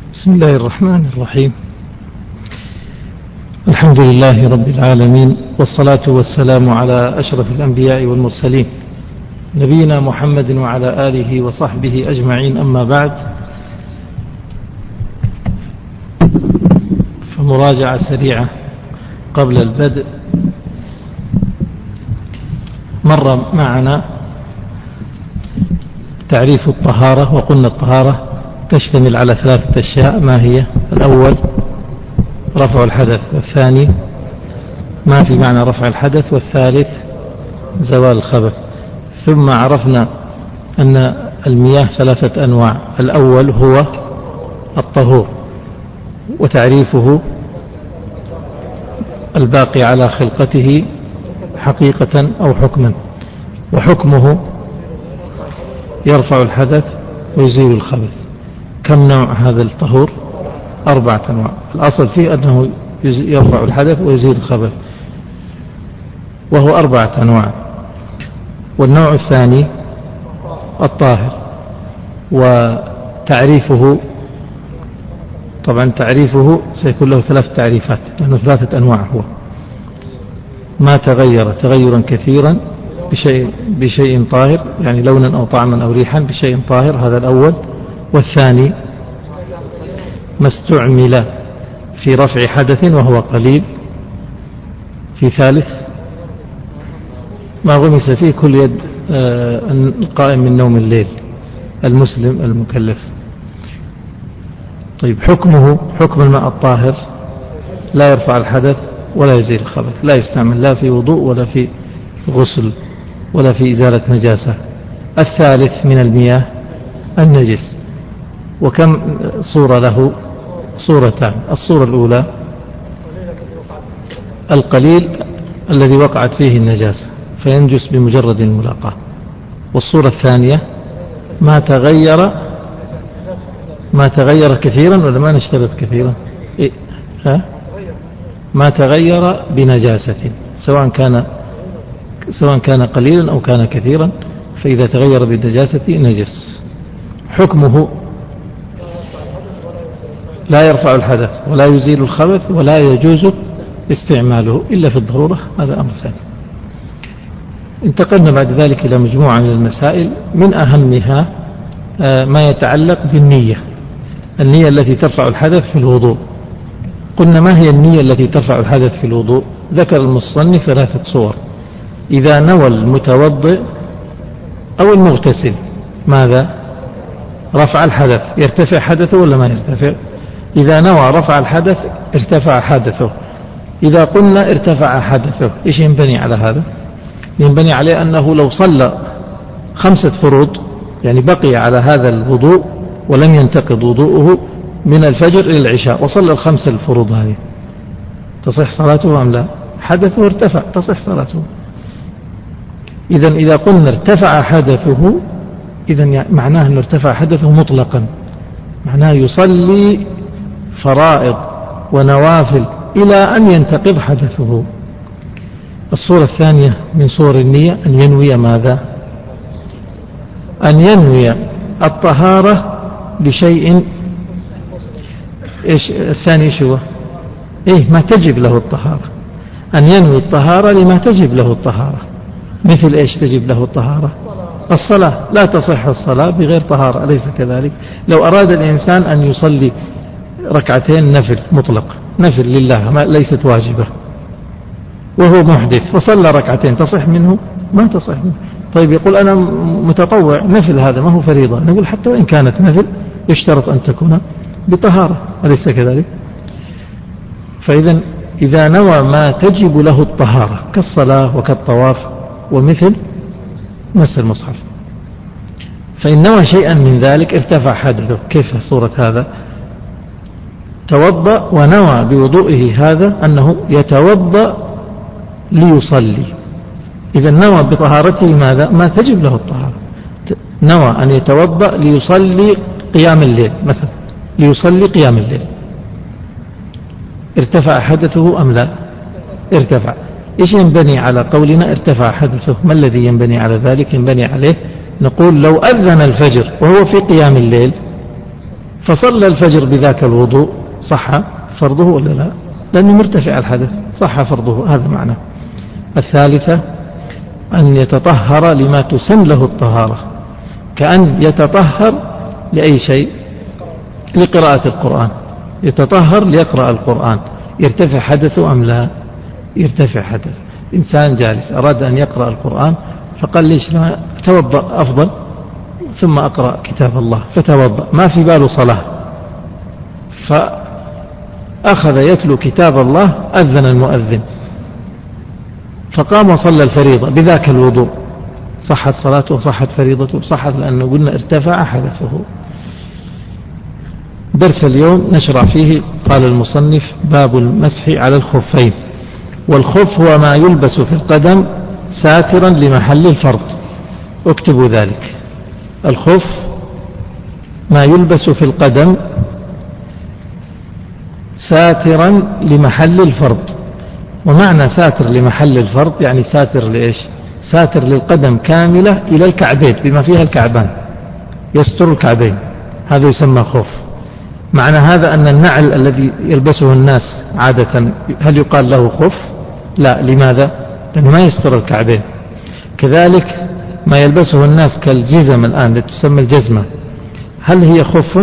بسم الله الرحمن الرحيم. الحمد لله رب العالمين، والصلاة والسلام على أشرف الأنبياء والمرسلين نبينا محمد وعلى آله وصحبه أجمعين. أما بعد، فمراجعة سريعة قبل البدء. مر معنا تعريف الطهارة، وقلنا الطهارة تشتمل على ثلاثة أشياء. ما هي؟ الأول رفع الحدث، والثاني ما في معنى رفع الحدث، والثالث زوال الخبث. ثم عرفنا أن المياه ثلاثة أنواع. الأول هو الطهور، وتعريفه الباقي على خلقته حقيقة أو حكما، وحكمه يرفع الحدث ويزيل الخبث. كم نوع هذا الطهور؟ 4 أنواع. الأصل فيه أنه يرفع الحدث ويزيل الخبث، وهو 4 أنواع. والنوع الثاني الطاهر، وتعريفه طبعا تعريفه سيكون له 3 تعريفات، لأنه 3 أنواع. هو ما تغير تغيرا كثيرا بشيء طاهر، يعني لونا أو طعما أو ريحا بشيء طاهر، هذا الأول. والثاني ما استعمل في رفع حدث وهو قليل. في ثالث ما غمس فيه كل يد القائم من نوم الليل، المسلم المكلف. طيب، حكمه حكم الماء الطاهر، لا يرفع الحدث ولا يزيل الخبث، لا يستعمل لا في وضوء ولا في غسل ولا في إزالة نجاسة. الثالث من المياه النجس، وكم صورة له؟ صورتان. الصورة الأولى القليل الذي وقعت فيه النجاسة فينجس بمجرد الملاقاة. والصورة الثانية ما تغير كثيرا، ولا ما نشترط كثيرا؟ ما تغير بنجاسة، سواء كان قليلا أو كان كثيرا، فإذا تغير بالنجاسة نجس. حكمه لا يرفع الحدث ولا يزيل الخبث ولا يجوز استعماله إلا في الضرورة. هذا أمر ثاني. انتقلنا بعد ذلك إلى مجموعة من المسائل، من أهمها ما يتعلق بالنية، النية التي ترفع الحدث في الوضوء. قلنا ما هي النية التي ترفع الحدث في الوضوء؟ ذكر المصنف 3 صور. إذا نوى المتوضئ أو المغتسل ماذا؟ رفع الحدث، يرتفع حدثه ولا ما يرتفع؟ إذا نوى رفع الحدث ارتفع حدثه. إذا قلنا ارتفع حدثه، إيش ينبني على هذا؟ ينبني عليه أنه لو صلى 5 فروض، يعني بقي على هذا الوضوء ولم ينتقض وضوءه من الفجر إلى العشاء، وصلى 5 الفروض هذه، تصح صلاته أم لا؟ حدثه ارتفع، تصح صلاته. إذا قلنا ارتفع حدثه، إذن معناه أنه ارتفع حدثه مطلقا، معناه يصلي فرائض ونوافل إلى أن ينتقض حدثه. الصورة الثانية من صور النية أن ينوي ماذا؟ أن ينوي الطهارة بشيء. إيش الثاني؟ إيش هو؟ ما تجب له الطهارة. أن ينوي الطهارة لما تجب له الطهارة. مثل إيش تجب له الطهارة؟ الصلاة، لا تصح الصلاة بغير طهارة، أليس كذلك؟ لو أراد الإنسان أن يصلي 2 نفل مطلق، نفل لله ليست واجبة، وهو محدث فصلى 2 تصح منه؟ ما تصح منه. طيب، يقول أنا متطوع، نفل هذا ما هو فريضة. نقول حتى وإن كانت نفل يشترط أن تكون بطهارة، أليس كذلك؟ فإذا إذا نوى ما تجب له الطهارة كالصلاة وكالطواف ومثل مس المصحف، فإن نوى شيئا من ذلك ارتفع حدثه. كيف صورة هذا؟ توضأ ونوى بوضوئه هذا أنه يتوضأ ليصلي، إذا نوى بطهارته ماذا؟ ما تجب له الطهارة. نوى أن يتوضأ ليصلي قيام الليل مثلا، ليصلي قيام الليل، ارتفع حدثه أم لا؟ ارتفع. إيش ينبني على قولنا ارتفع حدثه؟ ما الذي ينبني على ذلك؟ ينبني عليه نقول لو أذن الفجر وهو في قيام الليل فصلى الفجر بذاك الوضوء صح فرضه ولا لا؟ لأنه مرتفع الحدث، صح فرضه، هذا معناه. الثالثة أن يتطهر لما تسن له الطهارة، كأن يتطهر لأي شيء، لقراءة القرآن، يتطهر ليقرأ القرآن، يرتفع حدثه أم لا؟ يرتفع حدث. إنسان جالس أراد أن يقرأ القرآن فقال ليش لا توضأ أفضل ثم أقرأ كتاب الله، فتوضأ، ما في باله صلاة، فأخذ يتلو كتاب الله، أذن المؤذن فقام وصلى الفريضة بذاك الوضوء، صحت صلاته وصحت فريضته، صحت لأنه قلنا ارتفع حدثه. درس اليوم نشرع فيه قال المصنف: باب المسح على الخفين. والخف هو ما يلبس في القدم ساترا لمحل الفرض، اكتبوا ذلك. الخف ما يلبس في القدم ساترا لمحل الفرض. ومعنى ساتر لمحل الفرض يعني ساتر لإيش؟ ساتر للقدم كاملة إلى الكعبين بما فيها الكعبان، يستر الكعبين، هذا يسمى خف. معنى هذا أن النعل الذي يلبسه الناس عادة هل يقال له خف؟ لا. لماذا؟ لأنه ما يستر الكعبين. كذلك ما يلبسه الناس كالجزم الآن التي تسمى الجزمة، هل هي خف؟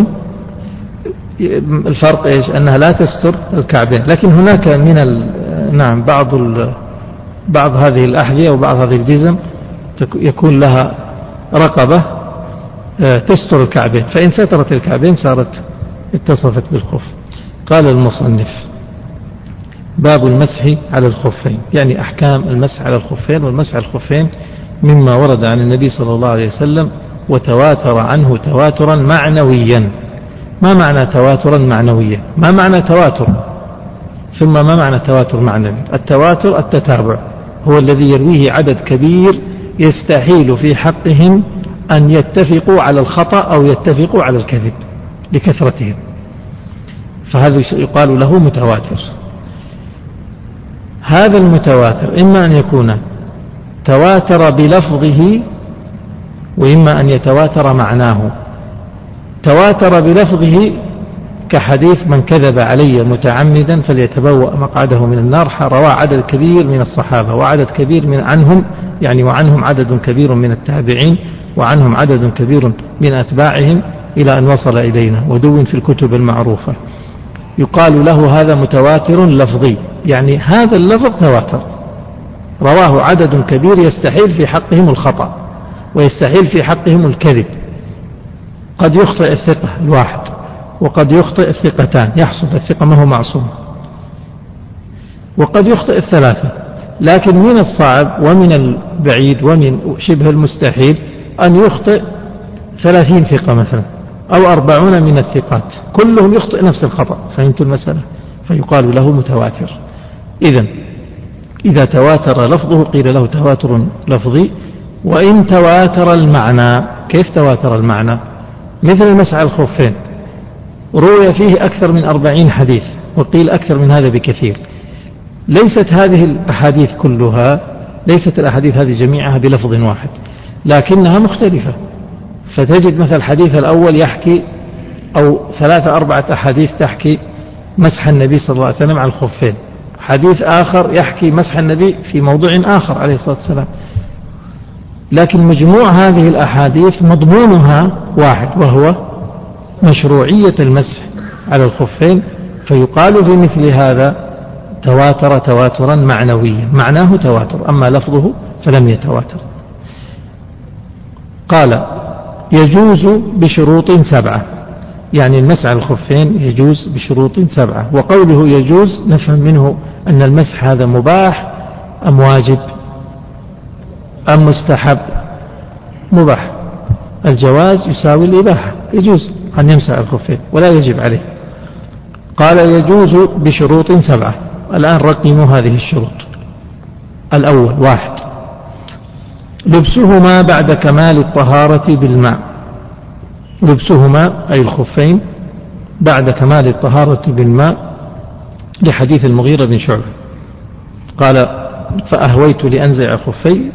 الفرق إيش؟ أنها لا تستر الكعبين. لكن هناك من نعم بعض هذه الأحذية وبعض هذه الجزم يكون لها رقبة تستر الكعبين، فإن سترت الكعبين صارت اتصفت بالخف. قال المصنف: باب المسح على الخفين، يعني أحكام المسح على الخفين. والمسح على الخفين مما ورد عن النبي صلى الله عليه وسلم وتواتر عنه تواترا معنويا. ما معنى تواترا معنويا؟ ما معنى تواتر؟ ثم ما معنى تواتر معنوي؟ التواتر التتابع، هو الذي يرويه عدد كبير يستحيل في حقهم أن يتفقوا على الخطأ أو يتفقوا على الكذب لكثرتهم، فهذا يقال له متواتر. هذا المتواتر إما أن يكون تواتر بلفظه وإما أن يتواتر معناه. تواتر بلفظه كحديث: من كذب علي متعمدا فليتبوأ مقعده من النار، رواه عدد كبير من الصحابة وعدد كبير من عنهم، يعني وعنهم عدد كبير من التابعين وعنهم عدد كبير من أتباعهم إلى أن وصل إلينا ودون في الكتب المعروفة. يقال له هذا متواتر لفظي، يعني هذا اللفظ تواتر، رواه عدد كبير يستحيل في حقهم الخطأ ويستحيل في حقهم الكذب. قد يخطئ الثقة الواحد وقد يخطئ الثقتان، يحصل الثقة ما هو معصوم، وقد يخطئ الثلاثة. لكن من الصعب ومن البعيد ومن شبه المستحيل أن يخطئ 30 ثقة مثلا أو 40 من الثقات كلهم يخطئ نفس الخطأ. فهمت المسألة؟ فيقال له متواتر. إذا تواتر لفظه قيل له تواتر لفظي. وإن تواتر المعنى، كيف تواتر المعنى؟ مثل المسح على الخفين روي فيه أكثر من 40 حديث، وقيل أكثر من هذا بكثير. ليست هذه الأحاديث كلها، ليست الأحاديث هذه جميعها بلفظ واحد، لكنها مختلفة. فتجد مثل الحديث الأول يحكي أو 3-4 أحاديث تحكي مسح النبي صلى الله عليه وسلم على الخفين، حديث آخر يحكي مسح النبي في موضوع آخر عليه الصلاة والسلام. لكن مجموع هذه الأحاديث مضمونها واحد، وهو مشروعية المسح على الخفين. فيقال في مثل هذا تواتر تواترا معنويا، معناه تواتر، أما لفظه فلم يتواتر. قال: يجوز بشروط 7، يعني المسح على الخفين يجوز بشروط 7. وقوله يجوز نفهم منه أن المسح هذا مباح أم واجب أم مستحب؟ مباح. الجواز يساوي الإباحة، يجوز أن يمسح الخفين ولا يجب عليه. قال: يجوز بشروط 7. الآن رقموا هذه الشروط. الأول: 1. لبسهما بعد كمال الطهارة بالماء. لبسهما أي الخفين بعد كمال الطهارة بالماء، لحديث المغيرة بن شعبة قال: فأهويت لأنزع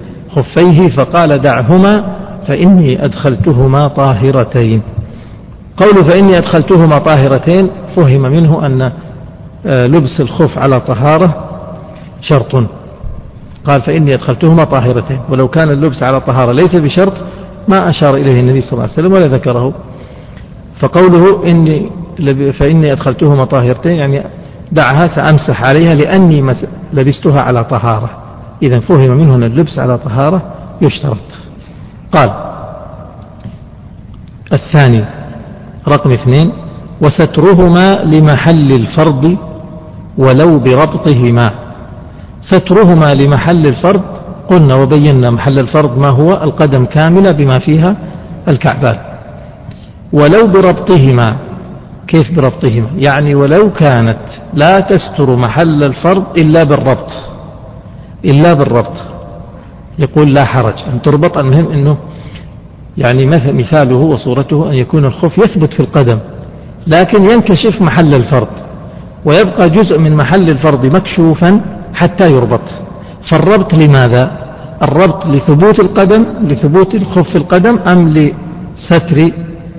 خفيه فقال: دعهما فإني أدخلتهما طاهرتين. قوله فإني أدخلتهما طاهرتين فهم منه أن لبس الخف على طهارة شرط. قال فإني أدخلتهما طاهرتين، ولو كان اللبس على طهارة ليس بشرط ما أشار إليه النبي صلى الله عليه وسلم ولا ذكره. فقوله فإني أدخلتهما طاهرتين يعني دعها سأمسح عليها لأني لبستها على طهارة. إذا فهم منه أن اللبس على طهارة يشترط. قال الثاني رقم 2 وسترهما لمحل الفرض ولو بربطهما. سترهما لمحل الفرض قلنا وبينا محل الفرض ما هو القدم كاملة بما فيها الكعبان. ولو بربطهما، كيف بربطهما؟ يعني ولو كانت لا تستر محل الفرض إلا بالربط يقول لا حرج أن تربط. المهم أنه يعني مثاله وصورته أن يكون الخف يثبت في القدم لكن ينكشف محل الفرض ويبقى جزء من محل الفرض مكشوفا حتى يربط. فالربط لماذا؟ الربط لثبوت القدم، لثبوت الخف في القدم، أم لستر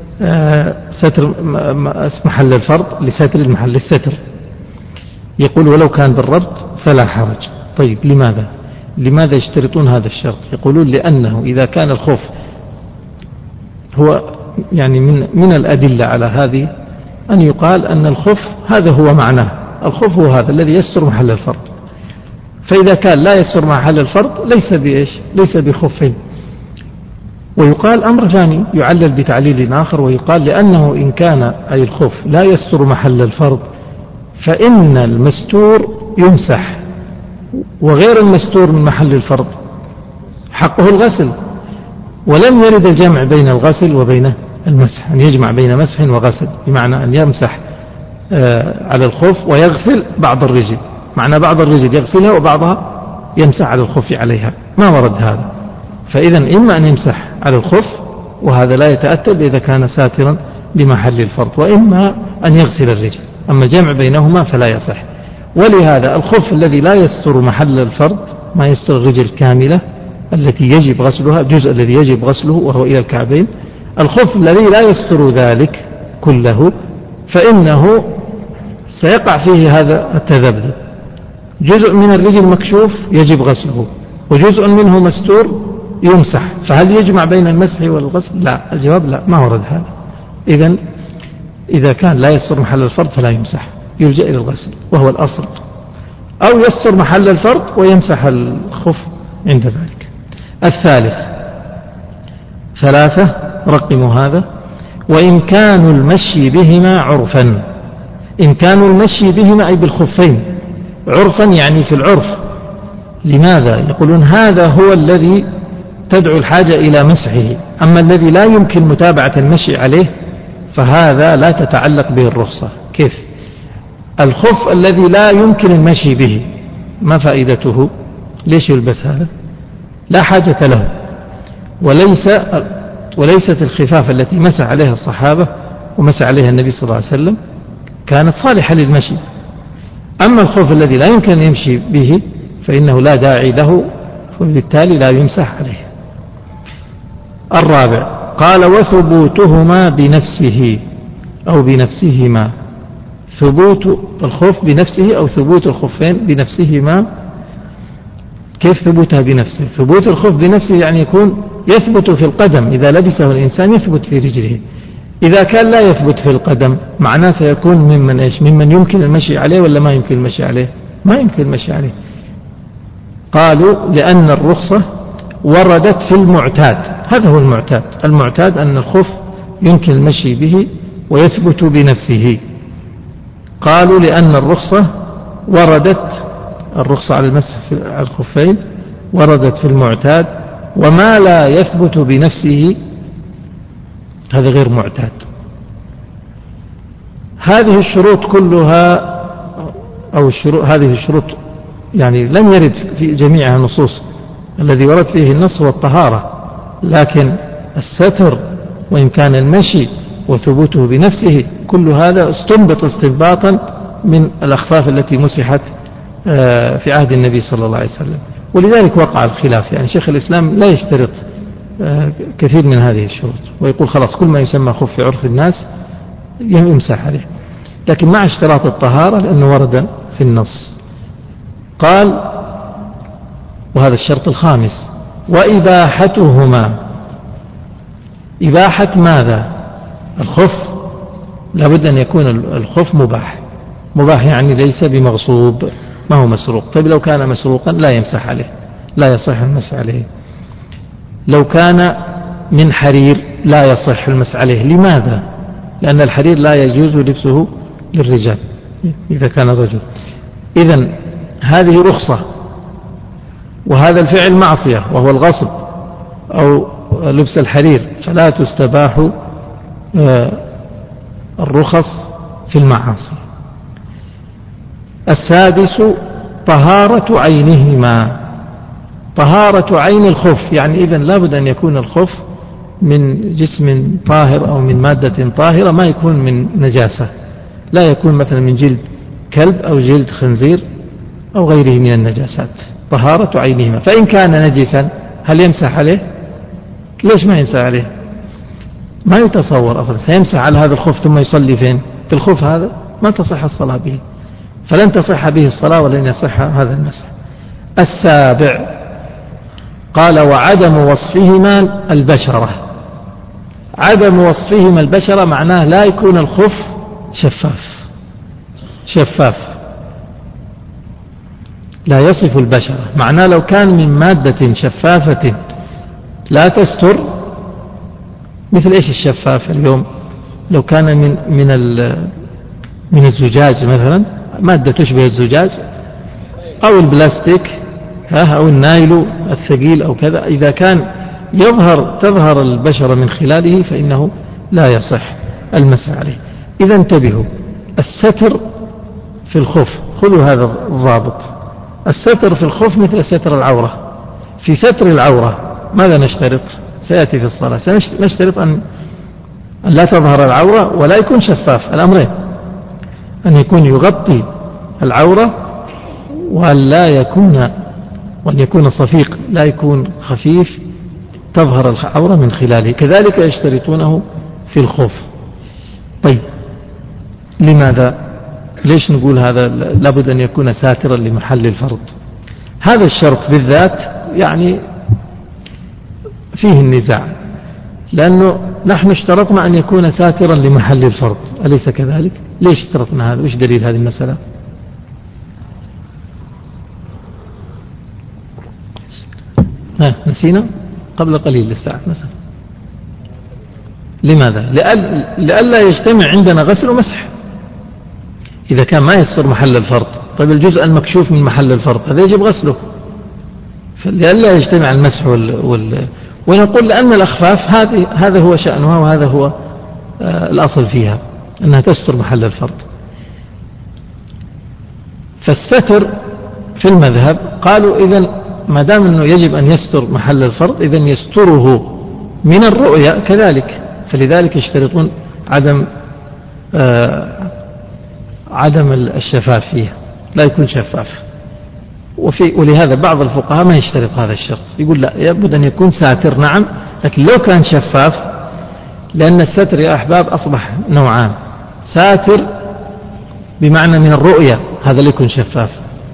محل الفرض، لستر المحل للستر. يقول ولو كان بالربط فلا حرج. طيب لماذا يشترطون هذا الشرط؟ يقولون لأنه إذا كان الخف هو يعني من الأدلة على هذه أن يقال أن الخف هذا هو معناه، الخف هو هذا الذي يستر محل الفرض. فإذا كان لا يستر محل الفرض ليس بخف. ويقال أمر ثاني يعلل بتعليل آخر، ويقال لأنه إن كان أي الخف لا يستر محل الفرض فإن المستور يمسح، وغير المستور من محل الفرض حقه الغسل. ولم يرد الجمع بين الغسل وبين المسح، أن يجمع بين مسح وغسل، بمعنى أن يمسح على الخف ويغسل بعض الرجل، معنى بعض الرجل يغسلها وبعضها يمسح على الخف عليها، ما ورد هذا. فإذا إما أن يمسح على الخف وهذا لا يتأتى إذا كان ساترا لمحل الفرض، وإما أن يغسل الرجل، أما الجمع بينهما فلا يصح. ولهذا الخف الذي لا يستر محل الفرض، ما يستر الرجل كاملة التي يجب غسلها، الجزء الذي يجب غسله وهو إلى الكعبين، الخف الذي لا يستر ذلك كله فإنه سيقع فيه هذا التذبذب، جزء من الرجل مكشوف يجب غسله وجزء منه مستور يمسح، فهل يجمع بين المسح والغسل؟ لا، الجواب لا، ما ورد هذا. إذا كان لا يستر محل الفرض فلا يمسح، يلجأ إلى الغسل وهو الأصل، أو يستر محل الفرض ويمسح الخف عند ذلك. الثالث 3 رقموا هذا وإمكان المشي بهما عرفا. إمكان المشي بهما أي بالخفين عرفا يعني في العرف. لماذا؟ يقولون هذا هو الذي تدعو الحاجة إلى مسحه، أما الذي لا يمكن متابعة المشي عليه فهذا لا تتعلق به الرخصة. كيف؟ الخف الذي لا يمكن المشي به ما فائدته؟ ليش يلبس هذا؟ لا حاجة له، وليست الخفاف التي مسح عليها الصحابة ومسح عليها النبي صلى الله عليه وسلم كانت صالحة للمشي. أما الخف الذي لا يمكن أن يمشي به فإنه لا داعي له وبالتالي لا يمسح عليه. الرابع قال وثبوتهما بنفسه أو بنفسهما. ثبوت الخف بنفسه أو ثبوت الخفين بنفسهما. كيف ثبوتها بنفسه؟ ثبوت الخف بنفسه يعني يكون يثبت في القدم، إذا لبسه الإنسان يثبت في رجله. إذا كان لا يثبت في القدم معناه سيكون ممن يمكن المشي عليه ولا ما يمكن المشي عليه؟ ما يمكن المشي عليه. قالوا لأن الرخصة وردت في المعتاد، هذا هو المعتاد أن الخف يمكن المشي به ويثبت بنفسه. قالوا لأن الرخصة على المسح على الخفين وردت في المعتاد، وما لا يثبت بنفسه هذا غير معتاد. هذه الشروط كلها هذه الشروط يعني لم يرد في جميعها نصوص، الذي ورد فيه النص هو الطهارة، لكن الستر وإمكان المشي وثبوته بنفسه كل هذا استنبط استنباطا من الأخفاف التي مسحت في عهد النبي صلى الله عليه وسلم. ولذلك وقع الخلاف، يعني شيخ الإسلام لا يشترط كثير من هذه الشروط ويقول خلاص كل ما يسمى خف في عرف الناس يمسح عليه، لكن مع اشتراط الطهارة لأنه ورد في النص. قال وهذا الشرط الخامس: وإباحتهما. إباحة ماذا؟ الخف لابد أن يكون الخف مباح. مباح يعني ليس بمغصوب، ما هو مسروق. طيب لو كان مسروقا لا يمسح عليه، لا يصح المسح عليه. لو كان من حرير لا يصح المسح عليه. لماذا؟ لأن الحرير لا يجوز لبسه للرجال إذا كان رجل. إذن هذه رخصة، وهذا الفعل معصية وهو الغصب أو لبس الحرير، فلا تستباح الرخص في المعاصي. السادس: طهارة عينهما. طهارة عين الخف، يعني إذن لابد أن يكون الخف من جسم طاهر أو من مادة طاهرة، ما يكون من نجاسة، لا يكون مثلا من جلد كلب أو جلد خنزير أو غيره من النجاسات. طهارة عينهما. فإن كان نجسا هل يمسح عليه؟ ليش ما يمسح عليه؟ ما يتصور أصلا سيمسح على هذا الخف ثم يصلي فين؟ في الخف هذا ما تصح الصلاة به، فلن تصح به الصلاة ولن يصح هذا المسح. السابع: قال وعدم وصفهما البشرة. عدم وصفهما البشرة معناه لا يكون الخف شفاف، لا يصف البشرة. معناه لو كان من مادة شفافة لا تستر، مثل إيش الشفاف اليوم؟ لو كان من الزجاج مثلا، مادة تشبه الزجاج أو البلاستيك أو النايلو الثقيل أو كذا، إذا كان تظهر البشرة من خلاله فإنه لا يصح المسح عليه. إذا انتبهوا، الستر في الخف، خذوا هذا الضابط. الستر في الخف مثل ستر العورة. في ستر العورة ماذا نشترط؟ سيأتي في الصلاة نشترط أن لا تظهر العورة ولا يكون شفاف، الأمرين، أن يكون يغطي العورة وأن يكون صفيق، لا يكون خفيف تظهر العورة من خلاله. كذلك يشترطونه في الخوف. طيب لماذا؟ ليش نقول هذا لابد أن يكون ساترا لمحل الفرض؟ هذا الشرط بالذات يعني فيه النزاع، لأنه نحن اشترطنا أن يكون ساترا لمحل الفرض، أليس كذلك؟ ليش اشترطنا هذا؟ وش دليل هذه المسألة؟ نسينا قبل قليل للساعة مثلا. لماذا؟ لئلا يجتمع عندنا غسل ومسح. إذا كان ما يستر محل الفرض، طيب الجزء المكشوف من محل الفرض هذا يجب غسله، فلئلا يجتمع المسح ونقول لأن الأخفاف هذا هو شأنها وهذا هو الأصل فيها، أنها تستر محل الفرض. فالستر في المذهب قالوا إذن ما دام أنه يجب أن يستر محل الفرض، إذن يستره من الرؤية كذلك، فلذلك يشترطون عدم الشفاف فيه، لا يكون شفاف. ولهذا بعض الفقهاء ما يشترط هذا الشرط، يقول لا، يجب أن يكون ساتر نعم، لكن لو كان شفاف، لأن الستر يا أحباب أصبح نوعان: ساتر بمعنى من الرؤية، هذا لا يكون شفاف،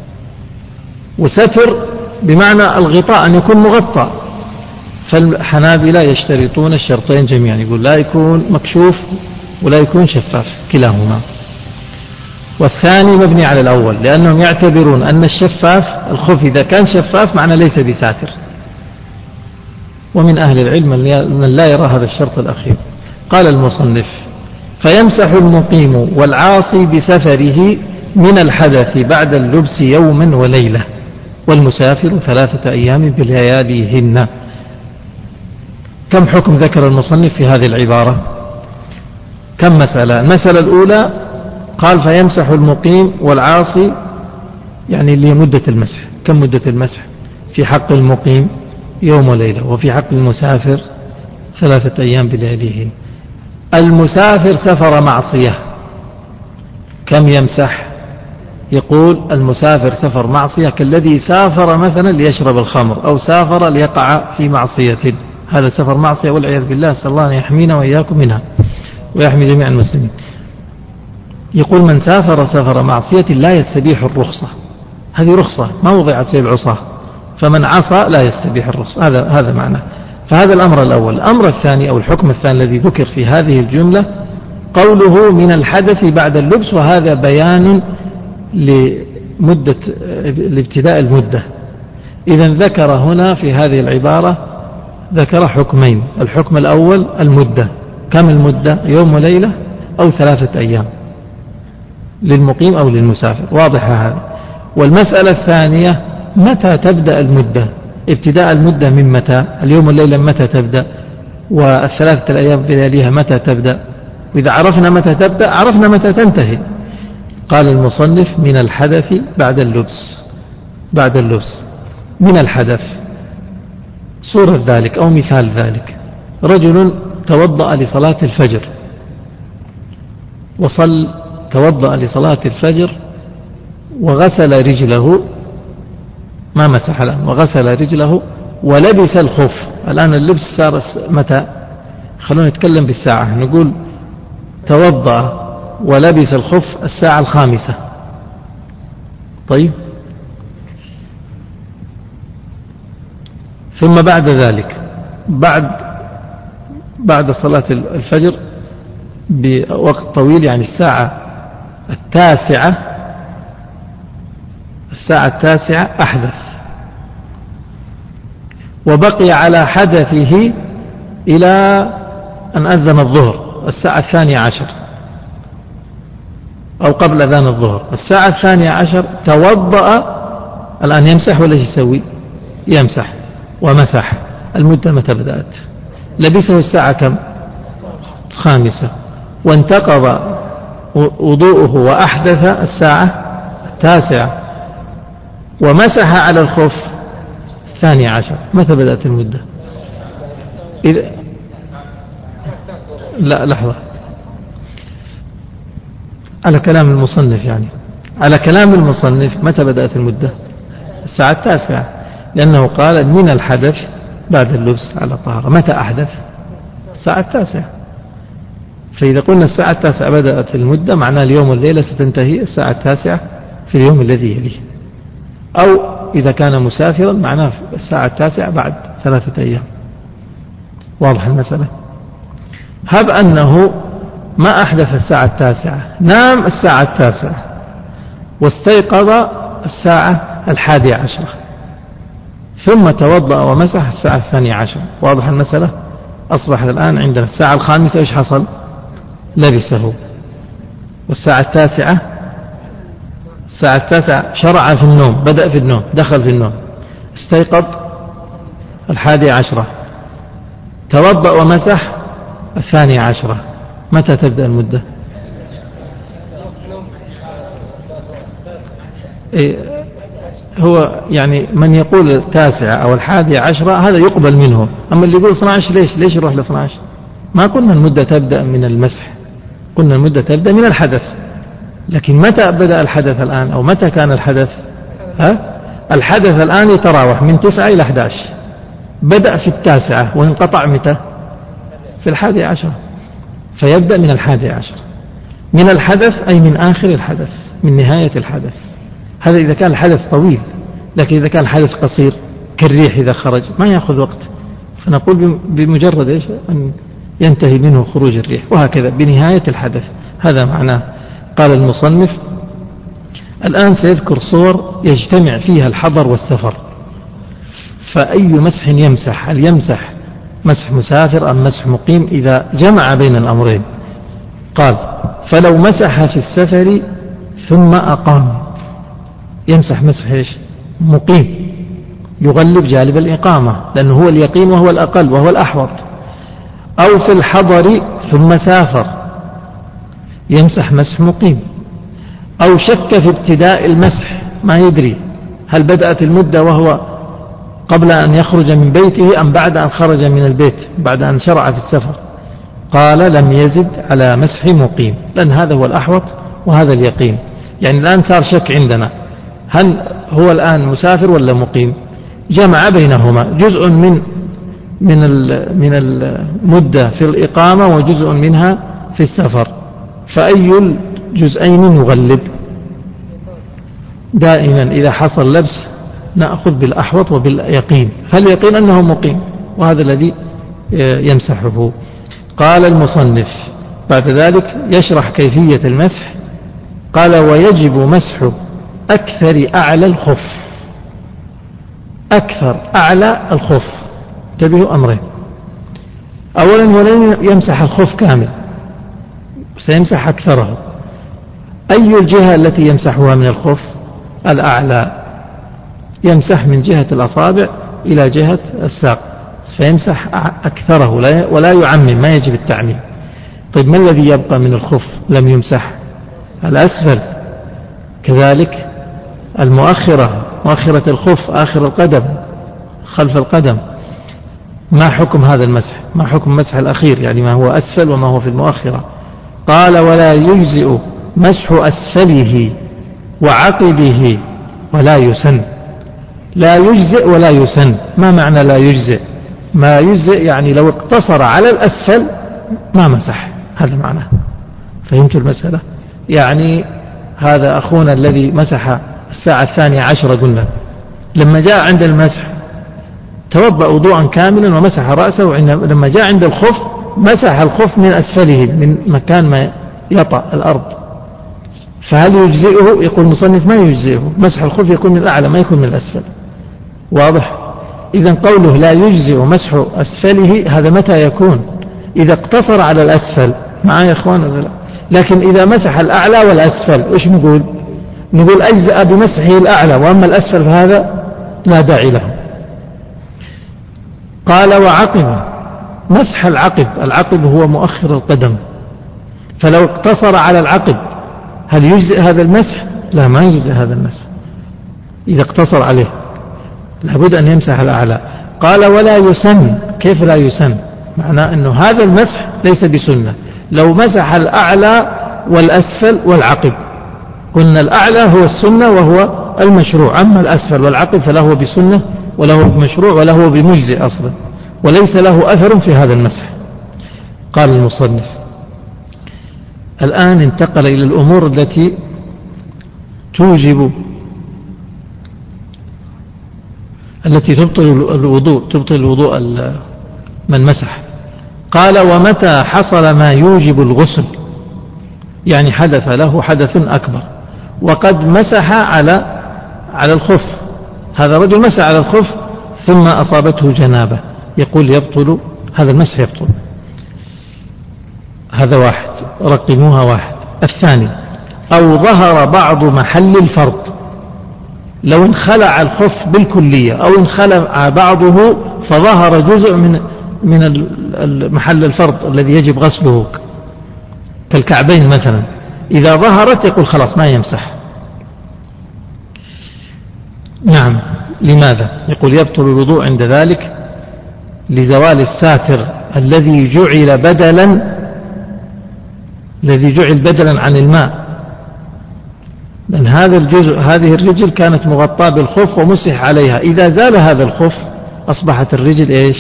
وستر بمعنى الغطاء، أن يكون مغطى. فالحنابلة يشترطون الشرطين جميعا، يقول لا يكون مكشوف ولا يكون شفاف، كلاهما. والثاني مبني على الأول، لأنهم يعتبرون أن الشفاف الخف إذا كان شفاف معنى ليس بساتر. ومن أهل العلم من لا يرى هذا الشرط الأخير. قال المصنف: فيمسح المقيم والعاصي بسفره من الحدث بعد اللبس يوما وليلة، والمسافر 3 أيام بلياليهن. كم حكم ذكر المصنف في هذه العبارة؟ كم مسألة؟ المسألة الأولى قال فيمسح المقيم والعاصي، يعني اللي مدة المسح. كم مدة المسح؟ في حق المقيم يوم وليلة، وفي حق المسافر 3 أيام بلياليهن. المسافر سفر معصية، كم يمسح؟ يقول المسافر سفر معصية كالذي سافر مثلا ليشرب الخمر أو سافر ليقع في معصية، هذا سفر معصية والعياذ بالله، صلى الله أن يحمينا وإياكم منها ويحمي جميع المسلمين. يقول من سافر سفر معصية لا يستبيح الرخصة، هذه رخصة ما وضعت للعصاة، فمن عصى لا يستبيح الرخصة، هذا معنى. فهذا الأمر الأول. الأمر الثاني أو الحكم الثاني الذي ذكر في هذه الجملة قوله من الحدث بعد اللبس، وهذا بيان لمدة لابتداء المدة. إذا ذكر هنا في هذه العبارة ذكر حكمين. الحكم الأول المدة، كم المدة؟ يوم وليلة أو 3 أيام للمقيم أو للمسافر، واضح هذا. والمسألة الثانية متى تبدأ المدة؟ ابتداء المدة من متى؟ اليوم والليلة متى تبدأ؟ والثلاثة الأيام بلياليها متى تبدأ؟ وإذا عرفنا متى تبدأ عرفنا متى تنتهي. قال المصنف من الحدث بعد اللبس. بعد اللبس من الحدث. صورة ذلك أو مثال ذلك: رجل توضأ لصلاة الفجر توضأ لصلاة الفجر وغسل رجله، ما مسح الآن، وغسل رجله ولبس الخف. الآن اللبس صار متى؟ خلونا نتكلم بالساعة، نقول توضأ ولبس الخف 5:00. طيب، ثم بعد ذلك بعد صلاة الفجر بوقت طويل، يعني الساعة 9 أحدث، وبقي على حدثه إلى أن أذن الظهر الساعة 12 أو قبل أذان الظهر. الساعة 12 توضأ، الآن يمسح ولا يسوي؟ يمسح، ومسح. المدة متى بدأت؟ لبسه الساعة كم؟ 5، وانتقض وضوءه وأحدث الساعة 9، ومسح على الخف 12. متى بدأت المدة؟ لا لحظة، على كلام المصنف، يعني على كلام المصنف متى بدأت المدة؟ الساعة 9، لأنه قال من الحدث بعد اللبس على طهارة. متى أحدث؟ الساعة 9. فإذا قلنا الساعة 9 بدأت المدة، معناه اليوم والليلة ستنتهي الساعة 9 في اليوم الذي يليه. أو إذا كان مسافرا معناه الساعة 9 بعد 3 أيام. واضح المسألة؟ هب أنه ما أحدث الساعة 9، نام الساعة 9 واستيقظ الساعة 11، ثم توضأ ومسح الساعة 12. واضح المسألة؟ أصبح الآن عندنا الساعة 5 إيش حصل؟ لبسه. والساعة 9 شرع في النوم، بدأ في النوم، دخل في النوم، استيقظ 11، توضأ ومسح 12. متى تبدأ المدة؟ هو يعني من يقول 9 أو 11 هذا يقبل منه، أما اللي يقول 12 ليش يروح ل 12؟ ما قلنا المدة تبدأ من المسح، قلنا المدة تبدأ من الحدث. لكن متى بدأ الحدث الآن، أو متى كان الحدث؟ الحدث الآن يتراوح من 9 إلى 11، بدأ في 9 وانقطع متى؟ في 11، فيبدأ من 11 من الحدث، أي من آخر الحدث، من نهاية الحدث. هذا إذا كان الحدث طويل، لكن إذا كان الحدث قصير كالريح إذا خرج ما يأخذ وقت، فنقول بمجرد إيش أن ينتهي منه خروج الريح، وهكذا بنهاية الحدث. هذا معناه. قال المصنف الآن سيذكر صور يجتمع فيها الحضر والسفر، فأي مسح يمسح؟ هل يمسح مسح مسافر أم مسح مقيم إذا جمع بين الأمرين؟ قال فلو مسح في السفر ثم أقام، يمسح مسح إيش؟ مقيم، يغلب جانب الإقامة لأنه هو اليقين وهو الأقل وهو الأحوط. أو في الحضر ثم سافر، يمسح مسح مقيم. أو شك في ابتداء المسح، ما يدري هل بدأت المدة وهو قبل أن يخرج من بيته أم بعد أن خرج من البيت، بعد أن شرع في السفر. قال لم يزد على مسح مقيم، لأن هذا هو الأحوط وهذا اليقين. يعني الآن صار شك عندنا، هل هو الآن مسافر ولا مقيم؟ جمع بينهما، جزء من المدة في الإقامة وجزء منها في السفر، فأي جزئين نغلب دائما. إذا حصل لبس نأخذ بالأحوط وباليقين، فاليقين أنه مقيم، وهذا الذي يمسحه. قال المصنف بعد ذلك يشرح كيفية المسح. قال ويجب مسح أكثر أعلى الخف. أكثر أعلى الخف، انتبهوا أمرين. أولا ولن يمسح الخف كامل، سيمسح أكثره. أي الجهة التي يمسحها من الخف؟ الأعلى، يمسح من جهة الأصابع إلى جهة الساق، فيمسح أكثره ولا يعمم، ما يجب التعميم. طيب ما الذي يبقى من الخف لم يمسح؟ الأسفل. كذلك المؤخرة، مؤخرة الخف، آخر القدم، خلف القدم، ما حكم هذا المسح؟ ما حكم مسح الأخير؟ يعني ما هو أسفل وما هو في المؤخرة. قال ولا يجزئ مسح أسفله وعقبه ولا يسن. لا يجزئ ولا يسن. ما معنى لا يجزئ؟ ما يجزئ يعني لو اقتصر على الأسفل ما مسح، هذا معناه. فهمت المسألة؟ يعني هذا أخونا الذي مسح الساعة 12 قلنا، لما جاء عند المسح توضأ وضوءا كاملا ومسح رأسه، لما جاء عند الخف مسح الخف من أسفله، من مكان ما يطأ الأرض. فهل يجزئه؟ يقول المصنف ما يجزئه، مسح الخف يكون من الأعلى ما يكون من الأسفل. واضح؟ إذن قوله لا يجزئ مسح أسفله هذا متى يكون؟ إذا اقتصر على الأسفل. معايا يا إخوان ولا لا؟ لكن إذا مسح الأعلى والأسفل إيش نقول؟ نقول أجزأ بمسحه الأعلى، وأما الأسفل فهذا لا داعي له. قال وعقب، مسح العقب. العقب هو مؤخر القدم، فلو اقتصر على العقب هل يجزئ هذا المسح؟ لا، ما يجزئ هذا المسح إذا اقتصر عليه، لابد أن يمسح الأعلى. قال ولا يسن. كيف لا يسن؟ معناه أنه هذا المسح ليس بسنة لو مسح الأعلى والأسفل والعقب. قلنا الأعلى هو السنة وهو المشروع، أما الأسفل والعقب فله بسنة وله بمشروع وله بمجزئ أصلا، وليس له أثر في هذا المسح. قال المصنف الآن انتقل إلى الأمور التي توجب، التي تبطل الوضوء من مسح. قال ومتى حصل ما يوجب الغسل، يعني حدث له حدث أكبر وقد مسح على الخف، هذا رجل مسح على الخف ثم أصابته جنابة، يقول يبطل هذا المسح، يبطل. هذا واحد، رقموها واحد. الثاني أو ظهر بعض محل الفرض، لو انخلع الخف بالكلية أو انخلع بعضه فظهر جزء من محل الفرض الذي يجب غسله كالكعبين مثلا، إذا ظهرت يقول خلاص ما يمسح. نعم. لماذا؟ يقول يبطل الوضوء عند ذلك لزوال الساتر الذي جعل بدلا عن الماء، لأن هذا الجزء، هذه الرجل كانت مغطاة بالخف ومسح عليها، إذا زال هذا الخف أصبحت الرجل إيش؟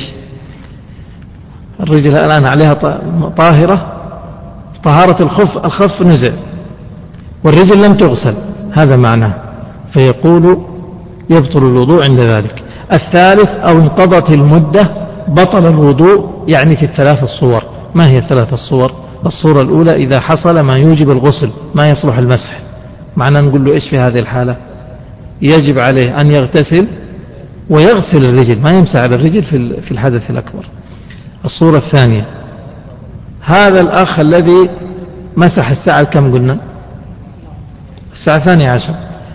الرجل الآن عليها طاهرة، طهارة الخف نزع والرجل لم تغسل، هذا معناه، فيقول يبطل الوضوء عند ذلك. الثالث أو انقضت المدة بطل الوضوء، يعني في الثلاث الصور. ما هي الثلاث الصور؟ الصورة الأولى إذا حصل ما يوجب الغسل ما يصلح المسح، معناه نقول له إيش في هذه الحالة؟ يجب عليه أن يغتسل ويغسل الرجل، ما يمسح على الرجل في الحدث الأكبر. الصورة الثانية هذا الأخ الذي مسح الساعة كم قلنا؟ الساعة 12،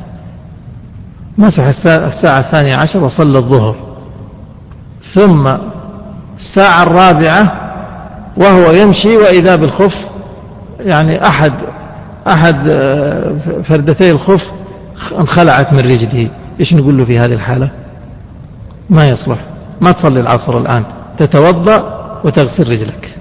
مسح الساعة 12 وصلى الظهر، ثم الساعة 4 وهو يمشي وإذا بالخف، يعني أحد فردتي الخف انخلعت من رجله، إيش نقول له في هذه الحالة؟ ما يصلح، ما تصلي العصر الآن، تتوضأ وتغسل رجلك،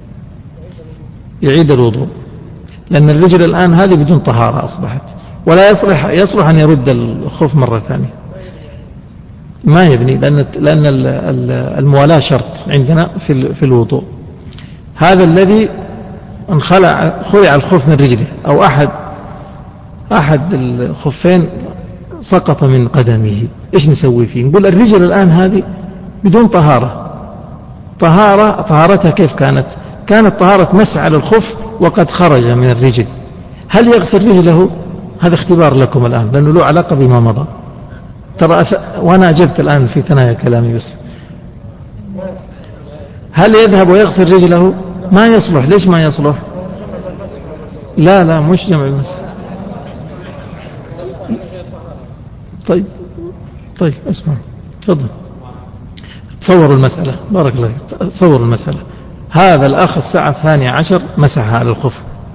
يعيد الوضوء، لأن الرجل الآن هذه بدون طهارة أصبحت، ولا يصلح أن يرد الخف مرة ثانية، ما يبني، لأن الموالاة شرط عندنا في الوضوء. هذا الذي خلع الخف من رجله، أو أحد الخفين سقط من قدمه، إيش نسوي فيه؟ نقول الرجل الآن هذه بدون طهارتها كيف كانت طهارة مسح على الخف وقد خرج من الرجل، هل يغسل رجله؟ هذا اختبار لكم الآن لأنه له علاقة بما مضى، ترى وأنا أجبت الآن في ثنايا كلامي بس. هل يذهب ويغسل رجله؟ ما يصلح. ليش ما يصلح؟ لا مش جمع المسح. طيب اسمع، تفضل تصوروا المسألة، بارك الله فيك، تصوروا المسألة. هذا الأخ الساعة 12 مسح على الخف،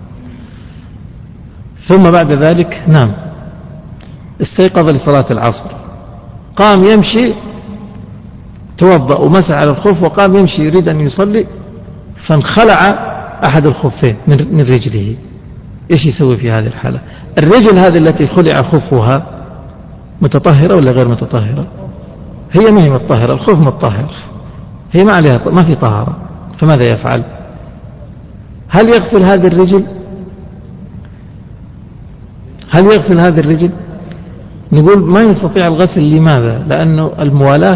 ثم بعد ذلك نام، استيقظ لصلاة العصر، قام يمشي، توضأ ومسح على الخف وقام يمشي يريد أن يصلي، فانخلع أحد الخفين من رجله، إيش يسوي في هذه الحالة؟ الرجل هذه التي خلع خفها متطهرة ولا غير متطهرة؟ هي ما هي متطهرة، الخف متطهر، هي ما في طهارة، فماذا يفعل؟ هل يغسل هذه الرجل؟ نقول ما يستطيع الغسل. لماذا؟ لأنه الموالاة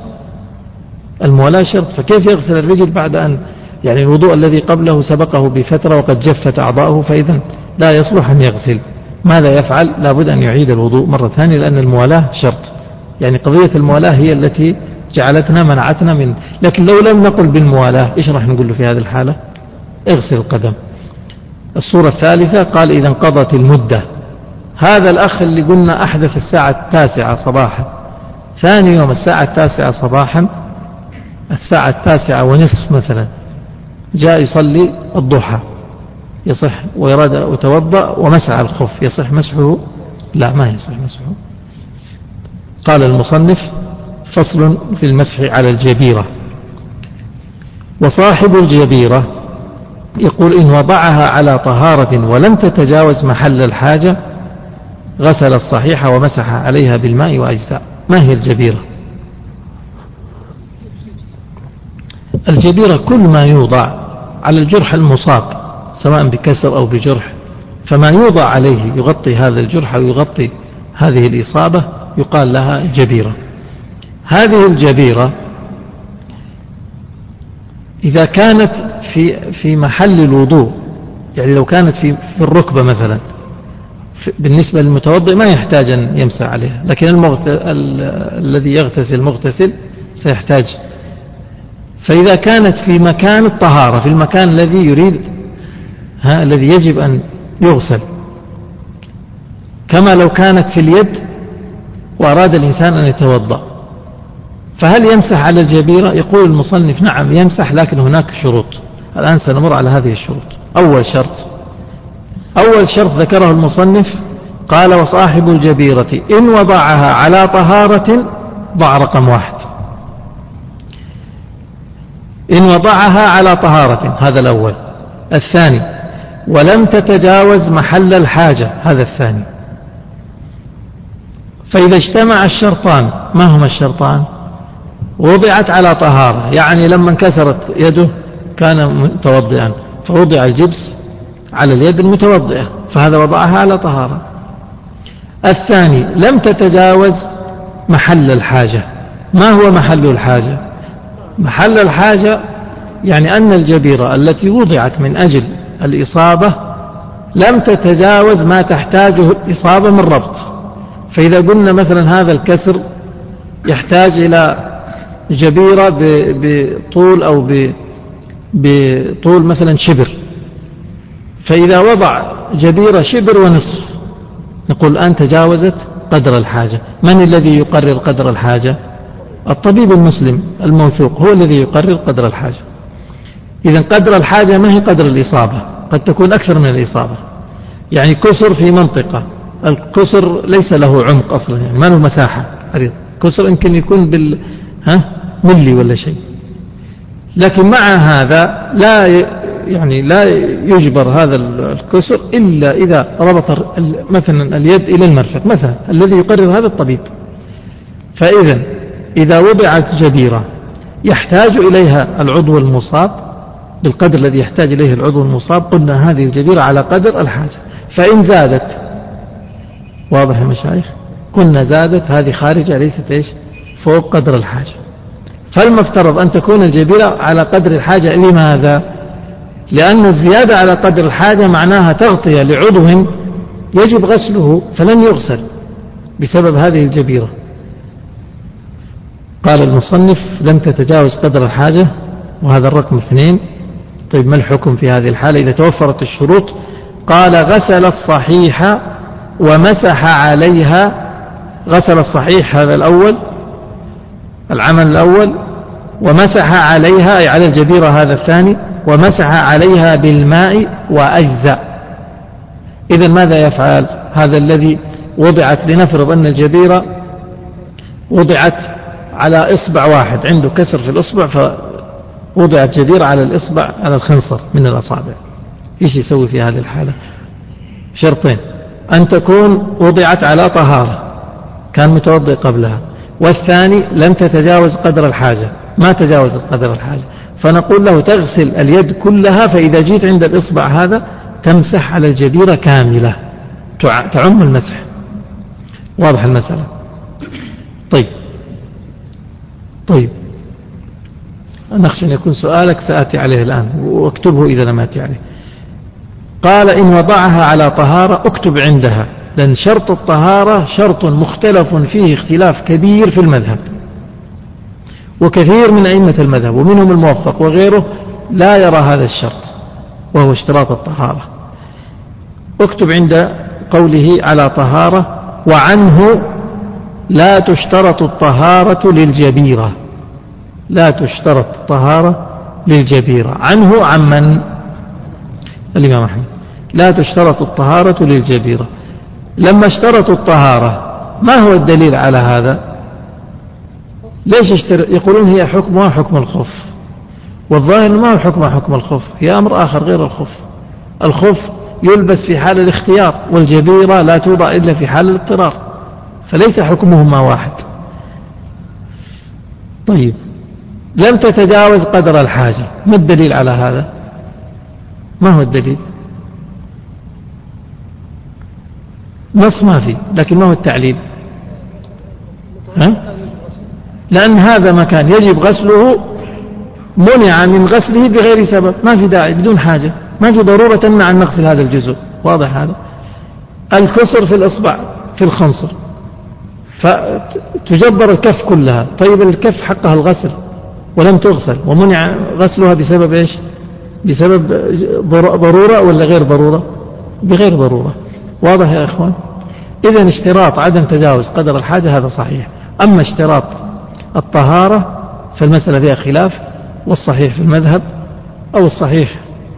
شرط، فكيف يغسل الرجل بعد أن يعني الوضوء الذي قبله سبقه بفترة وقد جفت أعضاؤه، فإذا لا يصلح أن يغسل. ماذا يفعل؟ لابد أن يعيد الوضوء مرة ثانية، لأن الموالاة شرط، يعني قضية الموالاة هي التي منعتنا من. لكن لو لم نقل بالموالاة إيش راح نقول له في هذه الحالة؟ اغسل القدم. الصورة الثالثة قال إذا انقضت المدة، هذا الأخ اللي قلنا أحدث الساعة 9 صباحا، ثاني يوم الساعة 9 صباحا، الساعة 9:30 مثلا، جاء يصلي الضحى، يصح ويراد وتوضأ ومسح الخف، يصح مسحه؟ لا، ما يصح مسحه. قال المصنف فصل في المسح على الجبيرة. وصاحب الجبيرة يقول إن وضعها على طهارة ولم تتجاوز محل الحاجة غسل الصحيح ومسح عليها بالماء وأجزاء. ما هي الجبيرة؟ الجبيرة كل ما يوضع على الجرح المصاب سواء بكسر أو بجرح، فما يوضع عليه يغطي هذا الجرح أو يغطي هذه الإصابة يقال لها جبيرة. هذه الجبيرة إذا كانت في محل الوضوء، يعني لو كانت في الركبة مثلا، بالنسبة للمتوضئ ما يحتاج أن يمسح عليها، لكن الذي يغتسل المغتسل سيحتاج. فإذا كانت في مكان الطهارة، في المكان الذي يريد الذي يجب أن يغسل، كما لو كانت في اليد وأراد الإنسان أن يتوضأ، فهل يمسح على الجبيرة؟ يقول المصنف نعم يمسح، لكن هناك شروط، الآن سنمر على هذه الشروط. أول شرط ذكره المصنف قال وصاحب الجبيرة إن وضعها على طهارة، ضع رقم 1، إن وضعها على طهارة، هذا الأول. الثاني ولم تتجاوز محل الحاجة، هذا الثاني. فإذا اجتمع الشرطان، ما هما الشرطان؟ وضعت على طهارة، يعني لما انكسرت يده كان متوضئا فوضع الجبس على اليد المتوضئة، فهذا وضعها على طهارة. الثاني لم تتجاوز محل الحاجة. ما هو محل الحاجة؟ محل الحاجة يعني أن الجبيرة التي وضعت من أجل الإصابة لم تتجاوز ما تحتاجه الإصابة من ربط. فإذا قلنا مثلا هذا الكسر يحتاج إلى جبيرة بطول أو بطول مثلا شبر، فإذا وضع جبيرة شبر ونصف نقول الآن تجاوزت قدر الحاجة. من الذي يقرر قدر الحاجة؟ الطبيب المسلم الموثوق هو الذي يقرر قدر الحاجة. إذن قدر الحاجة ما هي قدر الإصابة، قد تكون أكثر من الإصابة، يعني كسر في منطقة، الكسر ليس له عمق أصلا، يعني ما له مساحة عريض، كسر يمكن يكون ملي ولا شيء، لكن مع هذا لا يجبر هذا الكسر إلا إذا ربط مثلا اليد إلى المرفق مثلا، الذي يقرر هذا الطبيب. فإذا وضعت جبيرة يحتاج إليها العضو المصاب بالقدر الذي يحتاج إليه العضو المصاب، قلنا هذه الجبيرة على قدر الحاجة. فإن زادت، واضح يا مشايخ، قلنا زادت هذه خارجة ليست إيش فوق قدر الحاجة. فالمفترض أن تكون الجبيرة على قدر الحاجة. لماذا؟ لأن الزيادة على قدر الحاجة معناها تغطية لعضو يجب غسله فلن يغسل بسبب هذه الجبيرة. قال المصنف لم تتجاوز قدر الحاجة، وهذا الرقم 2. طيب ما الحكم في هذه الحالة إذا توفرت الشروط؟ قال غسل الصحيح ومسح عليها. غسل الصحيح هذا الأول، العمل الأول، ومسح عليها أي على الجبيرة هذا الثاني، ومسح عليها بالماء وأجزأ. إذن ماذا يفعل هذا الذي وضعت؟ لنفرض أن الجبيرة وضعت على إصبع واحد، عنده كسر في الإصبع فوضعت جبيرة على الإصبع، على الخنصر من الأصابع. إيش يسوي في هذه الحالة؟ شرطين: أن تكون وضعت على طهارة، كان متوضئ قبلها، والثاني لم تتجاوز قدر الحاجة، ما تجاوزت قدر الحاجة. فنقول له تغسل اليد كلها، فإذا جيت عند الإصبع هذا تمسح على الجبيرة كاملة، تعم المسح. واضح المسألة؟ طيب نخشى أن يكون سؤالك سآتي عليه الآن، واكتبه إذا لم أتي عليه. قال إن وضعها على طهارة اكتب عندها، لأن شرط الطهارة شرط مختلف فيه اختلاف كبير في المذهب، وكثير من أئمة المذهب ومنهم الموفق وغيره لا يرى هذا الشرط، وهو اشتراط الطهارة. اكتب عند قوله على طهارة: وعنه لا تشترط الطهارة للجبيرة. لا تشترط الطهارة للجبيرة. عنه عمن؟ الإمام أحمد. لا تشترط الطهارة للجبيرة. لما اشترطوا الطهارة ما هو الدليل على هذا؟ ليش يقولون هي حكمها حكم الخف، والظاهر ما هو حكم الخف، هي أمر آخر غير الخف. الخف يلبس في حال الاختيار، والجبيرة لا توضع إلا في حال الاضطرار، فليس حكمهما واحد. طيب لم تتجاوز قدر الحاجة، ما الدليل على هذا؟ ما هو الدليل؟ نص ما في، لكن ما هو التعليل؟ لأن هذا مكان يجب غسله منع من غسله بغير سبب، ما في داعي، بدون حاجة، ما في ضرورة تمنع أن نغسل هذا الجزء. واضح هذا؟ الكسر في الإصبع في الخنصر فتجبر الكف كلها. طيب الكف حقها الغسل ولم تغسل ومنع غسلها بسبب إيش؟ بسبب ضرورة ولا غير ضرورة؟ بغير ضرورة. واضح يا إخوان؟ إذن اشتراط عدم تجاوز قدر الحاجة هذا صحيح. أما اشتراط الطهارة فالمسألة فيها خلاف، والصحيح في المذهب أو الصحيح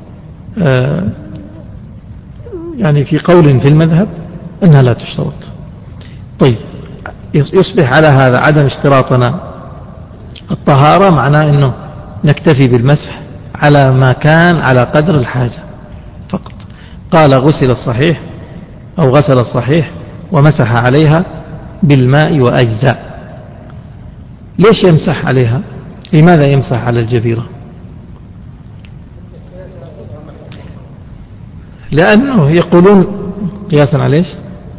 يعني في قول في المذهب أنها لا تشترط. طيب يصبح على هذا عدم اشتراطنا الطهارة معناه أنه نكتفي بالمسح على ما كان على قدر الحاجة فقط. قال غسل الصحيح أو غسل الصحيح ومسح عليها بالماء وأجزاء. ليش يمسح عليها؟ لماذا يمسح على الجبيرة؟ لأنه يقولون قياسا على ايش؟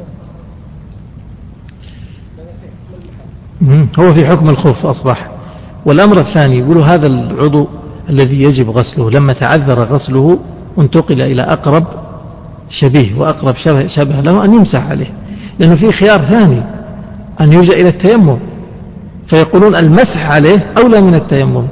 هو في حكم الخف أصبح. والأمر الثاني يقولوا هذا العضو الذي يجب غسله لما تعذر غسله وانتقل إلى أقرب شبيه وأقرب شبه له أن يمسح عليه، لأنه في خيار ثاني أن يلجأ إلى التيمم، فيقولون المسح عليه أولى من التيمم.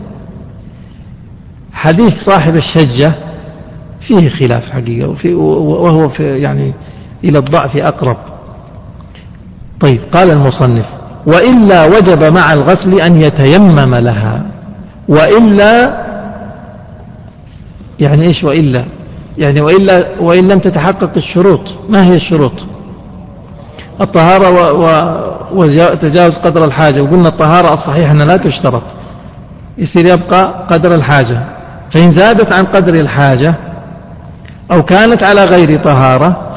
حديث صاحب الشجة فيه خلاف حقيقة، وهو في يعني إلى الضعف أقرب. طيب قال المصنف: وإلا وجب مع الغسل أن يتيمم لها. وإلا يعني إيش؟ وإلا يعني وإن لم تتحقق الشروط. ما هي الشروط؟ الطهارة وتجاوز قدر الحاجة، وقلنا الطهارة الصحيحة أنها لا تشترط، يصير يبقى قدر الحاجة. فإن زادت عن قدر الحاجة أو كانت على غير طهارة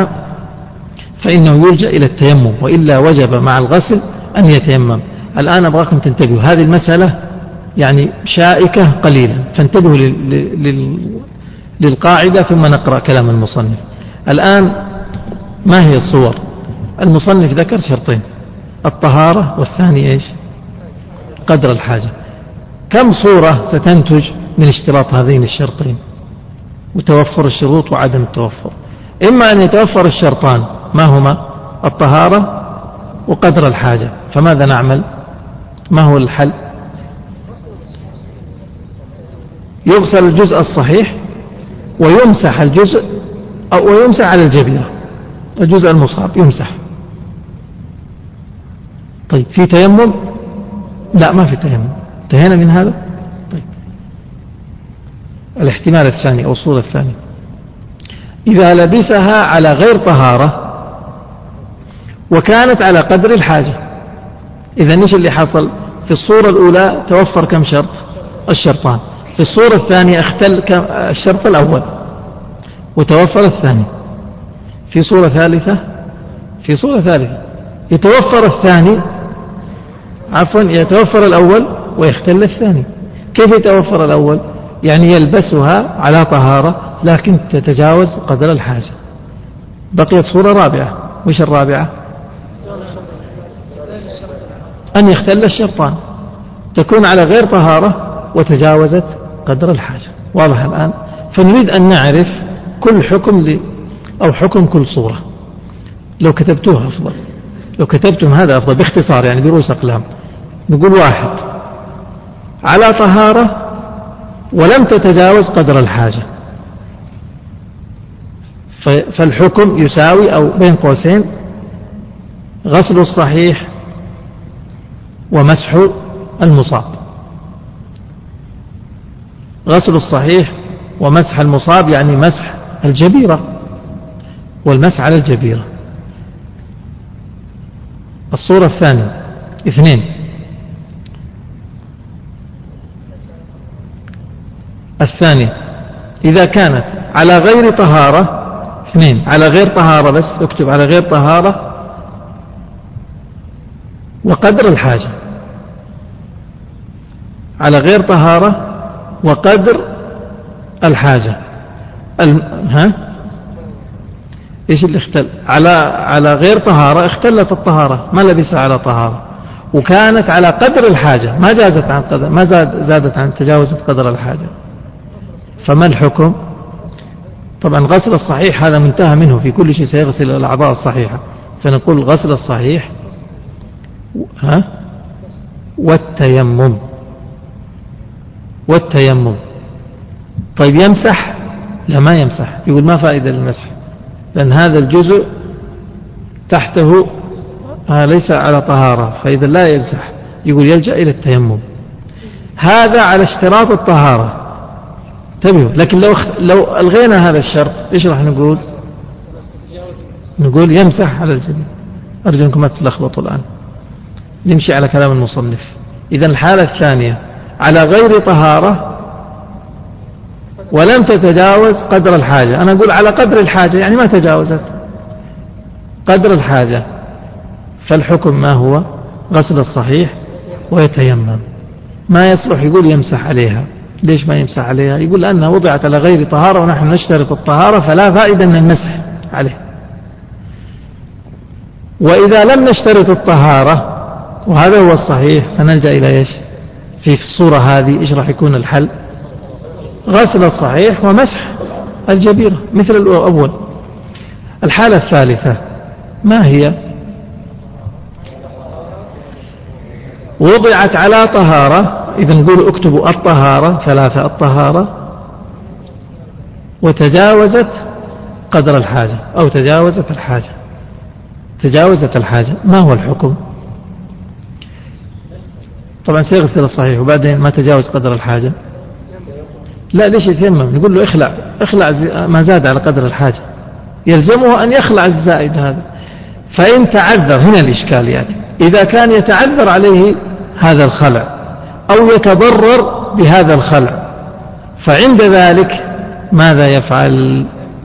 فإنه يلجأ إلى التيمم، وإلا وجب مع الغسل أن يتيمم. الآن أبغاكم تنتبهوا، هذه المسألة يعني شائكة قليلا، فانتبهوا للقاعدة ثم نقرأ كلام المصنف. الآن ما هي الصور؟ المصنف ذكر شرطين، الطهارة والثاني إيش؟ قدر الحاجة. كم صورة ستنتج من اشتراط هذين الشرطين وتوفر الشروط وعدم التوفر؟ إما أن يتوفر الشرطان، ما هما؟ الطهارة وقدر الحاجة، فماذا نعمل؟ ما هو الحل؟ يغسل الجزء الصحيح ويمسح الجزء ويمسح على الجبيرة، الجزء المصاب يمسح. طيب في تيمم؟ لا ما في تيمم، انتهينا من هذا. طيب الاحتمال الثاني أو الصورة الثانية، إذا لبسها على غير طهارة وكانت على قدر الحاجة. إذا إيش اللي حصل؟ في الصورة الأولى توفر كم شرط؟ الشرطان. في الصورة الثانية اختل الشرط الأول وتوفر الثاني. في صورة ثالثة يتوفر الثاني، عفوا يتوفر الأول ويختل الثاني. كيف يتوفر الأول؟ يعني يلبسها على طهارة لكن تتجاوز قدر الحاجة. بقيت صورة رابعة، وش الرابعة؟ أن يختل الشرطان، تكون على غير طهارة وتجاوزت قدر الحاجة. واضح الآن؟ فنريد أن نعرف كل حكم أو حكم كل صورة. لو كتبتوها أفضل، لو كتبتم هذا أفضل باختصار، يعني برؤوس أقلام. نقول واحد على طهارة ولم تتجاوز قدر الحاجة، فالحكم يساوي أو بين قوسين غسل الصحيح ومسح المصاب. غسل الصحيح ومسح المصاب يعني مسح الجبيرة والمسح على الجبيرة. الصورة الثانية اثنين، الثانية إذا كانت على غير طهارة، اثنين على غير طهارة، بس اكتب على غير طهارة وقدر الحاجة، على غير طهارة وقدر الحاجة. ايش اللي اختل؟ على غير طهارة، اختلت الطهارة، ما لبسها على طهارة، وكانت على قدر الحاجة، ما جازت عن قدر، ما زادت عن تجاوزت قدر الحاجة. فما الحكم؟ طبعا غسل الصحيح هذا منتهى منه، في كل شيء سيغسل الأعضاء الصحيحة، فنقول غسل الصحيح والتيمم. طيب يمسح؟ لا ما يمسح، يقول ما فائدة المسح، لأن هذا الجزء تحته ليس على طهارة، فإذا لا يمسح، يقول يلجأ إلى التيمم. هذا على اشتراط الطهارة، انتبهوا. لكن لو ألغينا هذا الشرط إيش راح نقول؟ نقول يمسح على الجبين. أرجو أنكم ما تتلخبطوا الآن، نمشي على كلام المصنف. إذا الحالة الثانية على غير طهارة ولم تتجاوز قدر الحاجة، أنا أقول على قدر الحاجة يعني ما تجاوزت قدر الحاجة، فالحكم ما هو؟ غسل الصحيح ويتيمم. ما يصلح يقول يمسح عليها. ليش ما يمسح عليها؟ يقول لأنها وضعت على غير طهارة ونحن نشترط الطهارة، فلا فائدة من المسح عليه. وإذا لم نشترط الطهارة وهذا هو الصحيح، فنلجأ إلى إيش؟ في الصورة هذه إيش راح يكون الحل؟ غسل الصحيح ومسح الجبيرة مثل الأول. الحالة الثالثة ما هي؟ وضعت على طهارة، إذا نقول اكتبوا الطهارة ثلاثة، الطهارة وتجاوزت قدر الحاجة أو تجاوزت الحاجة. ما هو الحكم؟ طبعا سيغسل الصحيح وبعدين ما تجاوز قدر الحاجة، لا ليش يتيمم؟ نقول له اخلع ما زاد على قدر الحاجة، يلزمه أن يخلع الزائد هذا. فإن تعذر، هنا الإشكال يأتي، إذا كان يتعذر عليه هذا الخلع أو يتضرر بهذا الخلع، فعند ذلك ماذا يفعل؟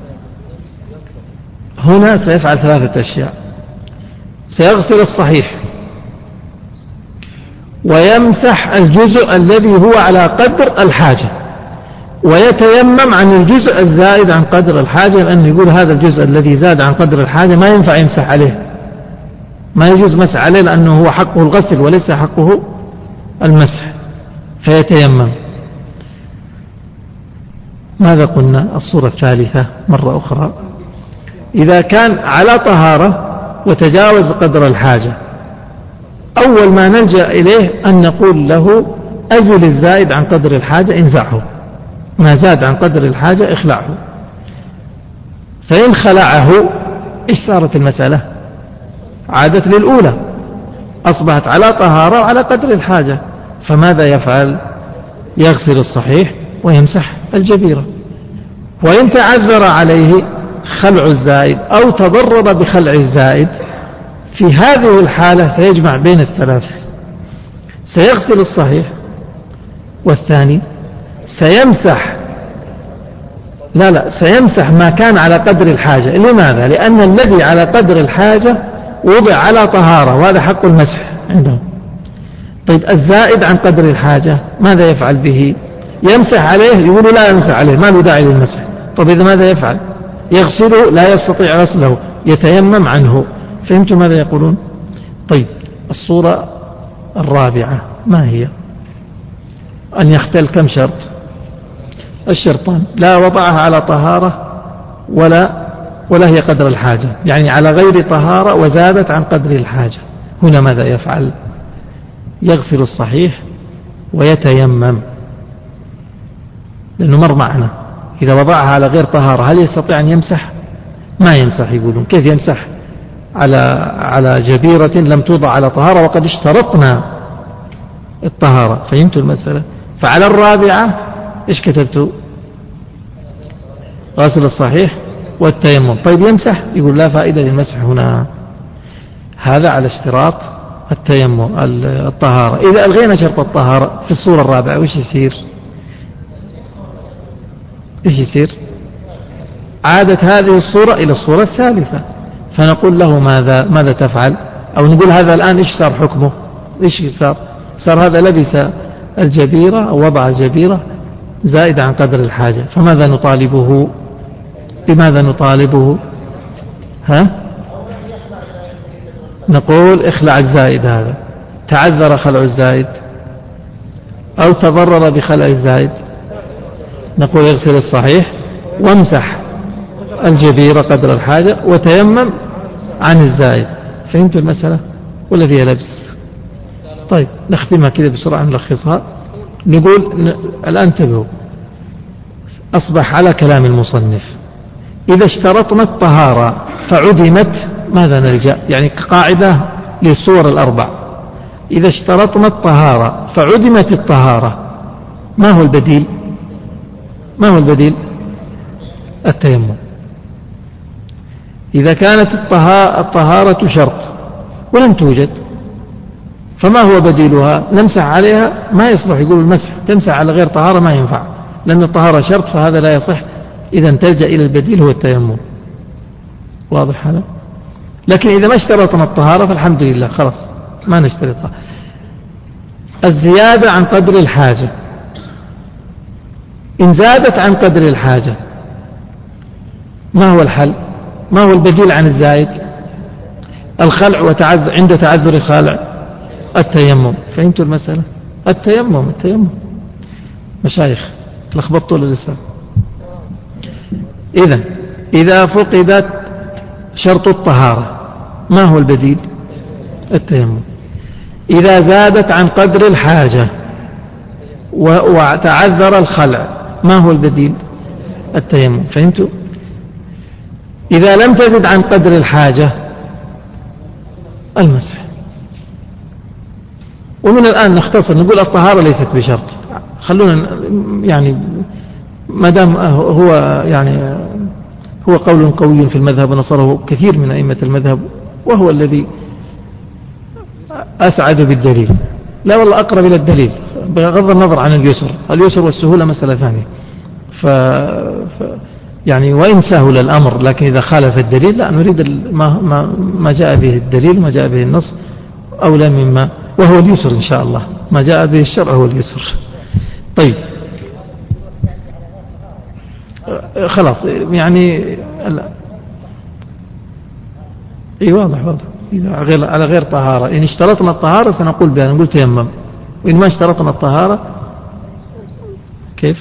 هنا سيفعل ثلاثة أشياء: سيغسل الصحيح ويمسح الجزء الذي هو على قدر الحاجة، ويتيمم عن الجزء الزائد عن قدر الحاجة، لأنه يقول هذا الجزء الذي زاد عن قدر الحاجة ما ينفع يمسح عليه، ما يجوز مسح عليه لأنه هو حقه الغسل وليس حقه المسح، فيتيمم. ماذا قلنا؟ الصورة الثالثة مرة أخرى، إذا كان على طهارة وتجاوز قدر الحاجة، أول ما نلجأ إليه أن نقول له أزل الزائد عن قدر الحاجة، انزعه، ما زاد عن قدر الحاجة اخلعه. فإن خلعه إيش صارت المسألة؟ عادت للأولى، أصبحت على طهارة وعلى قدر الحاجة، فماذا يفعل؟ يغسل الصحيح ويمسح الجبيرة. وإن تعذر عليه خلع الزائد أو تضرر بخلع الزائد، في هذه الحالة سيجمع بين الثلاث، سيغسل الصحيح، والثاني سيمسح سيمسح ما كان على قدر الحاجة. لماذا؟ لأن الذي على قدر الحاجة وضع على طهارة، وهذا حق المسح عندهم. طيب الزائد عن قدر الحاجة ماذا يفعل به؟ يمسح عليه؟ يقولوا لا يمسح عليه، ما له داعي للمسح. طيب إذا ماذا يفعل؟ يغسله؟ لا يستطيع غسله، يتيمم عنه. فهمتم ماذا يقولون؟ طيب الصورة الرابعة ما هي؟ أن يختل كم شرط؟ الشرطان، لا وضعها على طهارة ولا هي قدر الحاجة، يعني على غير طهارة وزادت عن قدر الحاجة. هنا ماذا يفعل؟ يغسل الصحيح ويتيمم، لأنه مر معنا إذا وضعها على غير طهارة هل يستطيع أن يمسح؟ ما يمسح. يقولون كيف يمسح على جبيرة لم توضع على طهارة وقد اشترطنا الطهارة؟ فهمتوا المسألة؟ فعلى الرابعة إيش كتبتوا؟ غسل الصحيح والتيمم. طيب يمسح؟ يقول لا فائدة للمسح هنا، هذا على اشتراط التيمم الطهارة. إذا ألغينا شرط الطهارة في الصورة الرابعة وإيش يصير؟ إيش يصير؟ عادت هذه الصورة إلى الصورة الثالثة، فنقول له ماذا تفعل؟ أو نقول هذا الآن إيش صار حكمه؟ إيش صار هذا لبس الجبيرة أو وضع الجبيرة زائد عن قدر الحاجة، فماذا نطالبه؟ بماذا نطالبه؟ نقول اخلع الزائد، هذا تعذر خلع الزائد أو تضرر بخلع الزائد، نقول اغسل الصحيح وامسح الجبيرة قدر الحاجة وتيمم عن الزائد. فهمتوا المسألة ولا فيها لبس؟ طيب نختمها كده بسرعة، نلخصها. نقول الآن انتبهوا، أصبح على كلام المصنف إذا اشترطنا الطهارة فعدمت ماذا نلجأ؟ يعني قاعدة للصور الأربع، إذا اشترطنا الطهارة فعدمت الطهارة، ما هو البديل؟ التيمم. إذا كانت الطهارة شرط ولم توجد فما هو بديلها؟ نمسح عليها؟ ما يصلح. يقول المسح تمسح على غير طهارة ما ينفع، لأن الطهارة شرط، فهذا لا يصح. إذا تلجأ إلى البديل هو التيمم. واضح هذا؟ لكن إذا ما اشترطنا الطهارة فالحمد لله خلاص ما نشترطها. الزيادة عن قدر الحاجة، إن زادت عن قدر الحاجة ما هو الحل؟ ما هو البديل عن الزائد؟ الخلع، عند تعذر الخالع التيمم. فهمتوا المسألة؟ التيمم مشايخ لخبطوا لسه. إذا فقدت شرط الطهارة ما هو البديل؟ التيمم. إذا زادت عن قدر الحاجة وتعذر الخلع ما هو البديل؟ التيمم. فهمتوا؟ إذا لم تزد عن قدر الحاجة المسح. ومن الآن نختصر نقول الطهارة ليست بشرط، خلونا يعني ما دام هو قول قوي في المذهب ونصره كثير من أئمة المذهب، وهو الذي أسعد بالدليل. لا والله أقرب إلى الدليل بغض النظر عن اليسر والسهولة مسألة ثانية. يعني وإن سهل الأمر، لكن إذا خالف الدليل لا نريد ما جاء به الدليل وما جاء به النص أولى مما وهو اليسر إن شاء الله. ما جاء به الشرع هو اليسر. طيب خلاص يعني اي واضح على غير طهارة. إن اشترطنا الطهارة سنقول بها، نقول تيمم، وإن ما اشترطنا الطهارة كيف؟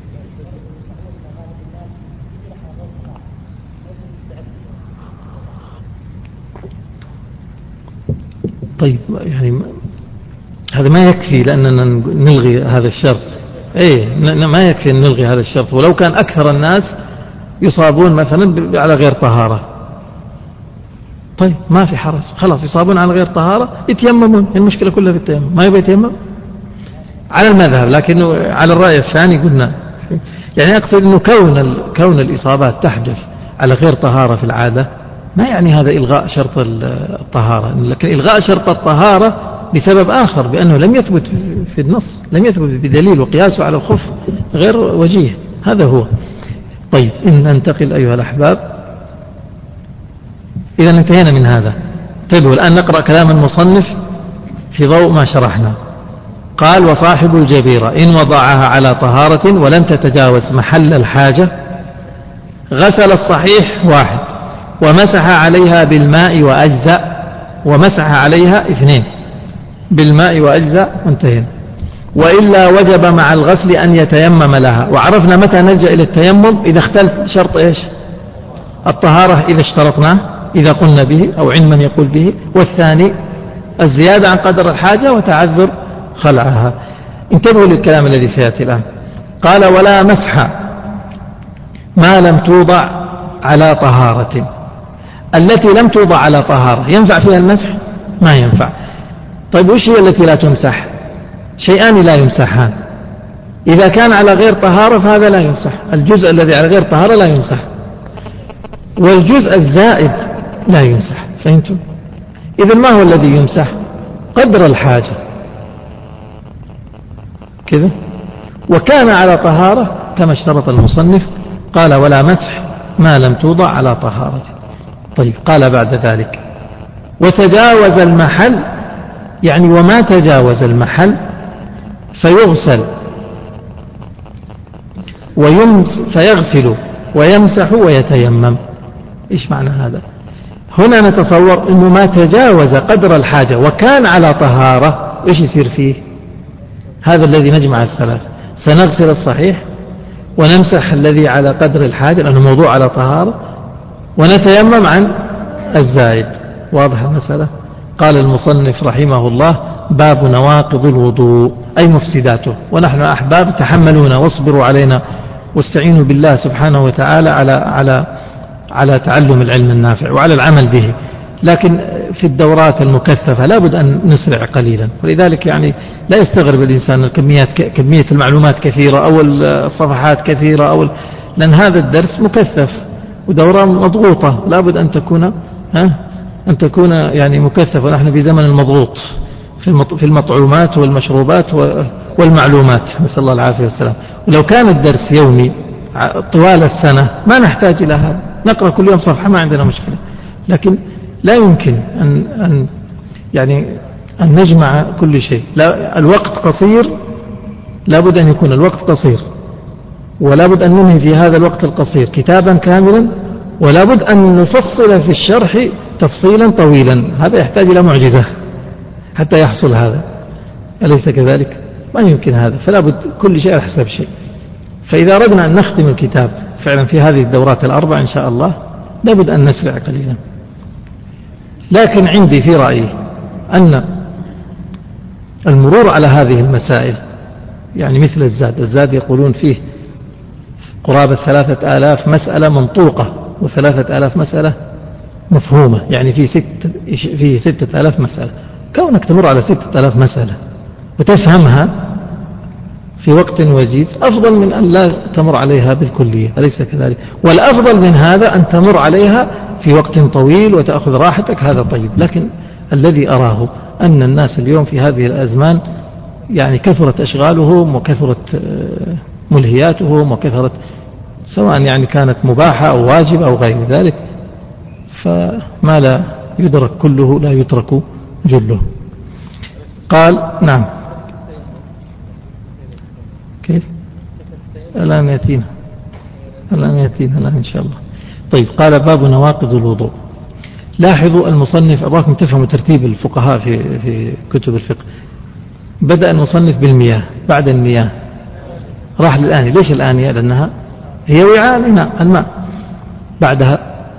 طيب يعني هذا ما يكفي لأننا نلغي هذا الشرط. ما يكفي أن نلغي هذا الشرط، ولو كان أكثر الناس يصابون مثلا على غير طهارة، طيب ما في حرج، خلاص يصابون على غير طهارة يتيممون، المشكلة كلها في التيمم، ما يبغى يتيمم على المذهب. لكن على الرأي الثاني قلنا يعني أقصد أنه كون الإصابات تحدث على غير طهارة في العادة ما يعني هذا إلغاء شرط الطهارة، لكن إلغاء شرط الطهارة بسبب آخر، بأنه لم يثبت في النص، لم يثبت بدليل، وقياسه على الخف غير وجيه، هذا هو. طيب إن ننتقل أيها الأحباب، إذا انتهينا من هذا. انتبهوا الآن نقرأ كلام المصنف في ضوء ما شرحنا. قال: وصاحب الجبيرة إن وضعها على طهارة ولم تتجاوز محل الحاجة غسل الصحيح 1 ومسح عليها بالماء وأجزأ، ومسح عليها 2 بالماء وأجزأ، وانتهينا. وإلا وجب مع الغسل أن يتيمم لها. وعرفنا متى نلجأ إلى التيمم إذا اختلف شرط إيش؟ الطهارة إذا اشترطناه، إذا قلنا به أو علم من يقول به، والثاني الزيادة عن قدر الحاجة وتعذر خلعها. انتبهوا للكلام الذي سيأتي الآن. قال: ولا مسح ما لم توضع على طهارة. التي لم توضع على طهارة ينفع فيها المسح؟ ما ينفع. طيب وش هي التي لا تمسح؟ شيئان لا يمسحان. إذا كان على غير طهارة فهذا لا يمسح، الجزء الذي على غير طهارة لا يمسح، والجزء الزائد لا يمسح. فهمتم؟ إذن ما هو الذي يمسح؟ قدر الحاجة كذا. وكان على طهارة كما اشترط المصنف، قال: ولا مسح ما لم توضع على طهارة. طيب قال بعد ذلك: وتجاوز المحل، يعني وما تجاوز المحل فيغسل فيغسل ويمسح ويتيمم. إيش معنى هذا؟ هنا نتصور أنه ما تجاوز قدر الحاجة وكان على طهارة، إيش يصير فيه؟ هذا الذي نجمع الثلاث، سنغسل الصحيح ونمسح الذي على قدر الحاجة لأنه موضوع على طهارة، ونتيمم عن الزائد. واضح المسألة؟ قال المصنف رحمه الله: باب نواقض الوضوء أي مفسداته. ونحن أحباب تحملونا واصبروا علينا واستعينوا بالله سبحانه وتعالى على تعلم العلم النافع وعلى العمل به. لكن في الدورات المكثفة لابد أن نسرع قليلا، ولذلك يعني لا يستغرب الإنسان كمية المعلومات كثيرة أو الصفحات كثيرة لأن هذا الدرس مكثف ودورة مضغوطة، لابد أن تكون يعني مكثفة. ونحن في زمن المضغوط في المطعومات والمشروبات والمعلومات، نسأل الله العافية والسلام. ولو كان الدرس يومي طوال السنة ما نحتاج إلى هذا، نقرأ كل يوم صفحة ما عندنا مشكلة. لكن لا يمكن أن نجمع كل شيء. لا، الوقت قصير، لابد أن يكون الوقت قصير، ولابد أن ننهي في هذا الوقت القصير كتابا كاملا، ولابد أن نفصل في الشرح تفصيلا طويلا. هذا يحتاج إلى معجزة حتى يحصل هذا، أليس كذلك؟ ما يمكن هذا، فلا بد كل شيء على حسب شيء. فإذا أردنا أن نختم الكتاب فعلا في هذه الدورات الأربع إن شاء الله لابد أن نسرع قليلا. لكن عندي في رأيي أن المرور على هذه المسائل يعني مثل الزاد يقولون فيه قرابة 3000 مسألة منطوقة و3000 مسألة مفهومة، يعني في 6000 مسألة. كونك تمر على 6000 مسألة وتفهمها في وقت وجيز أفضل من أن لا تمر عليها بالكلية، أليس كذلك؟ والأفضل من هذا أن تمر عليها في وقت طويل وتأخذ راحتك، هذا طيب. لكن الذي أراه أن الناس اليوم في هذه الأزمان يعني كثرت أشغالهم وكثرت ملهياتهم وكثرت، سواء يعني كانت مباحة أو واجبة أو غير ذلك، فما لا يدرك كله لا يترك جله. قال: نعم. كيف؟ الآن يأتينا الآن إن شاء الله. طيب، قال باب نواقض الوضوء. لاحظوا المصنف، أراكم تفهموا ترتيب الفقهاء في كتب الفقه. بدأ المصنف بالمياه، بعد المياه راح للآنية. ليش الآنية؟ لأنها هي وعاء الماء. بعدها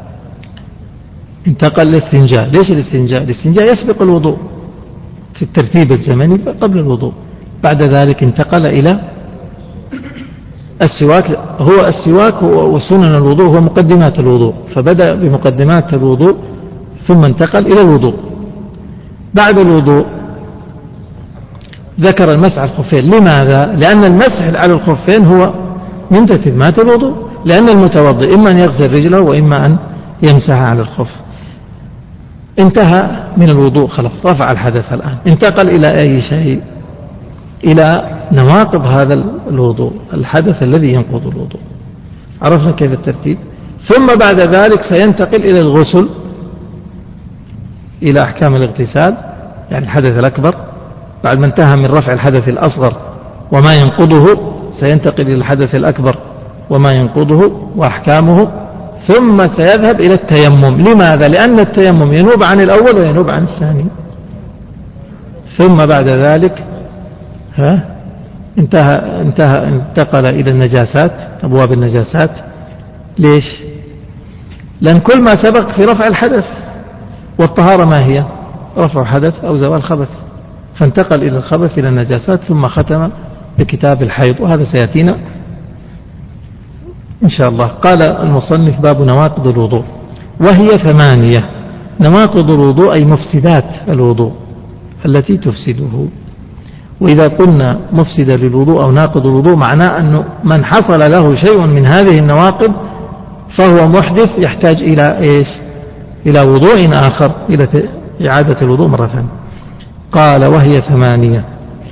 انتقل للاستنجاء. ليش الاستنجاء؟ الاستنجاء يسبق الوضوء في الترتيب الزمني قبل الوضوء. بعد ذلك انتقل إلى السواك. هو السواك وسنن الوضوء هو مقدمات الوضوء، فبدأ بمقدمات الوضوء ثم انتقل إلى الوضوء. بعد الوضوء ذكر المسح على الخفين. لماذا؟ لأن المسح على الخفين هو من تتمات الوضوء، لأن المتوضئ إما أن يغسل رجله وإما أن يمسح على الخف. انتهى من الوضوء خلاص، رفع الحدث. الآن انتقل إلى أي شيء؟ إلى نواقض هذا الوضوء، الحدث الذي ينقض الوضوء. عرفنا كيف الترتيب؟ ثم بعد ذلك سينتقل إلى الغسل، إلى أحكام الاغتسال، يعني الحدث الأكبر. بعد ما انتهى من رفع الحدث الأصغر وما ينقضه سينتقل إلى الحدث الأكبر وما ينقضه وأحكامه، ثم سيذهب إلى التيمم. لماذا؟ لأن التيمم ينوب عن الأول وينوب عن الثاني. ثم بعد ذلك انتقل إلى النجاسات، أبواب النجاسات. ليش؟ لأن كل ما سبق في رفع الحدث، والطهارة ما هي؟ رفع حدث أو زوال خبث. فانتقل إلى الخبث، إلى النجاسات، ثم ختم بكتاب الحيض، وهذا سيأتينا إن شاء الله. قال المصنف باب نواقض الوضوء، وهي 8. نواقض الوضوء أي مفسدات الوضوء التي تفسده. وإذا قلنا مفسد للوضوء أو ناقض الوضوء، معناه أنه من حصل له شيء من هذه النواقض فهو محدث، يحتاج إلى إيش؟ إلى وضوء آخر، إلى إعادة الوضوء مرة ثانية. قال وهي 8.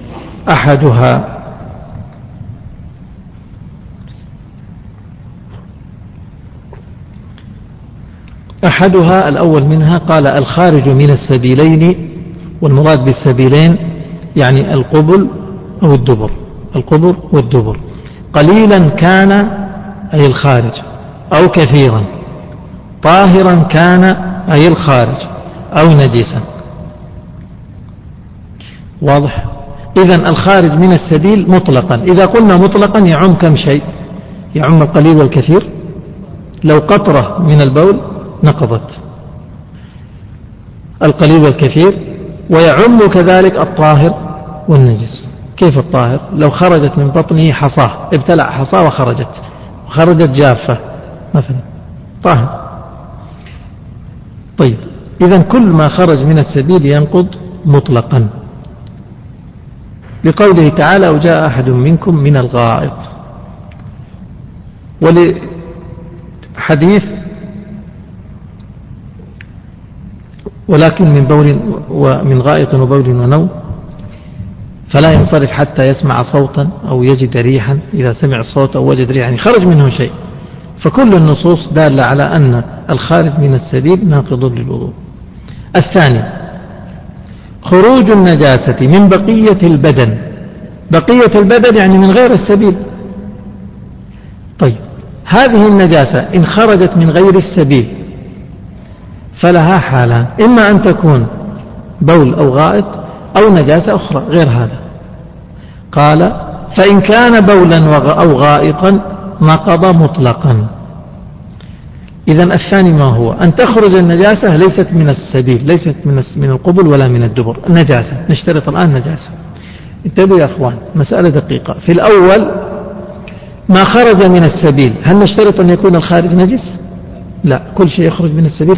أحدها الأول منها، قال الخارج من السبيلين. والمراد بالسبيلين يعني القبل أو الدبر، القبر والدبر، قليلا كان أي الخارج أو كثيرا، طاهرا كان أي الخارج أو نجسا. واضح؟ إذن الخارج من السبيل مطلقا، إذا قلنا مطلقا يعم كم شيء؟ يعم القليل والكثير. لو قطرة من البول نقضت القليل والكثير، ويعم كذلك الطاهر والنجس. كيف الطاهر؟ لو خرجت من بطنه حصاه، ابتلع حصاه وخرجت جافة مثلا، طاهر. طيب، إذن كل ما خرج من السبيل ينقض مطلقا، لقوله تعالى أو جاء أحد منكم من الغائط. ولحديث ولكن من بول ومن غائط وبول ونوم فلا ينصرف حتى يسمع صوتا أو يجد ريحا، إذا سمع الصوت أو وجد ريحا يعني خرج منه شيء. فكل النصوص دالة على أن الخارج من السبيل ناقض للوضوء. الثاني خروج النجاسة من بقية البدن. بقية البدن يعني من غير السبيل. طيب، هذه النجاسة إن خرجت من غير السبيل فلها حالان، إما أن تكون بول أو غائط أو نجاسة أخرى غير هذا. قال فإن كان بولا أو غائطا نقض مطلقا. إذن الثاني ما هو؟ أن تخرج النجاسة ليست من السبيل، ليست من القبل ولا من الدبر، النجاسة. نشترط الآن نجاسة. انتبهوا يا أخوان، مسألة دقيقة. في الأول ما خرج من السبيل، هل نشترط أن يكون الخارج نجس؟ لا، كل شيء يخرج من السبيل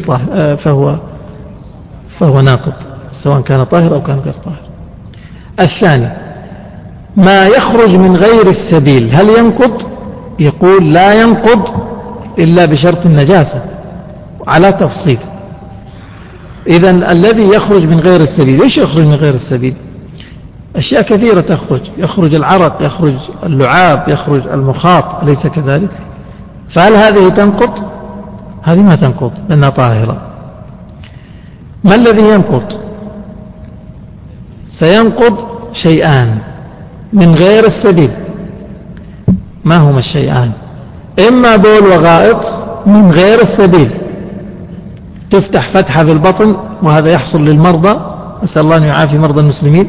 فهو ناقض، سواء كان طاهر أو كان غير طاهر. الثاني ما يخرج من غير السبيل هل ينقض؟ يقول لا ينقض إلا بشرط النجاسة على تفصيل. إذن الذي يخرج من غير السبيل، إيش يخرج من غير السبيل؟ أشياء كثيرة تخرج، يخرج العرق، يخرج اللعاب، يخرج المخاط، أليس كذلك؟ فهل هذه تنقض؟ هذه ما تنقض لأنها طاهرة. ما الذي ينقض؟ سينقض شيئان من غير السبيل. ما هما الشيئان؟ إما بول وغائط من غير السبيل، تفتح فتحة في البطن، وهذا يحصل للمرضى، أسأل الله أن يعافي مرضى المسلمين،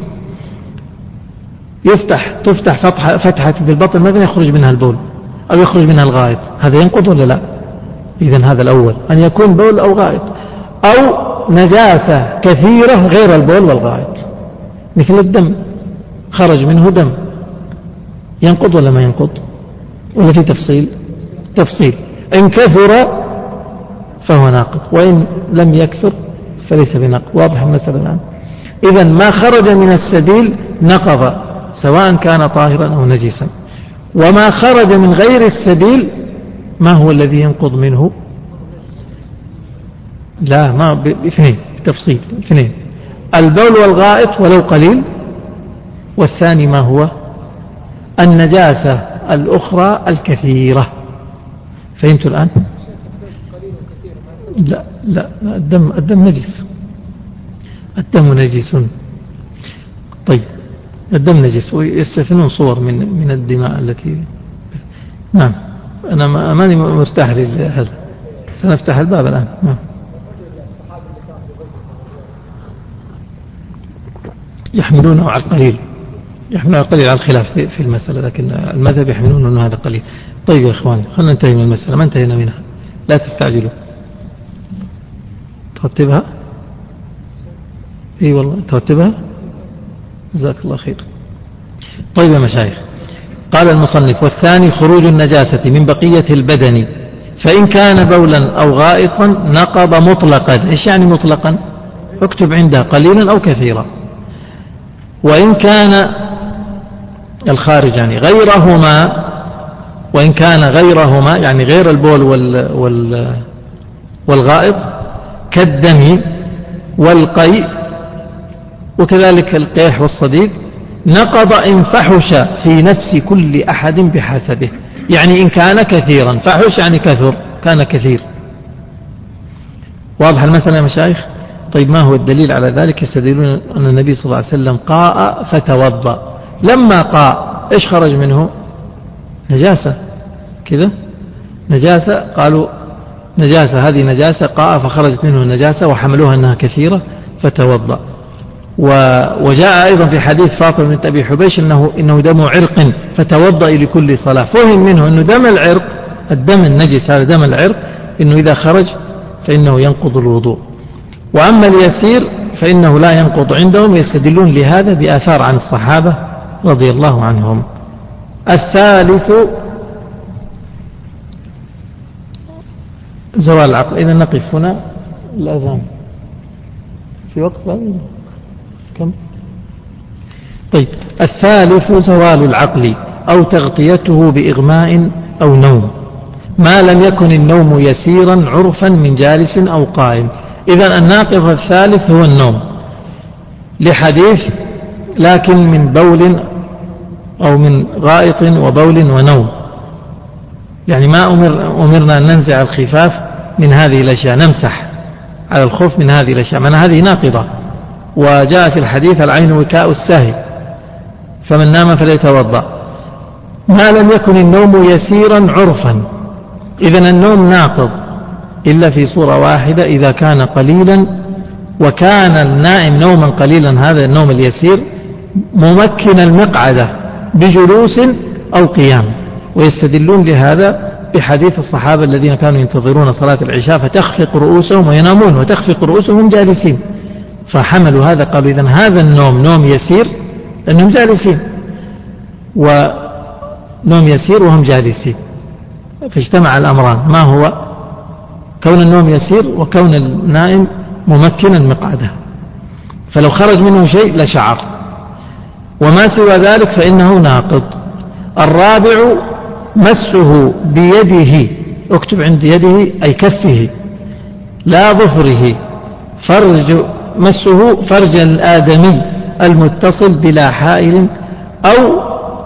تفتح فتحة في البطن مثلا يخرج منها البول أو يخرج منها الغائط، هذا ينقض ولا لا؟ إذن هذا الأول، أن يكون بول أو غائط، أو نجاسة كثيرة غير البول والغائط، مثل الدم، خرج منه دم، ينقض ولا ما ينقض؟ ولا في تفصيل. إن كثر فهو ناقض، وإن لم يكثر فليس بناقض. واضح المسألة الآن؟ إذن ما خرج من السبيل نقض، سواء كان طاهرا أو نجسا. وما خرج من غير السبيل ما هو الذي ينقض منه؟ لا، ما باثنين، تفصيل اثنين: البول والغائط ولو قليل، والثاني ما هو؟ النجاسة الأخرى الكثيرة. فهمت الآن؟ لا، الدم نجس، الدم نجس. طيب، الدم نجس، ويستثنون صور من الدماء التي. نعم، أنا ماني مرتاح لهذا، سنفتح الباب الآن. نعم. يحملونه على القليل، على الخلاف في المسألة، لكن المذهب يحملون أنه هذا قليل. طيب يا إخواني، خلنا ننتهي من المسألة، ما انتهينا منها، لا تستعجلوا. ترتبها؟ اي والله ترتبها، جزاك الله خير. طيب يا مشايخ، قال المصنف: والثاني خروج النجاسة من بقية البدن، فإن كان بولا أو غائطا نقض مطلقا. إيش يعني مطلقا؟ اكتب عندها قليلا أو كثيرا. وإن كان الخارج يعني غيرهما، وإن كان غيرهما يعني غير البول والغائط كالدم والقيء، وكذلك القيح والصديد، نقض إن فحش في نفس كل أحد بحسبه. يعني إن كان كثيرا، فحش يعني كثر، كان كثير. واضح المسألة يا مشايخ؟ طيب، ما هو الدليل على ذلك؟ يستدلون أن النبي صلى الله عليه وسلم قاء فتوضأ، لما قاء إيش خرج منه؟ نجاسة، كذا نجاسة، قالوا نجاسة، هذه نجاسة، قاء فخرجت منه النجاسة، وحملوها أنها كثيرة فتوضأ. وجاء أيضا في حديث فاطمة بنت أبي حبيش إنه دم عرق فتوضأ لكل صلاة. فهم منه أنه دم العرق، الدم النجس هذا دم العرق، إنه إذا خرج فإنه ينقض الوضوء. وأما اليسير فإنه لا ينقض عندهم، يستدلون لهذا بآثار عن الصحابة رضي الله عنهم. الثالث زوال العقل. إذا نقف هنا، الأذان في وقت كم؟ طيب، الثالث زوال العقل أو تغطيته بإغماء أو نوم، ما لم يكن النوم يسيرا عرفا من جالس أو قائم. إذن الناقض الثالث هو النوم، لحديث: لكن من بول أو من غائط وبول ونوم. يعني ما أمرنا أن ننزع الخفاف من هذه الأشياء، نمسح على الخف من هذه الأشياء، من هذه ناقضة. وجاء في الحديث: العين وكاء السهي، فمن نام فليتوضأ. ما لم يكن النوم يسيرا عرفا. إذن النوم ناقض إلا في صورة واحدة: إذا كان قليلا، وكان النائم نوما قليلا، هذا النوم اليسير، ممكن المقعدة بجلوس أو قيام. ويستدلون لهذا بحديث الصحابة الذين كانوا ينتظرون صلاة العشاء فتخفق رؤوسهم وينامون وتخفق رؤوسهم جالسين، فحملوا هذا، قالوا إذن هذا النوم نوم يسير لأنهم جالسين، ونوم يسير وهم جالسين، فاجتمع الأمران: ما هو؟ كون النوم يسير، وكون النائم ممكنا مقعده، فلو خرج منه شيء لشعر. وما سوى ذلك فإنه ناقض. الرابع مسه بيده، اكتب عند يده أي كفه لا ظفره، مسه فرج الآدمي المتصل بلا حائل أو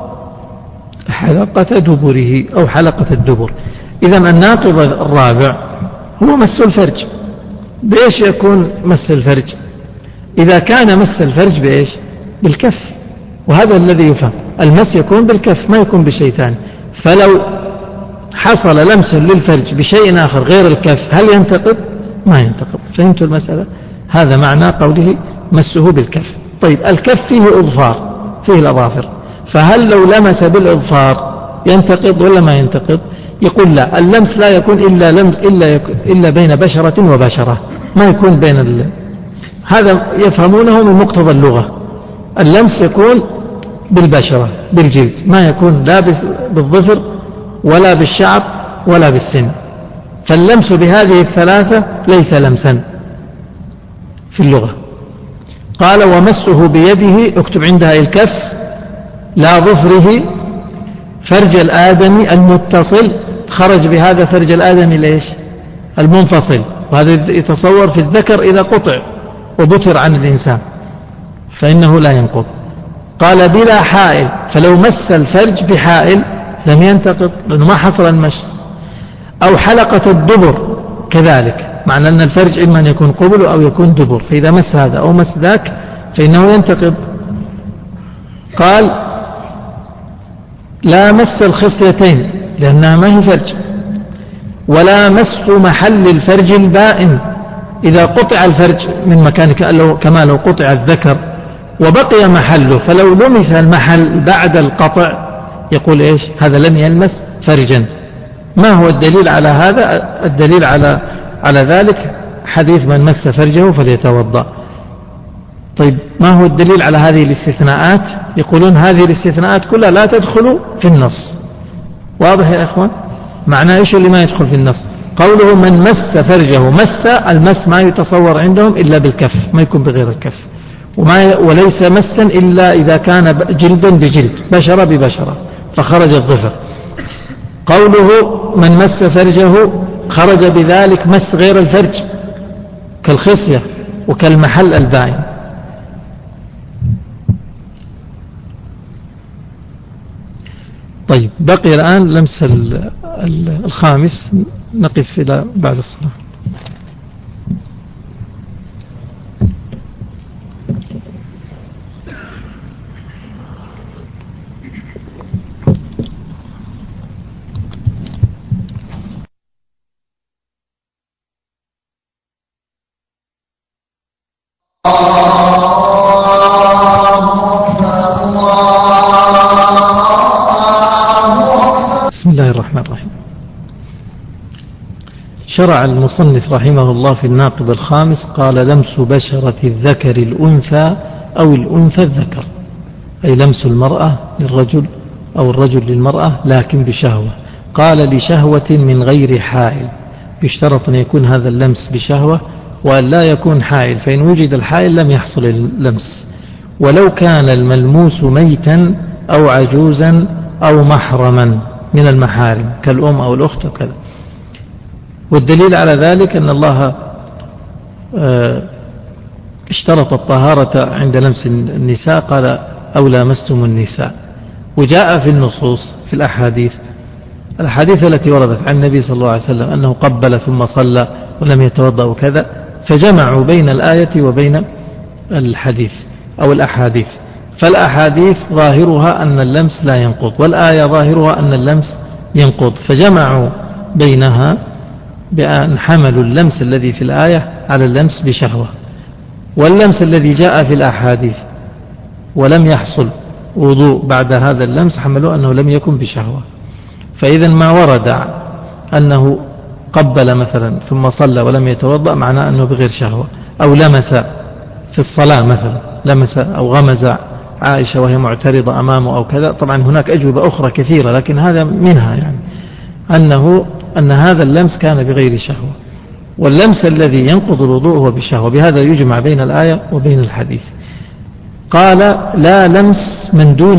حلقة دبره أو حلقة الدبر. إذن الناقض الرابع هو مس الفرج. بإيش يكون مس الفرج؟ إذا كان مس الفرج بإيش؟ بالكف، وهذا الذي يفهم. المس يكون بالكف، ما يكون بشيء ثاني. فلو حصل لمس للفرج بشيء آخر غير الكف هل ينتقض؟ ما ينتقض. فهمتوا المسألة؟ هذا معنى قوله مسه بالكف. طيب الكف فيه إظفار، فيه الأظافر، فهل لو لمس بالإظفار ينتقض ولا ما ينتقض؟ يقول لا، اللمس لا يكون إلا لمس إلا بين بشرة وبشرة، ما يكون بين هذا يفهمونه من مقتضى اللغة. اللمس يكون بالبشرة بالجلد، ما يكون لا بالظفر ولا بالشعر ولا بالسن. فاللمس بهذه الثلاثة ليس لمسا في اللغة. قال ومسه بيده، اكتب عندها الكف، لا ظفره، فرج الآدمي المتصل، خرج بهذا فرج الآدمي ليش؟ المنفصل، وهذا يتصور في الذكر إذا قطع وبتر عن الإنسان فإنه لا ينقض. قال بلا حائل، فلو مس الفرج بحائل لم ينتقض لأنه ما حصل المس. أو حلقة الدبر كذلك، معنى أن الفرج إما أن يكون قبل أو يكون دبر، فإذا مس هذا أو مس ذاك فإنه ينتقض. قال لا مس الخصيتين لأنها ما هي فرج، ولا مس محل الفرج البائن، إذا قطع الفرج من مكان كما لو قطع الذكر وبقي محله، فلو لمس المحل بعد القطع يقول إيش؟ هذا لم يلمس فرجا. ما هو الدليل على هذا؟ الدليل على ذلك حديث من مس فرجه فليتوضأ. طيب ما هو الدليل على هذه الاستثناءات؟ يقولون هذه الاستثناءات كلها لا تدخل في النص. واضح يا إخوان؟ معناه إيش اللي ما يدخل في النص؟ قوله من مس فرجه، مس المس ما يتصور عندهم إلا بالكف، ما يكون بغير الكف، وليس مسا إلا إذا كان جلدا بجلد، بشرة ببشرة، فخرج الظفر. قوله من مس فرجه خرج بذلك مس غير الفرج كالخصية وكالمحل البائن. طيب بقي الآن لمس الخامس، نقف إلى بعد الصلاة. بسم الله الرحمن الرحيم. شرع المصنف رحمه الله في الناقض الخامس، قال لمس بشرة الذكر الأنثى أو الأنثى الذكر، أي لمس المرأة للرجل أو الرجل للمرأة لكن بشهوة. قال لشهوة من غير حائل، يشترط أن يكون هذا اللمس بشهوة وأن لا يكون حائل، فإن وجد الحائل لم يحصل اللمس. ولو كان الملموس ميتا أو عجوزا أو محرما من المحارم كالأم أو الأخت وكذا. والدليل على ذلك أن الله اشترط الطهارة عند لمس النساء، قال أو لامستم النساء. وجاء في النصوص في الأحاديث التي وردت عن النبي صلى الله عليه وسلم أنه قبل ثم صلى ولم يتوضأ وكذا، فجمعوا بين الآية وبين الحديث أو الأحاديث. فالأحاديث ظاهرها أن اللمس لا ينقض، والآية ظاهرها أن اللمس ينقض، فجمعوا بينها بأن حملوا اللمس الذي في الآية على اللمس بشهوة، واللمس الذي جاء في الأحاديث ولم يحصل وضوء بعد هذا اللمس حملوا أنه لم يكن بشهوة. فإذا ما ورد أنه قبل مثلا ثم صلى ولم يتوضأ معناه أنه بغير شهوة، أو لمس في الصلاة مثلا، لمس أو غمز عائشة وهي معترضة أمامه أو كذا. طبعا هناك أجوبة أخرى كثيرة لكن هذا منها، يعني أن هذا اللمس كان بغير شهوة، واللمس الذي ينقض الوضوء هو بشهوة. بهذا يجمع بين الآية وبين الحديث. قال لا لمس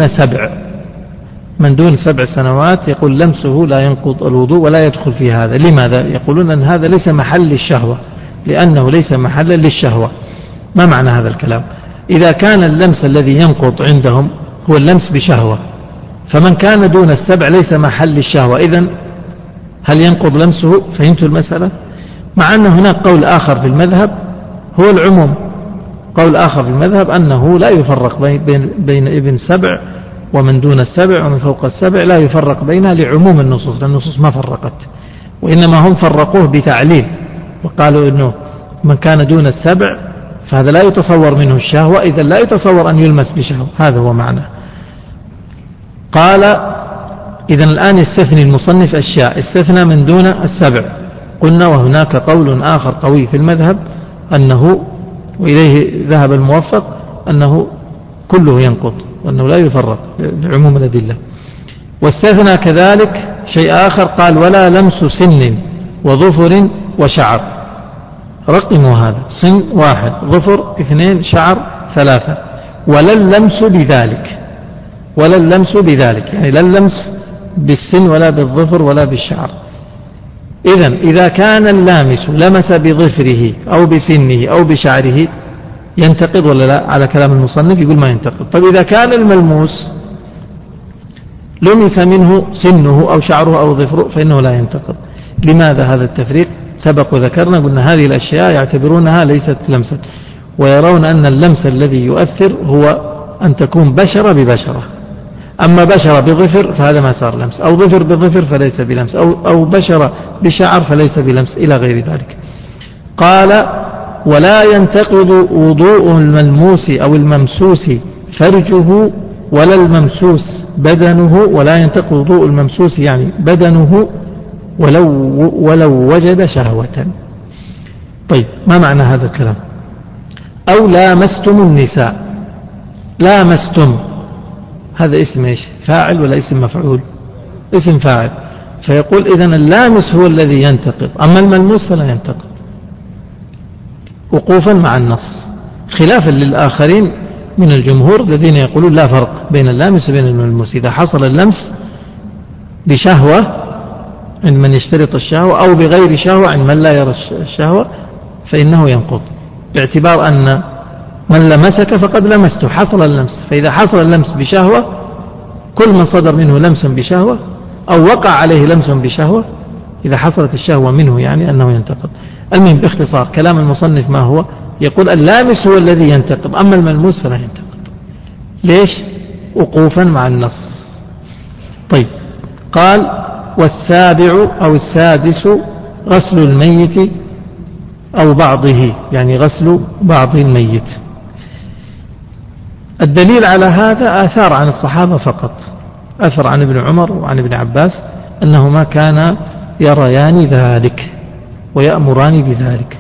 من دون 7 سنوات، يقول لمسه لا ينقض الوضوء ولا يدخل في هذا. لماذا؟ يقولون أن هذا ليس محل الشهوة، لأنه ليس محلا للشهوة. ما معنى هذا الكلام؟ إذا كان اللمس الذي ينقض عندهم هو اللمس بشهوة، فمن كان دون 7 ليس محل الشهوة، إذن هل ينقض لمسه؟ فهمتوا المسألة؟ مع أن هناك قول آخر في المذهب هو العموم، قول آخر في المذهب أنه لا يفرق بين ابن 7 ومن دون السبع ومن فوق السبع لا يفرق بينها لعموم النصوص، لأن النصوص ما فرقت، وإنما هم فرقوه بتعليل وقالوا إنه من كان دون السبع فهذا لا يتصور منه الشهوة، إذا لا يتصور أن يلمس بشهوة، هذا هو معنى. قال إذن الآن يستثني المصنف أشياء، استثنى من دون السبع، قلنا وهناك قول آخر قوي في المذهب أنه، وإليه ذهب الموفق، أنه كله ينقض وأنه لا يفرق لعموم الأدلة. واستثنى كذلك شيء آخر، قال ولا لمس سن وظفر وشعر، رقموا هذا، سن 1، ظفر 2، شعر 3، ولا اللمس بذلك، ولا اللمس بذلك يعني لا اللمس بالسن ولا بالظفر ولا بالشعر. إذن إذا كان اللامس لمس بظفره أو بسنه أو بشعره ينتقض ولا لا؟ على كلام المصنف يقول ما ينتقض. طيب إذا كان الملموس لمس منه سنه أو شعره أو ظفره فإنه لا ينتقض. لماذا هذا التفريق؟ سبق وذكرنا، قلنا هذه الأشياء يعتبرونها ليست لمسا، ويرون أن اللمس الذي يؤثر هو أن تكون بشرة ببشرة، أما بشرة بظفر فهذا ما صار لمس، أو ظفر بظفر فليس بلمس، أو بشرة بشعر فليس بلمس، إلى غير ذلك. قال ولا ينتقض وضوء الملموس أو الممسوس فرجه ولا الممسوس بدنه، ولا ينتقض وضوء الممسوس يعني بدنه ولو وجد شهوة. طيب ما معنى هذا الكلام؟ أو لامستم النساء، لامستم هذا اسم ايش؟ فاعل ولا اسم مفعول؟ اسم فاعل، فيقول إذن اللامس هو الذي ينتقض، أما الملموس فلا ينتقض، وقوفا مع النص، خلافا للآخرين من الجمهور الذين يقولون لا فرق بين اللامس وبين الملموس، إذا حصل اللمس بشهوة عند من يشترط الشهوة أو بغير شهوة عند من لا يرى الشهوة فإنه ينقض، باعتبار أن من لمسك فقد لمسته، حصل اللمس، فإذا حصل اللمس بشهوة كل من صدر منه لمس بشهوة أو وقع عليه لمس بشهوة إذا حصلت الشهوة منه يعني أنه ينتقض. المهم باختصار كلام المصنف ما هو؟ يقول اللامس هو الذي ينتقض، أما الملموس فلا ينتقض. ليش؟ وقوفا مع النص. طيب قال والسابع أو السادس غسل الميت أو بعضه، يعني غسل بعض الميت. الدليل على هذا آثار عن الصحابة فقط، أثر عن ابن عمر وعن ابن عباس أنهما كانا يريان ذلك ويأمران بذلك،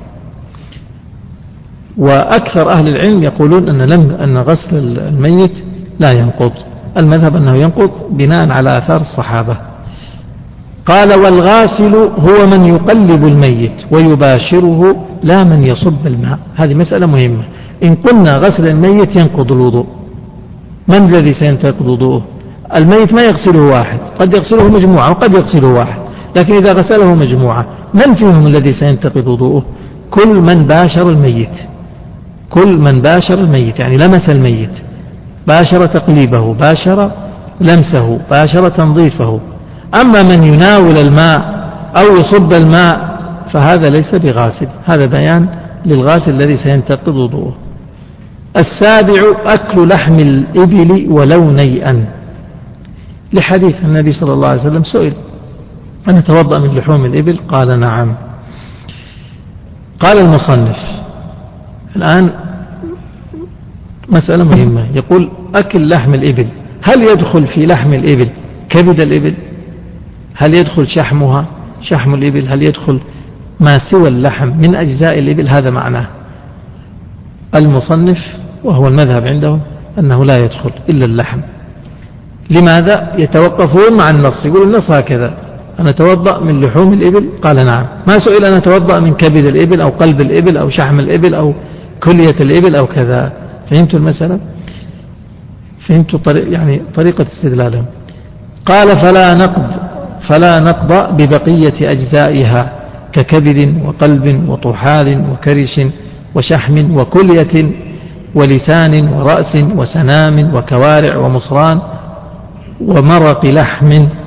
وأكثر أهل العلم يقولون أن غسل الميت لا ينقض، المذهب أنه ينقض بناء على آثار الصحابة. قال والغاسل هو من يقلب الميت ويباشره لا من يصب الماء. هذه مسألة مهمة، إن قلنا غسل الميت ينقض الوضوء، من الذي سينتقض وضوءه؟ الميت ما يغسله واحد، قد يغسله مجموعة وقد يغسله واحد، لكن إذا غسله مجموعة من فيهم الذي سينتقض وضوءه؟ كل من باشر الميت، كل من باشر الميت يعني لمس الميت، باشر تقليبه، باشر لمسه، باشر تنظيفه. أما من يناول الماء أو يصب الماء فهذا ليس بغاسل، هذا بيان للغاسل الذي سينتقض وضوءه. السابع أكل لحم الإبل ولو نيئا، لحديث النبي صلى الله عليه وسلم سئل أن يتوضأ من لحوم الإبل؟ قال نعم. قال المصنف الآن مسألة مهمة، يقول أكل لحم الإبل، هل يدخل في لحم الإبل كبد الإبل؟ هل يدخل شحمها، شحم الإبل؟ هل يدخل ما سوى اللحم من أجزاء الإبل؟ هذا معناه. المصنف وهو المذهب عندهم أنه لا يدخل إلا اللحم. لماذا؟ يتوقفون مع النص، يقول النص هكذا أنا أتوضأ من لحوم الإبل، قال نعم، ما سئل أن أتوضأ من كبد الإبل أو قلب الإبل أو شحم الإبل أو كلية الإبل أو كذا. فهمتوا المسألة؟ فهمتوا يعني طريقة استدلالهم. قال فلا نقض ببقية أجزائها ككبد وقلب وطحال وكرش وشحم وكلية ولسان ورأس وسنام وكوارع ومصران ومرق لحم،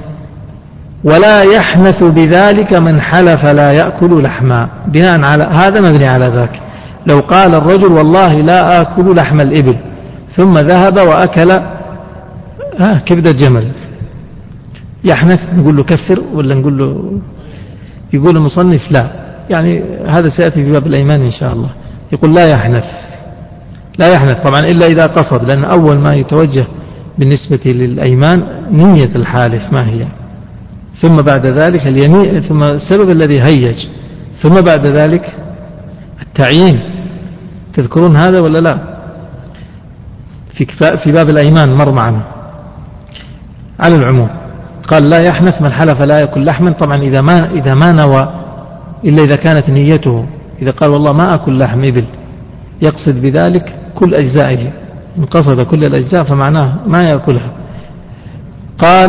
ولا يحنث بذلك من حلف لا يأكل لحما. بناء على هذا مبني على ذاك، لو قال الرجل والله لا آكل لحم الإبل ثم ذهب وأكل كبد الجمل يحنث، نقول له كفر ولا نقول له؟ يقول المصنف لا، يعني هذا سيأتي في باب الأيمان إن شاء الله. يقول لا يحنث، لا يحنث طبعا إلا إذا قصد، لأن أول ما يتوجه بالنسبة للأيمان نية الحالف ما هي، ثم بعد ذلك اليمين، ثم السبب الذي هيج، ثم بعد ذلك التعيين. تذكرون هذا ولا لا؟ في باب الأيمان مر معنا. على العموم قال لا يحنث من حلف لا يأكل لحما، طبعا إذا ما نوى، إلا إذا كانت نيته، إذا قال والله ما أكل لحم إبل يقصد بذلك كل أجزائه، إن قصد كل الأجزاء فمعناه ما يأكلها. قال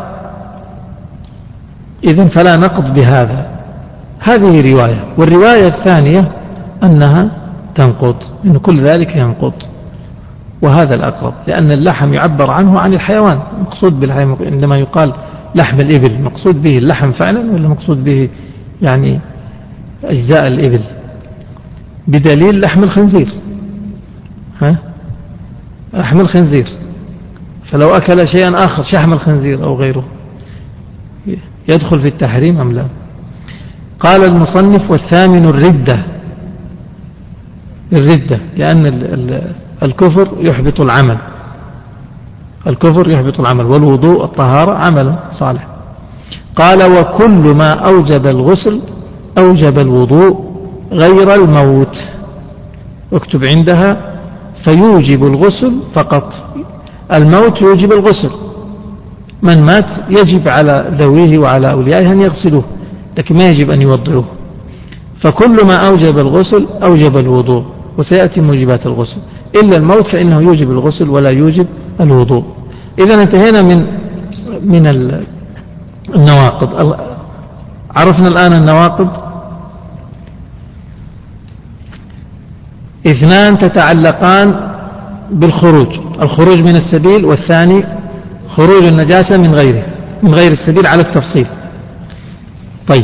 إذن فلا نقض بهذا. هذه رواية، والرواية الثانية أنها تنقض، إن كل ذلك ينقض، وهذا الأقرب، لأن اللحم يعبر عنه عن الحيوان، مقصود بالحيوان عندما يقال لحم الإبل، مقصود به اللحم فعلا ولا مقصود به يعني أجزاء الإبل؟ بدليل لحم الخنزير، لحم الخنزير، فلو أكل شيئا آخر شحم الخنزير أو غيره يدخل في التحريم أم لا؟ قال المصنف والثامن الردة، لأن الكفر يحبط العمل، الكفر يحبط العمل، والوضوء الطهارة عمل صالح. قال وكل ما أوجب الغسل أوجب الوضوء غير الموت، اكتب عندها فيوجب الغسل فقط، الموت يوجب الغسل، من مات يجب على ذويه وعلى أوليائه أن يغسلوه، لكن ما يجب أن يوضعوه. فكل ما أوجب الغسل أوجب الوضوء، وسيأتي موجبات الغسل، إلا الموت فإنه يوجب الغسل ولا يوجب الوضوء. إذا انتهينا من النواقض. عرفنا الآن النواقض. 2 تتعلقان بالخروج، الخروج من السبيل، والثاني خروج النجاسة من غير السبيل على التفصيل. طيب،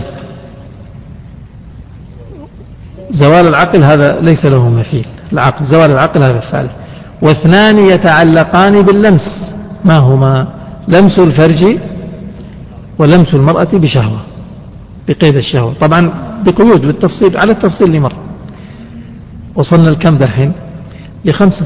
زوال العقل هذا ليس له مثيل، العقل زوال العقل هذا الثالث. 2 يتعلقان باللمس، ما هما؟ لمس الفرج ولمس المرأة بشهوة، بقيد الشهوة، طبعا بقيود بالتفصيل على التفصيل لمر. وصلنا الكم دحين؟ ل5.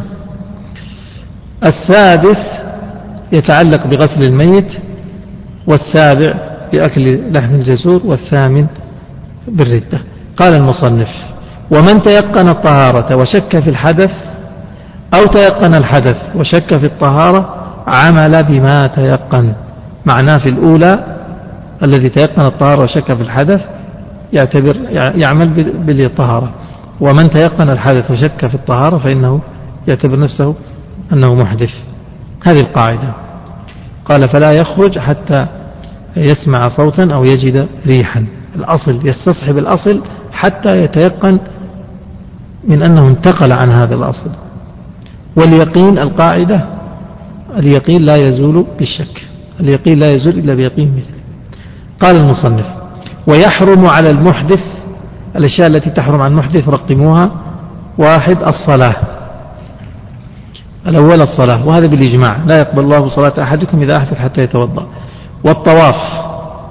السادس يتعلق بغسل الميت، والسابع بأكل لحم الجزور، والثامن بالردة. قال المصنف ومن تيقن الطهارة وشك في الحدث، أو تيقن الحدث وشك في الطهارة، عمل بما تيقن. معناه في الأولى الذي تيقن الطهارة وشك في الحدث يعمل بالطهارة، ومن تيقن الحدث وشك في الطهارة فإنه يعتبر نفسه أنه محدث. هذه القاعدة. قال فلا يخرج حتى يسمع صوتا أو يجد ريحا، الأصل يستصحب الأصل حتى يتيقن من أنه انتقل عن هذا الأصل. واليقين القاعدة، اليقين لا يزول بالشك، اليقين لا يزول إلا بيقين مثله. قال المصنف ويحرم على المحدث، الأشياء التي تحرم عن المحدث رقموها: 1 الصلاة، الأول الصلاة، وهذا بالإجماع، لا يقبل الله صلاة أحدكم إذا أحدث حتى يتوضأ. والطواف،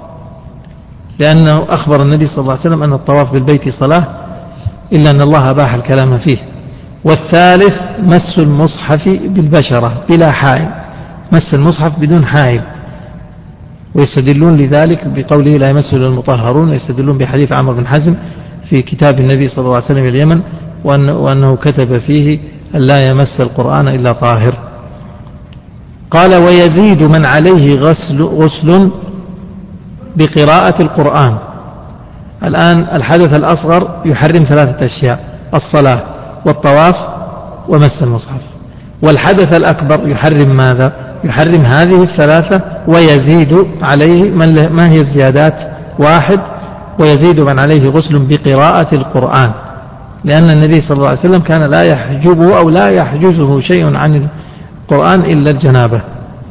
لأنه أخبر النبي صلى الله عليه وسلم أن الطواف بالبيت صلاة، إلا أن الله أباح الكلام فيه. والثالث مس المصحف بالبشرة بلا حائل، مس المصحف بدون حائل، ويستدلون لذلك بقوله لا يمسه إلا المطهرون، ويستدلون بحديث عمرو بن حزم في كتاب النبي صلى الله عليه وسلم اليمن، وأنه كتب فيه أن لا يمس القرآن إلا طاهر. قال ويزيد من عليه غسل بقراءة القرآن. الآن الحدث الأصغر يحرم 3 أشياء: الصلاة والطواف ومس المصحف. والحدث الأكبر يحرم ماذا؟ يحرم هذه 3، ويزيد عليه ما هي الزيادات؟ 1 ويزيد من عليه غسل بقراءة القرآن، لأن النبي صلى الله عليه وسلم كان لا يحجبه أو لا يحجزه شيء عن القرآن إلا الجنابة.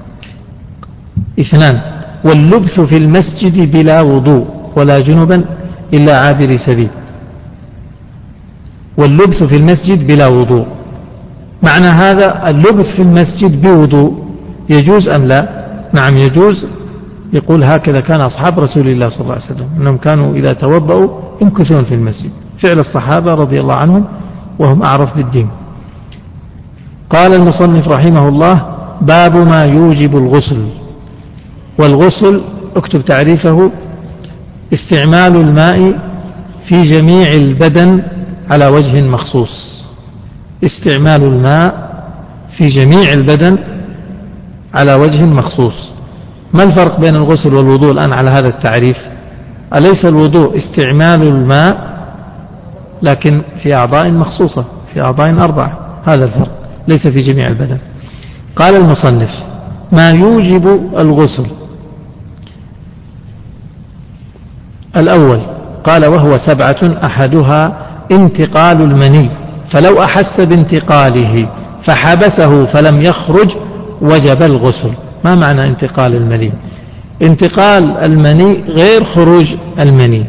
2 واللبث في المسجد بلا وضوء ولا جنبا إلا عابر سبيل. واللبث في المسجد بلا وضوء، معنى هذا اللبث في المسجد بوضوء، يجوز أم لا؟ نعم يجوز. يقول هكذا كان أصحاب رسول الله صلى الله عليه وسلم، أنهم كانوا إذا توضأوا يمكثون في المسجد، فعل الصحابة رضي الله عنهم وهم أعرف بالدين. قال المصنف رحمه الله: باب ما يوجب الغسل. والغسل اكتب تعريفه: استعمال الماء في جميع البدن على وجه مخصوص. استعمال الماء في جميع البدن على وجه مخصوص. ما الفرق بين الغسل والوضوء الآن على هذا التعريف؟ أليس الوضوء استعمال الماء لكن في أعضاء مخصوصة، في أعضاء 4؟ هذا الفرق، ليس في جميع البدن. قال المصنف: ما يوجب الغسل. الأول قال: وهو 7، أحدها انتقال المني، فلو أحس بانتقاله فحبسه فلم يخرج وجب الغسل. ما معنى انتقال المني؟ انتقال المني غير خروج المني،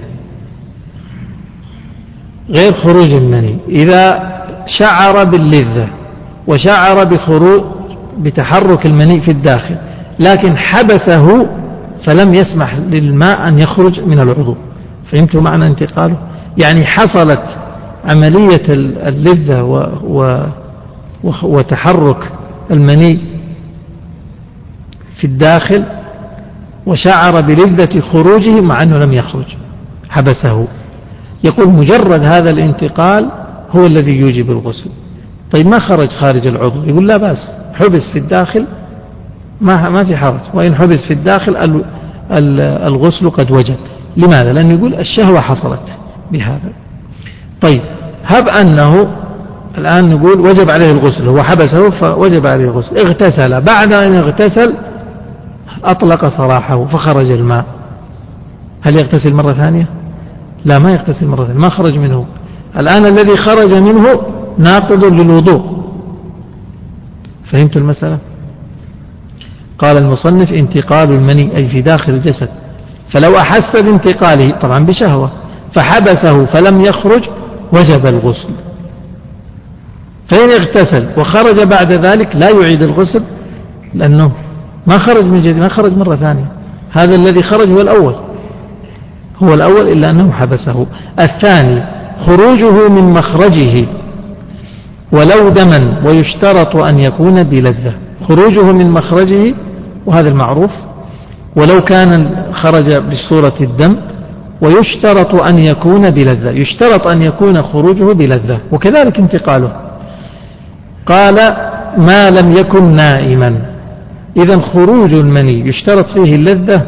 غير خروج المني. إذا شعر باللذة وشعر بتحرك المني في الداخل لكن حبسه فلم يسمح للماء أن يخرج من العضو، فهمتوا معنى انتقاله؟ يعني حصلت عملية اللذة وتحرك المني في الداخل وشعر بلذة خروجه مع أنه لم يخرج، حبسه. يقول مجرد هذا الانتقال هو الذي يوجب الغسل. طيب ما خرج خارج العضو؟ يقول لا بأس، حبس في الداخل ما في حرج، وإن حبس في الداخل الغسل قد وجب. لماذا؟ لأنه يقول الشهوة حصلت بهذا. طيب هب أنه الآن نقول وجب عليه الغسل، هو حبسه فوجب عليه الغسل، اغتسل، بعد أن اغتسل أطلق سراحه فخرج الماء، هل يغتسل مرة ثانية؟ لا، ما يغتسل مرة ثانية، ما خرج منه. الآن الذي خرج منه ناقض للوضوء. فهمت المسألة؟ قال المصنف: انتقال المني أي في داخل الجسد، فلو أحس بانتقاله طبعا بشهوة فحبسه فلم يخرج وجب الغسل. فإن اغتسل وخرج بعد ذلك لا يعيد الغسل، لأنه ما خرج من جديد، ما خرج مرة ثانية. هذا الذي خرج هو الأول إلا أنه حبسه. الثاني خروجه من مخرجه ولو دما، ويشترط أن يكون بلذة. خروجه من مخرجه وهذا المعروف، ولو كان خرج بصورة الدم، ويشترط أن يكون بلذة، يشترط أن يكون خروجه بلذة، وكذلك انتقاله. قال: ما لم يكن نائما. إذن خروج المني يشترط فيه اللذة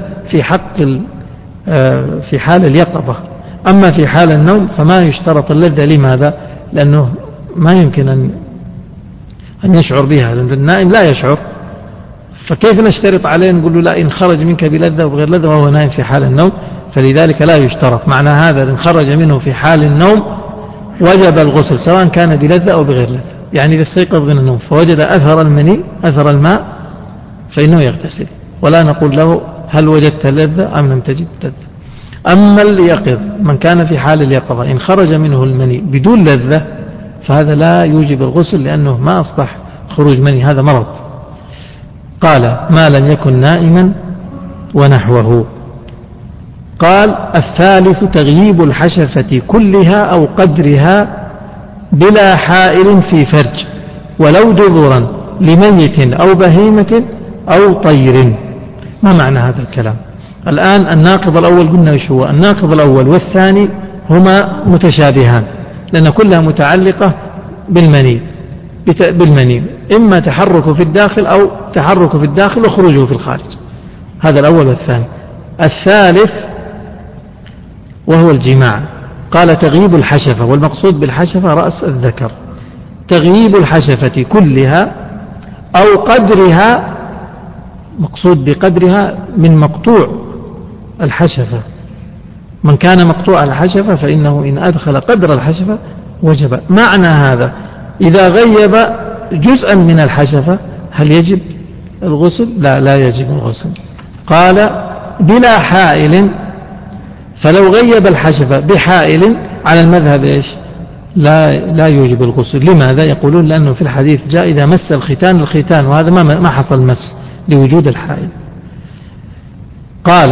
في حال اليقظة، أما في حال النوم فما يشترط اللذة. لماذا؟ لأنه ما يمكن أن يشعر بها، لأن النائم لا يشعر، فكيف نشترط عليه نقول له لا إن خرج منك بلذة وبغير لذة وهو نائم في حال النوم؟ فلذلك لا يشترط. معنى هذا إن خرج منه في حال النوم وجب الغسل سواء كان بلذة أو بغير لذة. يعني إذا استيقظ من النوم فوجد أثر المني، أثر الماء، فإنه يغتسل، ولا نقول له هل وجدت لذة أم لم تجد لذة. أما اليقظ من كان في حال اليقظة إن خرج منه المني بدون لذة فهذا لا يوجب الغسل، لأنه ما أصبح خروج مني، هذا مرض. قال: ما لم يكن نائما ونحوه. قال: الثالث تغييب الحشفة كلها أو قدرها بلا حائل في فرج، ولو دبرا لميت أو بهيمة أو طير. ما معنى هذا الكلام؟ الآن الناقض الأول قلنا إيش هو؟ الناقض الأول والثاني هما متشابهان، لأن كلها متعلقة بالمني، إما تحركه في الداخل أو تحركه في الداخل وخروجه في الخارج. هذا الأول والثاني. الثالث وهو الجماع. قال: تغييب الحشفة، والمقصود بالحشفة رأس الذكر. تغييب الحشفة كلها أو قدرها، مقصود بقدرها من مقطوع الحشفة. من كان مقطوع الحشفة فإنه إن أدخل قدر الحشفة وجب. معنى هذا إذا غيب جزءا من الحشفة هل يجب الغسل؟ لا يجب الغسل. قال: بلا حائل، فلو غيب الحشفة بحائل على المذهب إيش؟ لا يوجب الغسل. لماذا؟ يقولون لأنه في الحديث جاء إذا مس الختان، وهذا ما حصل مس، لوجود الحائل. قال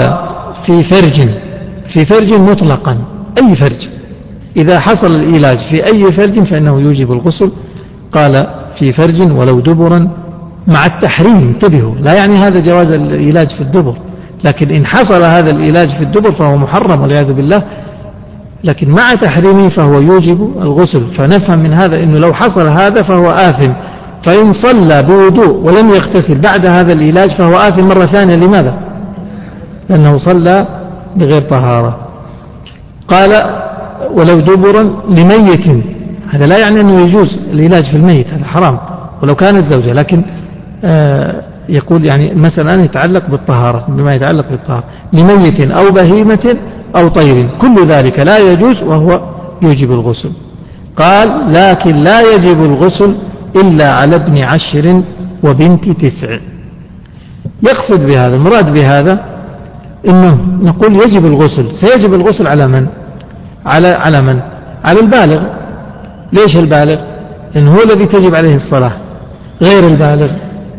في فرج مطلقا، أي فرج، إذا حصل الإيلاج في أي فرج فإنه يوجب الغسل. قال في فرج ولو دبرا مع التحريم، انتبهوا، لا يعني هذا جواز الإيلاج في الدبر، لكن إن حصل هذا الإيلاج في الدبر فهو محرم والعياذ بالله، لكن مع تحريمه فهو يوجب الغسل. فنفهم من هذا أنه لو حصل هذا فهو آثم، فإن صلى بوضوء ولم يغتسل بعد هذا العلاج فهو آثم مرة ثانية. لماذا؟ لأنه صلى بغير طهارة. قال ولو دبرا لميت، هذا لا يعني أنه يجوز العلاج في الميت، هذا حرام ولو كانت زوجة، لكن يقول يعني مثلا يتعلق بالطهارة، بما يتعلق بالطهارة، لميت أو بهيمة أو طير، كل ذلك لا يجوز وهو يوجب الغسل. قال لكن لا يجب الغسل إلا على ابن 10 وبنت 9. يقصد بهذا، المراد بهذا إنه نقول يجب الغسل، سيجب الغسل على من؟ على من؟ على البالغ. ليش البالغ؟ لأنه هو الذي تجب عليه الصلاة، غير البالغ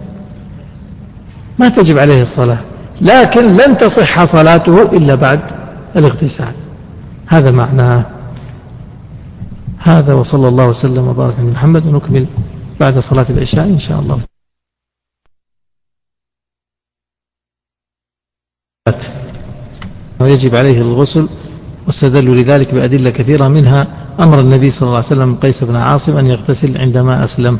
ما تجب عليه الصلاة، لكن لن تصح صلاته إلا بعد الاغتسال. هذا معناه. هذا وصلى الله وسلم وبارك على محمد، ونكمل بعد صلاة العشاء إن شاء الله. ويجب عليه الغسل، واستدلوا لذلك بأدلة كثيرة، منها أمر النبي صلى الله عليه وسلم قيس بن عاصم أن يغتسل عندما أسلم.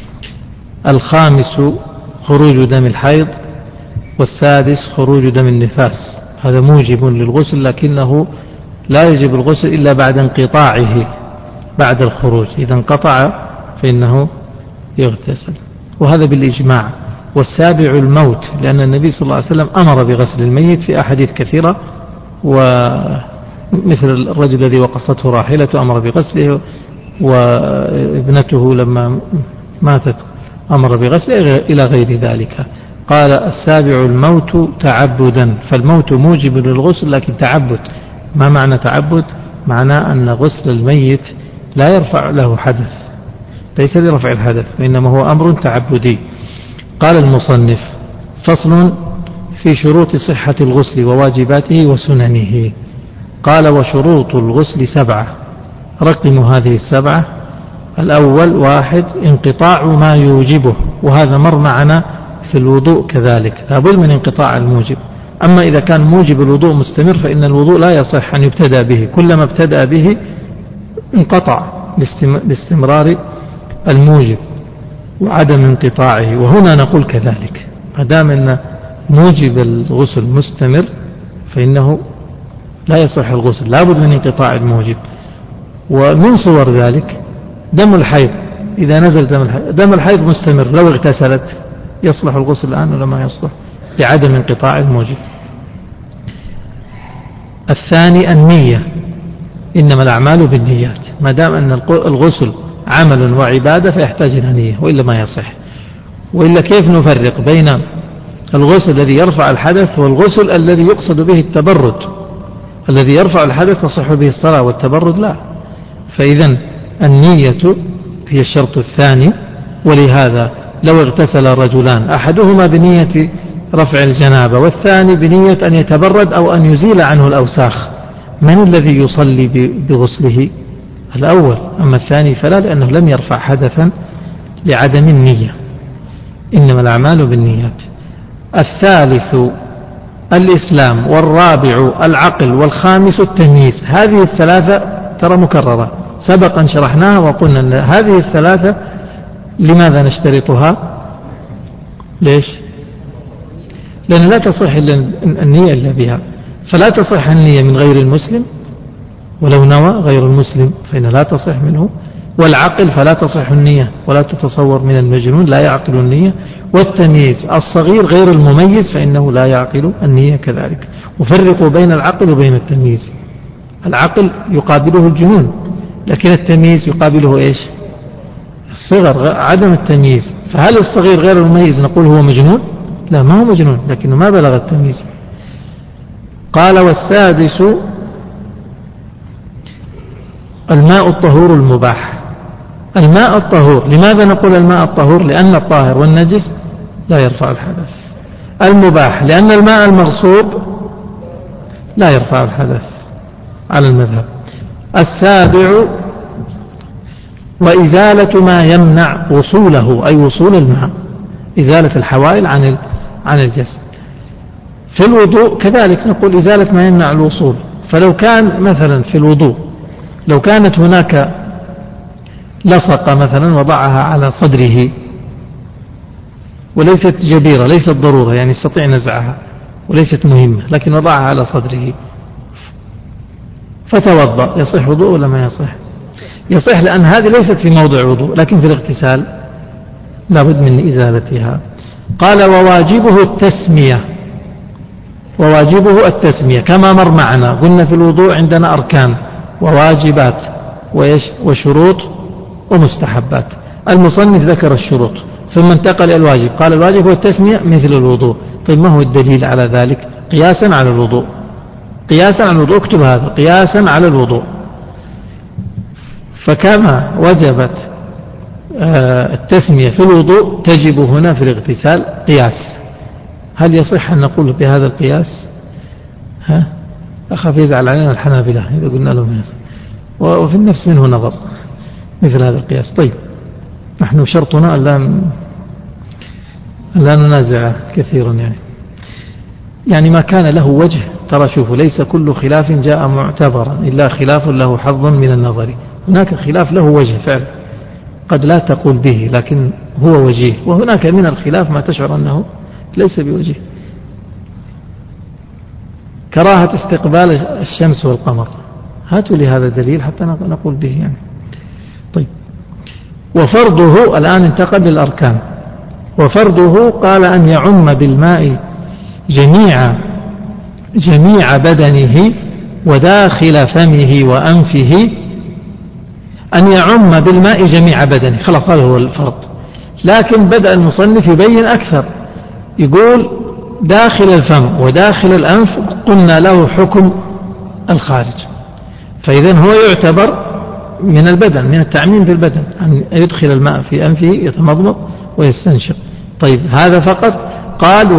5 خروج دم الحيض، 6 خروج دم النفاس، هذا موجب للغسل، لكنه لا يجب الغسل إلا بعد انقطاعه، بعد الخروج، إذا انقطع فإنه يغتسل، وهذا بالإجماع. 7 الموت، لأن النبي صلى الله عليه وسلم أمر بغسل الميت في أحاديث كثيرة، ومثل الرجل الذي وقصته راحلته أمر بغسله، وابنته لما ماتت أمر بغسله، إلى غير ذلك. قال 7 الموت تعبدا، فالموت موجب للغسل لكن تعبد. ما معنى تعبد؟ معناه أن غسل الميت لا يرفع له حدث، ليس لرفع الحدث، وإنما هو أمر تعبدي. قال المصنف: فصل في شروط صحة الغسل وواجباته وسننه. قال: وشروط الغسل 7، رقم هذه 7. الأول: 1 انقطاع ما يوجبه، وهذا مر معنا في الوضوء كذلك، لابد من انقطاع الموجب. أما إذا كان موجب الوضوء مستمر فإن الوضوء لا يصح أن يبتدأ به، كلما ابتدأ به انقطع باستمرار الموجب وعدم انقطاعه. وهنا نقول كذلك، ما دام أن موجب الغسل مستمر فإنه لا يصح الغسل، لابد من انقطاع الموجب. ومن صور ذلك دم الحيض، إذا نزل دم الحيض مستمر، لو اغتسلت يصلح الغسل الآن ولا ما يصلح؟ لعدم انقطاع الموجب. الثاني: النية، إنما الأعمال بالنيات، ما دام أن الغسل عمل وعبادة فيحتاج إلى نية، وإلا ما يصح. وإلا كيف نفرق بين الغسل الذي يرفع الحدث والغسل الذي يقصد به التبرد؟ الذي يرفع الحدث تصح به الصلاة، والتبرد لا. فإذا النية هي الشرط الثاني. ولهذا لو اغتسل الرجلان، أحدهما بنية رفع الجنابة والثاني بنية أن يتبرد أو أن يزيل عنه الأوساخ، من الذي يصلي بغسله؟ الأول. أما الثاني فلا، لأنه لم يرفع حدثا لعدم النية، إنما الأعمال بالنيات. الثالث الإسلام، والرابع العقل، والخامس التمييز. هذه الثلاثة ترى مكررة، سبقا شرحناها وقلنا أن هذه الثلاثة لماذا نشترطها؟ ليش؟ لأن لا تصح النية إلا بها، فلا تصح النية من غير المسلم، ولو نوى غير المسلم فإن لا تصح منه. والعقل فلا تصح النية، ولا تتصور من المجنون، لا يعقل النية. والتمييز، الصغير غير المميز فإنه لا يعقل النية كذلك. وفرقوا بين العقل وبين التمييز. العقل يقابله الجنون، لكن التمييز يقابله إيش؟ الصغر، عدم التمييز. فهل الصغير غير المميز نقول هو مجنون؟ لا، ما هو مجنون، لكنه ما بلغ التمييز. قال: والسادس الماء الطهور المباح. الماء الطهور، لماذا نقول الماء الطهور؟ لأن الطاهر والنجس لا يرفع الحدث، المباح، لأن الماء المغصوب لا يرفع الحدث على المذهب. السابع وإزالة ما يمنع وصوله، أي وصول الماء، إزالة الحوائل عن الجسد. في الوضوء كذلك نقول إزالة ما يمنع الوصول. فلو كان مثلا في الوضوء لو كانت هناك لصقة مثلا وضعها على صدره وليست جبيرة، ليست ضرورة، يعني يستطيع نزعها وليست مهمة، لكن وضعها على صدره فتوضأ، يصح وضوء ولا ما يصح؟ يصح، لأن هذه ليست في موضع وضوء، لكن في الاغتسال لابد من إزالتها. قال وواجبه التسمية، وواجبه التسمية كما مر معنا. قلنا في الوضوء عندنا أركان وواجبات وشروط ومستحبات. المصنف ذكر الشروط ثم انتقل إلى الواجب، قال الواجب هو التسمية مثل الوضوء. طيب ما هو الدليل على ذلك؟ قياسا على الوضوء، قياسا على الوضوء، اكتب هذا، قياسا على الوضوء. فكما وجبت التسمية في الوضوء تجب هنا في الاغتسال قياس. هل يصح أن نقول بهذا القياس؟ أخاف يزعل علينا الحنابلة إذا قلنا لهم يصح، وفي النفس منه نظر مثل هذا القياس. طيب نحن شرطنا أن لا ننازع كثيرا، يعني ما كان له وجه. ترى شوفوا، ليس كل خلاف جاء معتبرا إلا خلاف له حظ من النظر. هناك خلاف له وجه فعلا قد لا تقول به لكن هو وجيه، وهناك من الخلاف ما تشعر أنه ليس بوجيه، كراهة استقبال الشمس والقمر. هاتوا لي هذا دليل حتى نقول به طيب. وفرضه الآن انتقل للأركان. وفرضه قال أن يعم بالماء جميع بدنه وداخل فمه وأنفه. أن يعم بالماء جميع بدنه، خلاص هذا هو الفرض. لكن بدأ المصنف يبين أكثر، يقول داخل الفم وداخل الأنف قلنا له حكم الخارج، فإذن هو يعتبر من البدن، من التعميم في البدن، أن يدخل الماء في أنفه يتمضمض ويستنشق. طيب هذا فقط. قال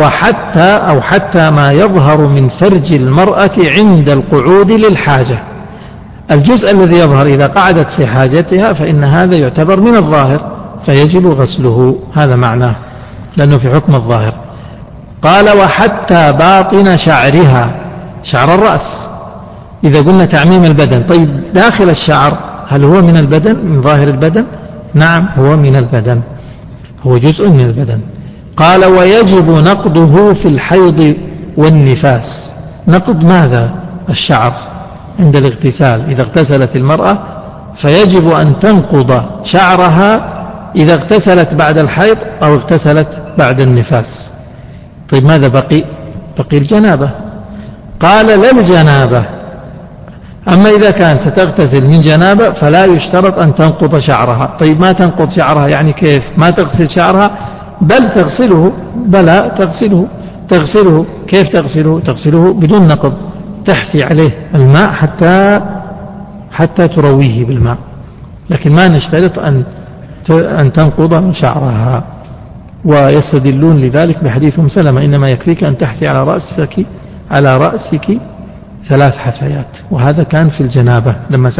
حتى ما يظهر من فرج المرأة عند القعود للحاجة، الجزء الذي يظهر إذا قعدت في حاجتها فإن هذا يعتبر من الظاهر فيجب غسله، هذا معناه لأنه في حكم الظاهر. قال وحتى باطن شعرها، شعر الرأس، إذا قلنا تعميم البدن. طيب داخل الشعر هل هو من البدن، من ظاهر البدن؟ نعم هو من البدن، هو جزء من البدن. قال ويجب نقضه في الحيض والنفاس. نقض ماذا؟ الشعر عند الاغتسال، إذا اغتسلت المرأة فيجب أن تنقض شعرها إذا اغتسلت بعد الحيض أو اغتسلت بعد النفاس. طيب ماذا بقي الجنابة. قال لا الجنابة، أما إذا كان ستغتسل من جنابة فلا يشترط أن تنقض شعرها. طيب ما تنقض شعرها يعني كيف؟ ما تغسل شعرها بل تغسله، بلى تغسله. كيف تغسله بدون نقض، تحفي عليه الماء حتى ترويه بالماء، لكن ما نشترط أن تنقض شعرها. ويستدلون لذلك بحديث أم سلمة إنما يكفيك أن تحفي على رأسك 3 حفيات، وهذا كان في الجنابة لما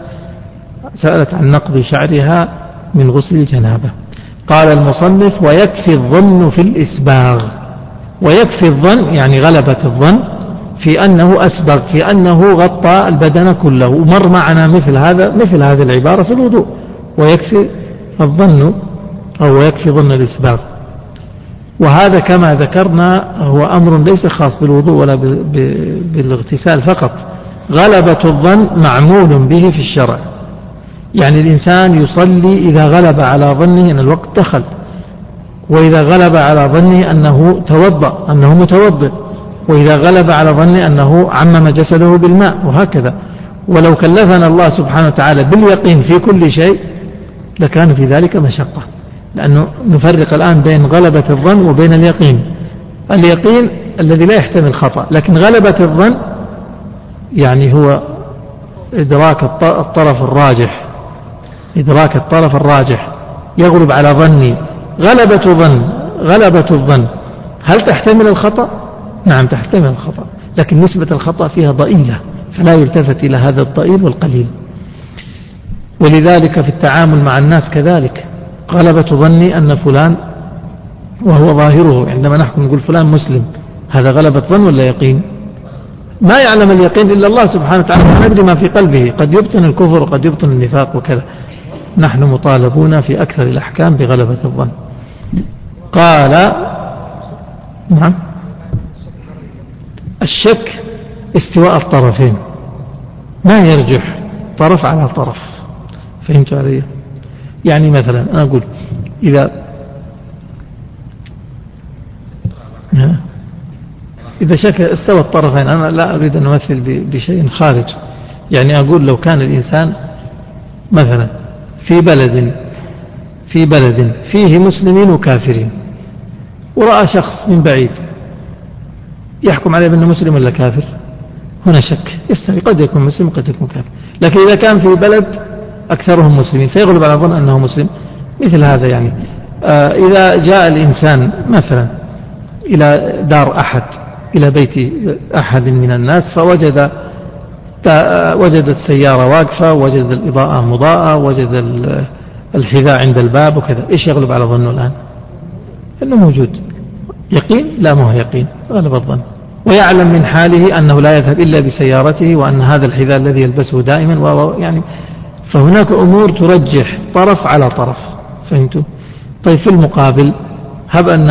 سألت عن نقض شعرها من غسل الجنابة. قال المصنف ويكفي الظن في الإسباغ. ويكفي الظن يعني غلبة الظن في أنه أسبغ، في أنه غطى البدن كله، ومر معنا مثل هذه العبارة في الوضوء، ويكفي الظن أو يكفي ظن الإسباغ. وهذا كما ذكرنا هو أمر ليس خاص بالوضوء ولا بالاغتسال فقط. غلبة الظن معمول به في الشرع، يعني الإنسان يصلي إذا غلب على ظنه أن الوقت دخل، وإذا غلب على ظنه أنه توضأ أنه متوضئ، وإذا غلب على ظنه أنه عمم جسده بالماء، وهكذا. ولو كلفنا الله سبحانه وتعالى باليقين في كل شيء لكان في ذلك مشقة، لأنه نفرق الآن بين غلبة الظن وبين اليقين. اليقين الذي لا يحتمل خطأ، لكن غلبة الظن يعني هو إدراك الطرف الراجح يغلب على ظني. غلبة الظن هل تحتمل الخطأ؟ نعم تحتمل الخطأ، لكن نسبة الخطأ فيها ضئيلة، فلا يلتفت إلى هذا الضئيل والقليل. ولذلك في التعامل مع الناس كذلك، غلبة ظني أن فلان، وهو ظاهره عندما نحكم نقول فلان مسلم، هذا غلبة ظن ولا يقين؟ ما يعلم اليقين إلا الله سبحانه وتعالى، ما ندري ما في قلبه، قد يبطن الكفر وقد يبطن النفاق وكذا. نحن مطالبون في أكثر الأحكام بغلبة الظن. قال نعم الشك استواء الطرفين، ما يرجح طرف على طرف. فهمت علي؟ يعني مثلا أنا أقول إذا شك استوى الطرفين، أنا لا أريد أن أمثل بشيء خارج، يعني أقول لو كان الإنسان مثلا في بلد فيه مسلمين وكافرين، ورأى شخص من بعيد، يحكم عليه بأنه مسلم ولا كافر؟ هنا شك يستوي، قد يكون مسلم وقد يكون كافر. لكن إذا كان في بلد أكثرهم مسلمين فيغلب على الظن أنه مسلم، مثل هذا يعني. إذا جاء الإنسان مثلا إلى دار أحد، إلى بيت أحد من الناس، وجد السيارة واقفة، وجد الإضاءة مضاءة، وجد الحذاء عند الباب وكذا، إيش يغلب على ظنه الآن؟ إنه موجود. يقين؟ لا، ما هو يقين، غلب الظن. ويعلم من حاله أنه لا يذهب إلا بسيارته، وأن هذا الحذاء الذي يلبسه دائما يعني. فهناك أمور ترجح طرف على طرف. فهمتوا؟ طيب في المقابل، هب أن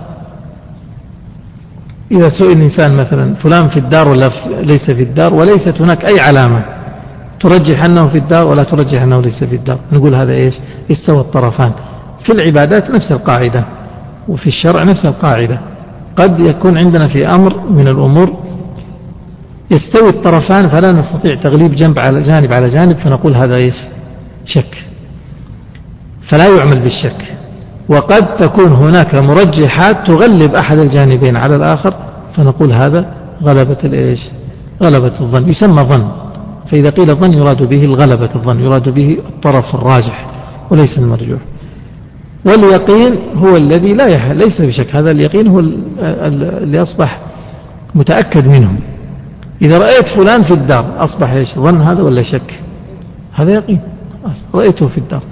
إذا سئل الإنسان مثلا فلان في الدار ولا ليس في الدار، وليست هناك أي علامة ترجح أنه في الدار ولا ترجح أنه ليس في الدار، نقول هذا إيش؟ استوى الطرفان. في العبادات نفس القاعدة، وفي الشرع نفس القاعدة. قد يكون عندنا في أمر من الأمور يستوي الطرفان، فلا نستطيع تغليب جانب على جانب، فنقول هذا إيش؟ شك، فلا يعمل بالشك. وقد تكون هناك مرجحات تغلب أحد الجانبين على الآخر، فنقول هذا غلبة الإيش؟ غلبة الظن، يسمى ظن. فإذا قيل الظن يراد به الغلبة الظن، يراد به الطرف الراجح وليس المرجوح. واليقين هو الذي ليس بشك، هذا اليقين هو اللي أصبح متأكد منه. إذا رأيت فلان في الدار أصبح إيش؟ ظن هذا ولا شك؟ هذا يقين، رأيته في الدار.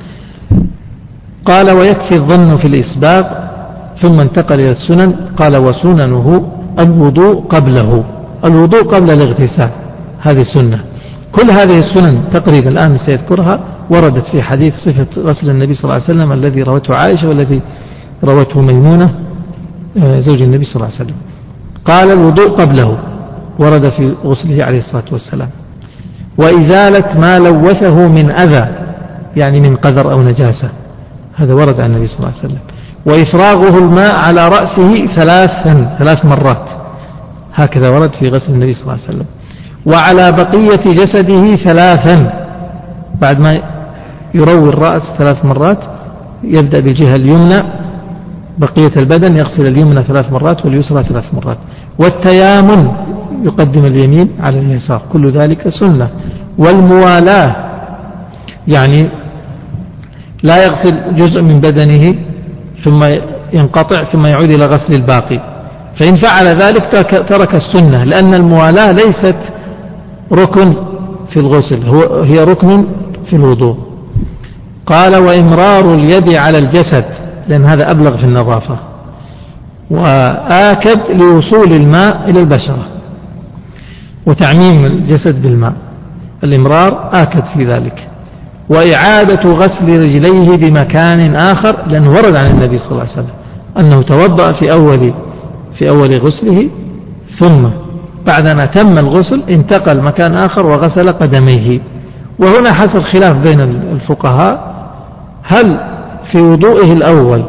قال ويكفي الظن في الإسباغ، ثم انتقل إلى السنن. قال وسننه الوضوء قبله، الوضوء قبل الاغتسال، هذه سنة. كل هذه السنن تقريبا الآن سيذكرها وردت في حديث صفة غسل النبي صلى الله عليه وسلم الذي روته عائشة والذي روته ميمونة زوج النبي صلى الله عليه وسلم. قال الوضوء قبله، ورد في غسله عليه الصلاة والسلام. وإزالة ما لوثه من أذى، يعني من قذر أو نجاسة، هذا ورد عن النبي صلى الله عليه وسلم. وإفراغه الماء على رأسه 3 مرات، هكذا ورد في غسل النبي صلى الله عليه وسلم. وعلى بقية جسده 3، بعد ما يروي الرأس 3 مرات يبدأ بالجهة اليمنى، بقية البدن يغسل اليمنى 3 مرات واليسرى 3 مرات. والتيامن يقدم اليمين على اليسار، كل ذلك سنة. والموالاة يعني لا يغسل جزء من بدنه ثم ينقطع ثم يعود إلى غسل الباقي، فإن فعل ذلك ترك السنة، لأن الموالاة ليست ركن في الغسل، هي ركن في الوضوء. قال وإمرار اليد على الجسد، لأن هذا أبلغ في النظافة، وآكد لوصول الماء إلى البشرة، وتعميم الجسد بالماء، الإمرار آكد في ذلك. وإعادة غسل رجليه بمكان آخر، لأنه ورد عن النبي صلى الله عليه وسلم أنه توضأ في أول غسله، ثم بعد أن أتم الغسل انتقل مكان آخر وغسل قدميه. وهنا حصل خلاف بين الفقهاء، هل في وضوئه الأول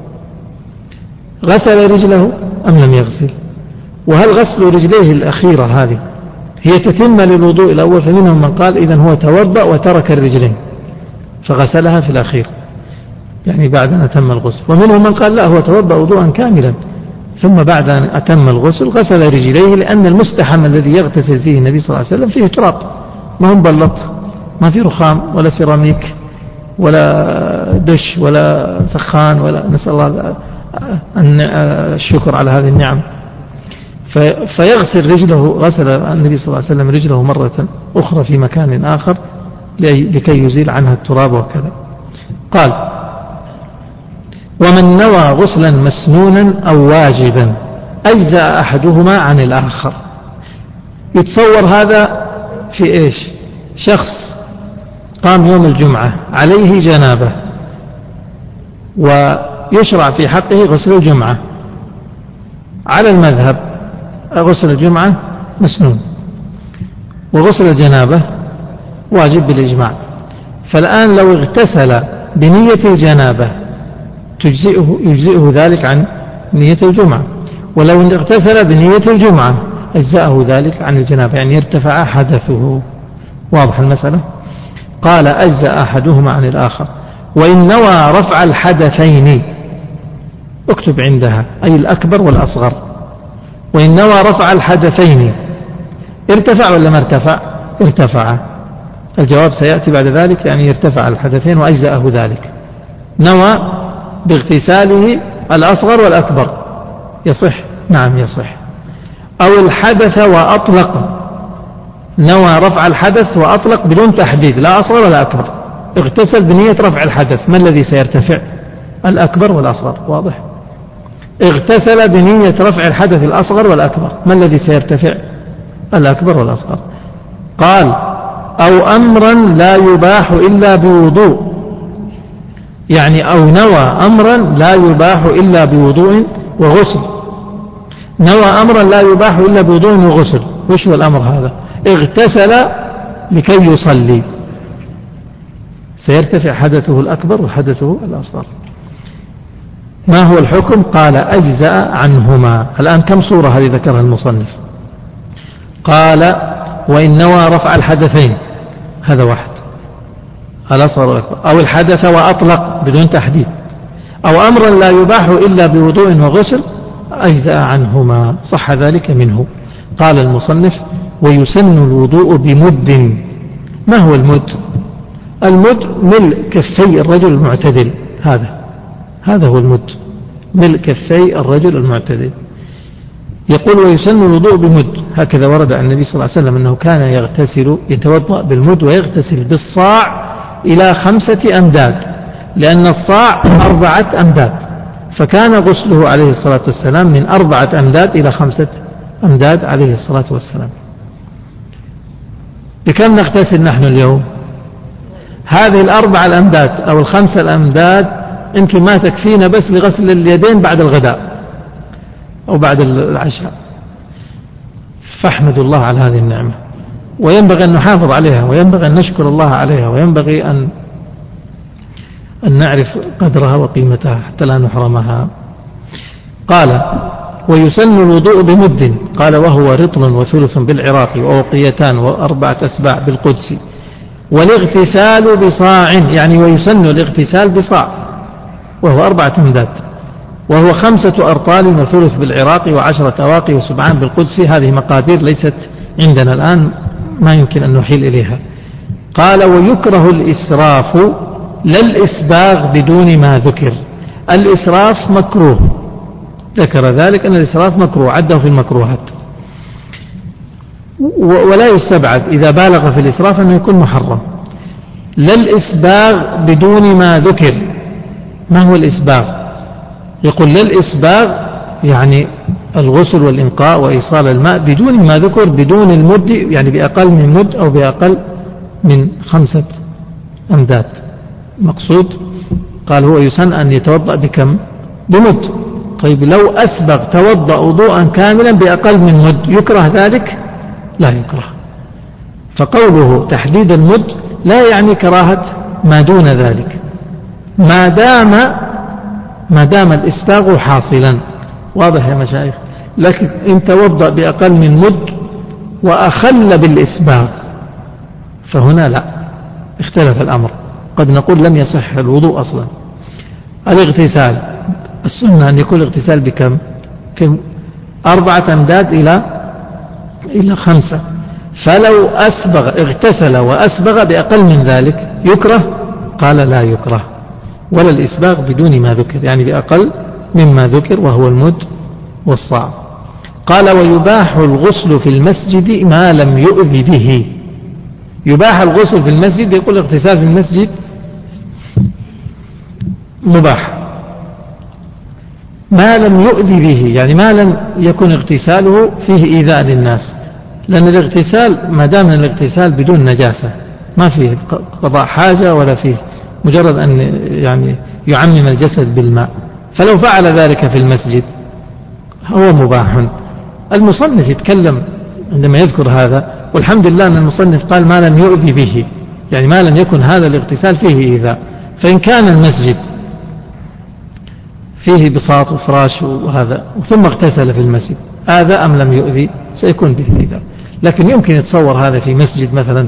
غسل رجله أم لم يغسل؟ وهل غسل رجليه الأخيرة هذه هي تتم للوضوء الأول؟ فمنهم من قال إذن هو توضأ وترك الرجلين فغسلها في الأخير، يعني بعد أن أتم الغسل. ومنهم من قال لا، هو توضأ وضوءا كاملا ثم بعد أن أتم الغسل غسل رجليه، لأن المستحم الذي يغتسل فيه النبي صلى الله عليه وسلم فيه تراب، ما هم بلط، ما في رخام ولا سيراميك ولا دش ولا سخان ولا نسأل الله الشكر على هذه النعم. فيغسل رجله، غسل النبي صلى الله عليه وسلم رجله مرة أخرى في مكان آخر لكي يزيل عنها التراب وكذا. قال: ومن نوى غسلا مسنونا أو واجبا أجزأ أحدهما عن الآخر. يتصور هذا في إيش؟ شخص قام يوم الجمعة عليه جنابة ويشرع في حقه غسل الجمعة. على المذهب غسل الجمعة مسنون وغسل الجنابة واجب بالإجماع. فالآن لو اغتسل بنية الجنابة يجزئه ذلك عن نية الجمعة، ولو اغتسل بنية الجمعة أجزأه ذلك عن الجنابة، يعني ارتفع حدثه. واضح المسألة؟ قال: أجزأ أحدهما عن الآخر. وإن نوى رفع الحدثين، اكتب عندها، أي الأكبر والأصغر. وإن نوى رفع الحدثين ارتفع ولا ما ارتفع؟ ارتفع. الجواب سيأتي بعد ذلك، يعني ارتفع الحدثين وأجزأه ذلك. نوى باغتساله الأصغر والأكبر، يصح؟ نعم يصح. أو الحدث وأطلق، نوى رفع الحدث وأطلق بدون تحديد، لا أصغر ولا أكبر، اغتسل بنية رفع الحدث، ما الذي سيرتفع؟ الأكبر والأصغر. واضح؟ اغتسل بنية رفع الحدث الأصغر والأكبر، ما الذي سيرتفع؟ الأكبر والأصغر. قال: أو أمرا لا يباح إلا بوضوء، يعني أو نوى أمرا لا يباح إلا بوضوء وغسل. نوى أمرا لا يباح إلا بوضوء وغسل. وش هو الأمر هذا؟ اغتسل لكي يصلي، سيرتفع حدثه الأكبر وحدثه الأصغر. ما هو الحكم؟ قال: أجزأ عنهما. الآن كم صورة هذه ذكرها المصنف؟ قال: وإن نوى رفع الحدثين، هذا واحد، الأصغر والأكبر. أو الحدث وأطلق بدون تحديد. أو أمرا لا يباح إلا بوضوء وغسل، أجزأ عنهما، صح ذلك منه. قال المصنف: ويسن الوضوء بمد. ما هو المد؟ المد ملء كفي الرجل المعتدل، هذا هو المد، ملء كفي الرجل المعتدل. يقول: ويسن الوضوء بمد. هكذا ورد عن النبي صلى الله عليه وسلم أنه كان يغتسل، يتوضأ بالمد ويغتسل بالصاع إلى 5 أمداد، لأن الصاع 4 أمداد، فكان غسله عليه الصلاة والسلام من 4 أمداد إلى 5 أمداد عليه الصلاة والسلام. بكم نغتسل نحن اليوم؟ هذه 4 الأمداد أو 5 الأمداد يمكن ما تكفينا بس لغسل اليدين بعد الغداء أو بعد العشاء. فاحمدوا الله على هذه النعمة، وينبغي أن نحافظ عليها، وينبغي أن نشكر الله عليها، وينبغي أن نعرف قدرها وقيمتها حتى لا نحرمها. قال: ويسن الوضوء بمد. قال: وهو رطل وثلث بالعراق، وأوقيتان و4 أسباع بالقدس، والاغتسال بصاع، يعني ويسن الاغتسال بصاع وهو 4 أمداد، وهو 5 أرطال وثلث بالعراق، و10 أواقي وسبعان بالقدس. هذه مقادير ليست عندنا الآن، ما يمكن أن نحيل إليها. قال: ويكره الإسراف لا الإسباغ بدون ما ذكر. الإسراف مكروه، ذكر ذلك أن الإسراف مكروه، عده في المكروهات، ولا يستبعد إذا بالغ في الإسراف أنه يكون محرم. لا الإسباغ بدون ما ذكر. ما هو الإسباغ؟ يقول لا الإسباغ يعني الغسل والإنقاء وإيصال الماء بدون ما ذكر، بدون المد، يعني بأقل من مد أو بأقل من 5 أمداد مقصود. قال: هو يسن أن يتوضأ بكم؟ بمد. طيب لو أسبغ توضأ وضوءا كاملا بأقل من مد، يكره ذلك؟ لا يكره. فقوله تحديد المد لا يعني كراهة ما دون ذلك، ما دام الإسباغ حاصلا. واضح يا مشايخ؟ لكن إن توضأ بأقل من مد وأخل بالإسباغ فهنا لا، اختلف الأمر، قد نقول لم يصح الوضوء أصلا. الاغتسال، السنة أن يكون الاغتسال بكم؟ 4 أمداد إلى 5. فلو أسبغ، اغتسل وأسبغ بأقل من ذلك، يكره؟ قال: لا يكره، ولا الإسباغ بدون ما ذكر، يعني بأقل مما ذكر وهو المد والصاع. قال ويباح الغسل في المسجد ما لم يؤذ به. يباح الغسل في المسجد، يقول الاغتسال في المسجد مباح ما لم يؤذي به، يعني ما لم يكن اغتساله فيه إيذاء للناس، لأن الاغتسال ما دام الاغتسال بدون نجاسة ما فيه قضاء حاجة ولا فيه مجرد أن يعني يعمم الجسد بالماء، فلو فعل ذلك في المسجد هو مباح. المصنف يتكلم عندما يذكر هذا، والحمد لله أن المصنف قال ما لم يؤذي به، يعني ما لم يكن هذا الاغتسال فيه إيذاء. فإن كان المسجد فيه بساط وفراش وهذا ثم اغتسل في المسجد هذا أم لم يؤذي سيكون به إيذاء. لكن يمكن يتصور هذا في مسجد مثلا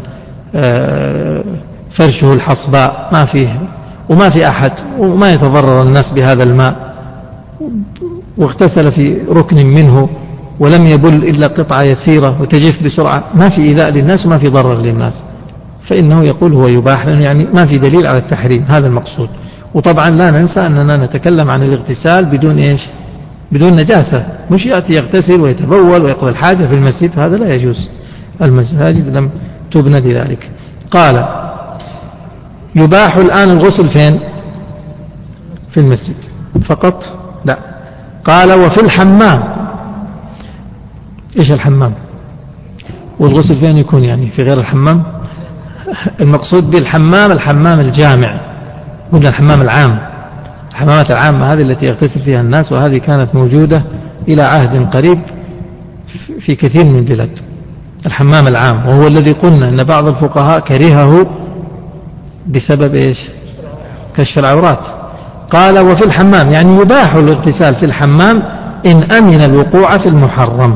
فرشه الحصباء ما فيه وما في أحد وما يتضرر الناس بهذا الماء، واغتسل في ركن منه ولم يبل إلا قطعة يسيرة وتجف بسرعة، ما في إيذاء للناس وما في ضرر للناس، فإنه يقول هو يباح، يعني ما في دليل على التحريم، هذا المقصود. وطبعا لا ننسى أننا نتكلم عن الاغتسال بدون إيش؟ بدون نجاسة، مش يأتي يغتسل ويتبول ويقضي الحاجة في المسجد، هذا لا يجوز، المساجد لم تبنى لذلك. قال يباح الآن الغسل فين؟ في المسجد فقط؟ لا. قال وفي الحمام. إيش الحمام؟ والغسل فين يكون يعني في غير الحمام؟ المقصود بالحمام الحمام الجامع، قلنا الحمام العام، الحمامات العامة هذه التي يغتسل فيها الناس، وهذه كانت موجودة إلى عهد قريب في كثير من البلاد. الحمام العام وهو الذي قلنا أن بعض الفقهاء كرهه بسبب إيش؟ كشف العورات. قال وفي الحمام يعني يباح الاغتسال في الحمام إن أمن الوقوع في المحرم.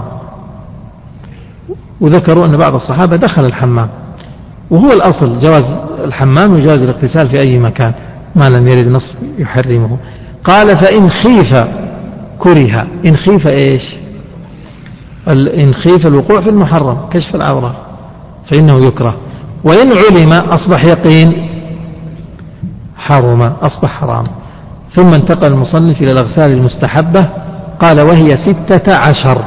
وذكروا أن بعض الصحابة دخل الحمام، وهو الأصل جواز الحمام وجواز الاغتسال في أي مكان ما لم يرد نص يحرمه. قال فإن خيف كره. إن خيف إيش؟ إن خيف الوقوع في المحرم كشف العورة فإنه يكره، وإن علم أصبح يقين حرم، أصبح حرام. ثم انتقل المصنف إلى الأغسال المستحبة، قال وهي 16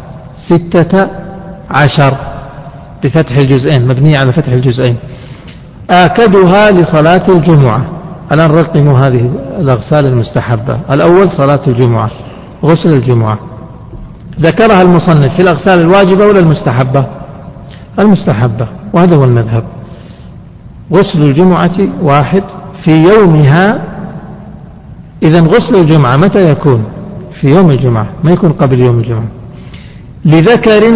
بفتح الجزئين، مبنية على فتح الجزئين. آكدها لصلاة الجمعة. الآن رقموا هذه الأغسال المستحبة. الأول صلاة الجمعة، غسل الجمعة، ذكرها المصنف في الأغسال الواجبة ولا المستحبة؟ المستحبة، وهذا هو المذهب. غسل الجمعة واحد في يومها. إذن غسل الجمعة متى يكون؟ في يوم الجمعة، ما يكون قبل يوم الجمعة. لذكر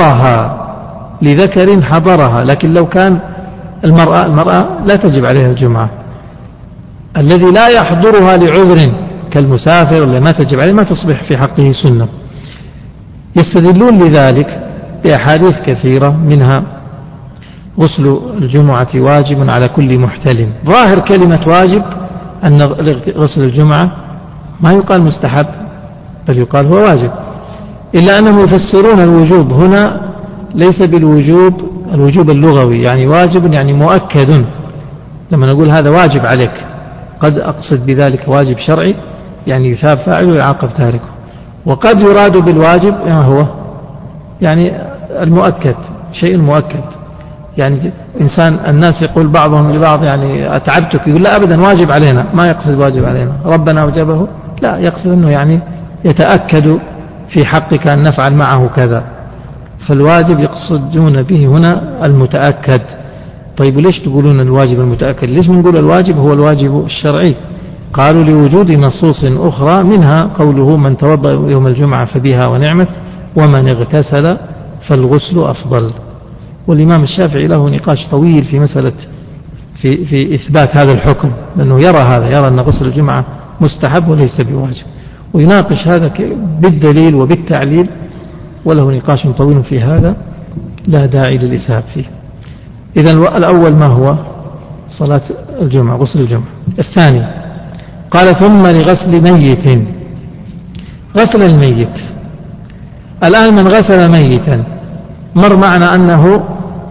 حضرها، لكن لو كان المرأة لا تجب عليها الجمعة. الذي لا يحضرها لعذر كالمسافر اللي ما تجب عليه ما تصبح في حقه سنة. يستدلون لذلك بأحاديث كثيرة، منها غسل الجمعة واجب على كل محتلم. ظاهر كلمة واجب أن غسل الجمعة ما يقال مستحب بل يقال هو واجب، إلا أنهم يفسرون الوجوب هنا ليس بالوجوب الوجوب اللغوي، يعني واجب يعني مؤكد. لما نقول هذا واجب عليك قد أقصد بذلك واجب شرعي، يعني يثاب فاعله ويعاقب تاركه. وقد يراد بالواجب ما هو يعني المؤكد، شيء مؤكد. يعني إنسان الناس يقول بعضهم لبعض يعني أتعبتك، يقول لا أبدا واجب علينا، ما يقصد واجب علينا ربنا أوجبه، لا يقصد أنه يعني يتأكد في حقك أن نفعل معه كذا. فالواجب يقصدون به هنا المتأكد. طيب وليش تقولون الواجب المتأكد؟ ليش نقول الواجب هو الواجب الشرعي؟ قالوا لوجود نصوص أخرى، منها قوله من توضأ يوم الجمعة فبها ونعمت ومن اغتسل فالغسل أفضل. والإمام الشافعي له نقاش طويل في مسألة في إثبات هذا الحكم، لأنه يرى أن غسل الجمعة مستحب وليس بواجب، ويناقش هذا بالدليل وبالتعليل، وله نقاش طويل في هذا لا داعي للإسهاب فيه. إذن الأول ما هو؟ صلاة الجمعة، غسل الجمعة. الثاني قال ثم لغسل ميت. غسل الميت، الآن من غسل ميتا مر معنا أنه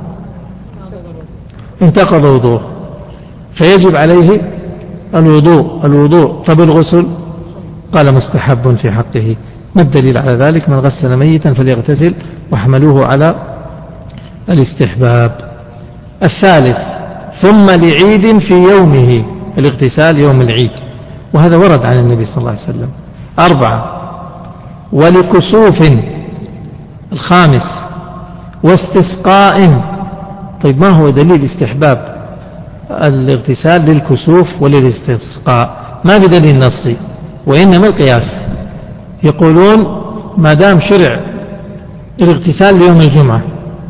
انتقض وضوء فيجب عليه الوضوء. طب الغسل قال مستحب في حقه. ما الدليل على ذلك؟ من غسل ميتا فليغتسل، وحملوه على الاستحباب. الثالث ثم لعيد في يومه، الاغتسال يوم العيد، وهذا ورد عن النبي صلى الله عليه وسلم. 4 ولكسوف. الخامس واستسقاء. طيب ما هو دليل استحباب الاغتسال للكسوف وللاستسقاء؟ ما بدليل نصي، وإنما القياس. يقولون ما دام شرع الاغتسال ليوم الجمعة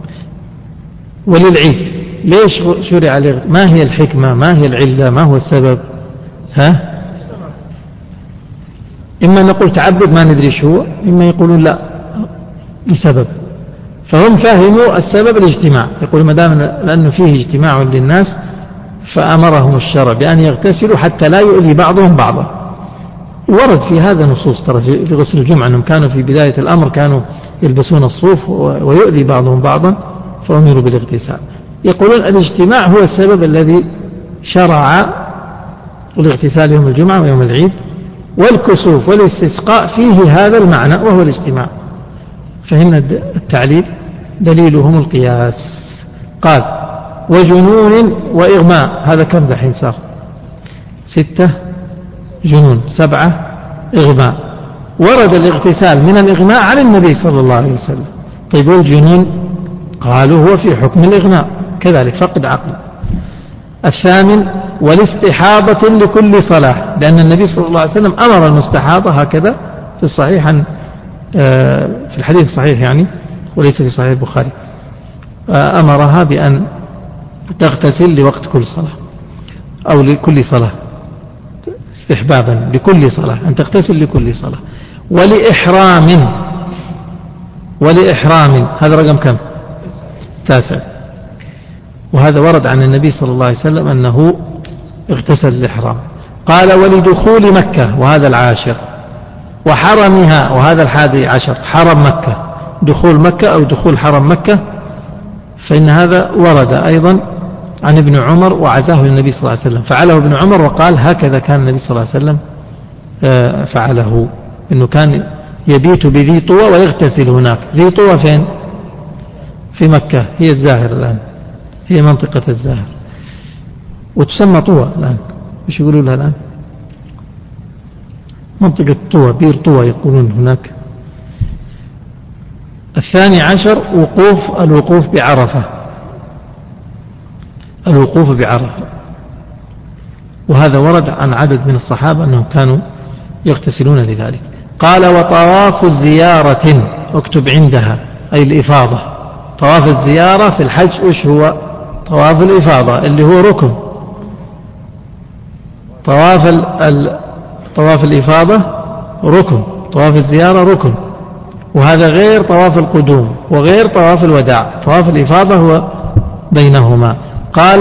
وللعيد، ليش شرع الاغتسال؟ ما هي الحكمة؟ ما هي العلة؟ ما هو السبب؟ إما نقول تعبد ما ندري شو، إما يقولون لا لسبب. فهم فهموا السبب الاجتماع، يقول ما دام لأنه فيه اجتماع للناس فأمرهم الشرع بأن يغتسلوا حتى لا يؤذي بعضهم بعضا. ورد في هذا نصوص ترى في غسل الجمعة أنهم كانوا في بداية الأمر كانوا يلبسون الصوف ويؤذي بعضهم بعضا فأمروا بالاغتسال. يقولون الاجتماع هو السبب الذي شرع الاغتسال يوم الجمعة ويوم العيد، والكسوف والاستسقاء فيه هذا المعنى وهو الاجتماع. فهمنا التعليل؟ دليلهم القياس. قال وجنون وإغماء. هذا كم دحين صار؟ 6 جنون، 7 إغماء. ورد الاغتسال من الإغماء عن النبي صلى الله عليه وسلم. طيب والجنون؟ قالوا هو في حكم الإغماء كذلك، فقد عقل. 8 والاستحاضة لكل صلاة، لأن النبي صلى الله عليه وسلم أمر المستحاضة هكذا في الصحيح في الحديث الصحيح يعني، وليس في صحيح البخاري، أمرها بأن تغتسل لوقت كل صلاة أو لكل صلاة، استحبابا لكل صلاة أن تغتسل لكل صلاة. ولإحرام هذا رقم كم؟ 9. وهذا ورد عن النبي صلى الله عليه وسلم أنه اغتسل الإحرام. قال ولدخول مكة، وهذا 10. وحرمها، وهذا 11. حرم مكة، دخول مكة أو دخول حرم مكة، فإن هذا ورد أيضا عن ابن عمر وعزاه النبي صلى الله عليه وسلم. فعله ابن عمر وقال هكذا كان النبي صلى الله عليه وسلم فعله، أنه كان يبيت بذي طوى ويغتسل هناك. ذي طوى فين؟ في مكة، هي الزاهر الآن، هي منطقة الزاهر، وتسمى طوى الآن. إيش يقولوا لها الآن؟ منطقة طوى، بير طوى يقولون هناك. 12 الوقوف بعرفة. الوقوف بعرفة، وهذا ورد عن عدد من الصحابة أنهم كانوا يغتسلون لذلك. قال وطواف الزيارة، اكتب عندها أي الإفاضة. طواف الزيارة في الحج إيش هو؟ طواف الإفاضة اللي هو ركن. طواف الإفاضة ركن، طواف الزيارة ركن، وهذا غير طواف القدوم وغير طواف الوداع. طواف الإفاضة هو بينهما. قال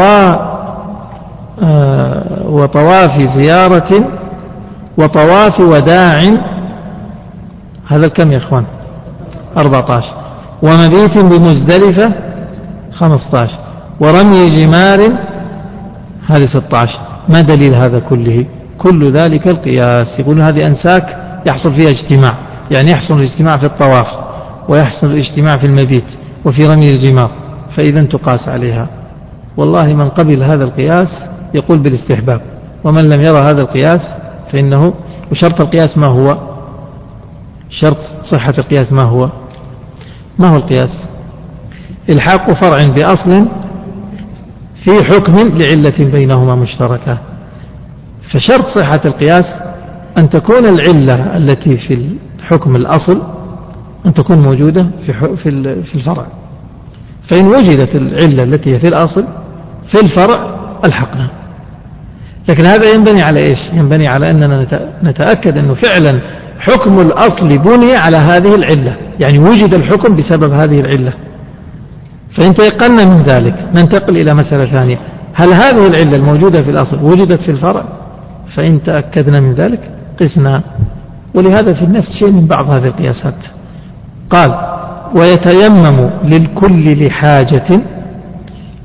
وطواف زيارة وطواف وداع، هذا الكم يا إخوان؟ 14. ومبيت بمزدلفة 15. ورمي جمار هذه 16. ما دليل هذا كله؟ كل ذلك القياس. يقولون هذه أنساك يحصل فيها اجتماع، يعني يحصل الاجتماع في الطواف ويحصل الاجتماع في المبيت وفي رمي الجمار، فإذا تقاس عليها. والله من قبل هذا القياس يقول بالاستحباب، ومن لم يرى هذا القياس فإنه. وشرط القياس ما هو؟ شرط صحة القياس ما هو؟ ما هو القياس؟ الحاق فرع بأصل في حكم لعلة بينهما مشتركة. فشرط صحة القياس أن تكون العلة التي في الحكم الأصل أن تكون موجودة في الفرع. فإن وجدت العلة التي هي في الأصل في الفرع ألحقنا. لكن هذا ينبني على إيش؟ ينبني على أننا نتأكد أنه فعلا حكم الأصل بني على هذه العلة، يعني وجد الحكم بسبب هذه العلة. فإن تيقنا من ذلك ننتقل إلى مسألة ثانية، هل هذه العلة الموجودة في الأصل وجدت في الفرع؟ فإن تأكدنا من ذلك قسنا. ولهذا في النفس شيء من بعض هذه القياسات. قال ويتيمم للكل لحاجة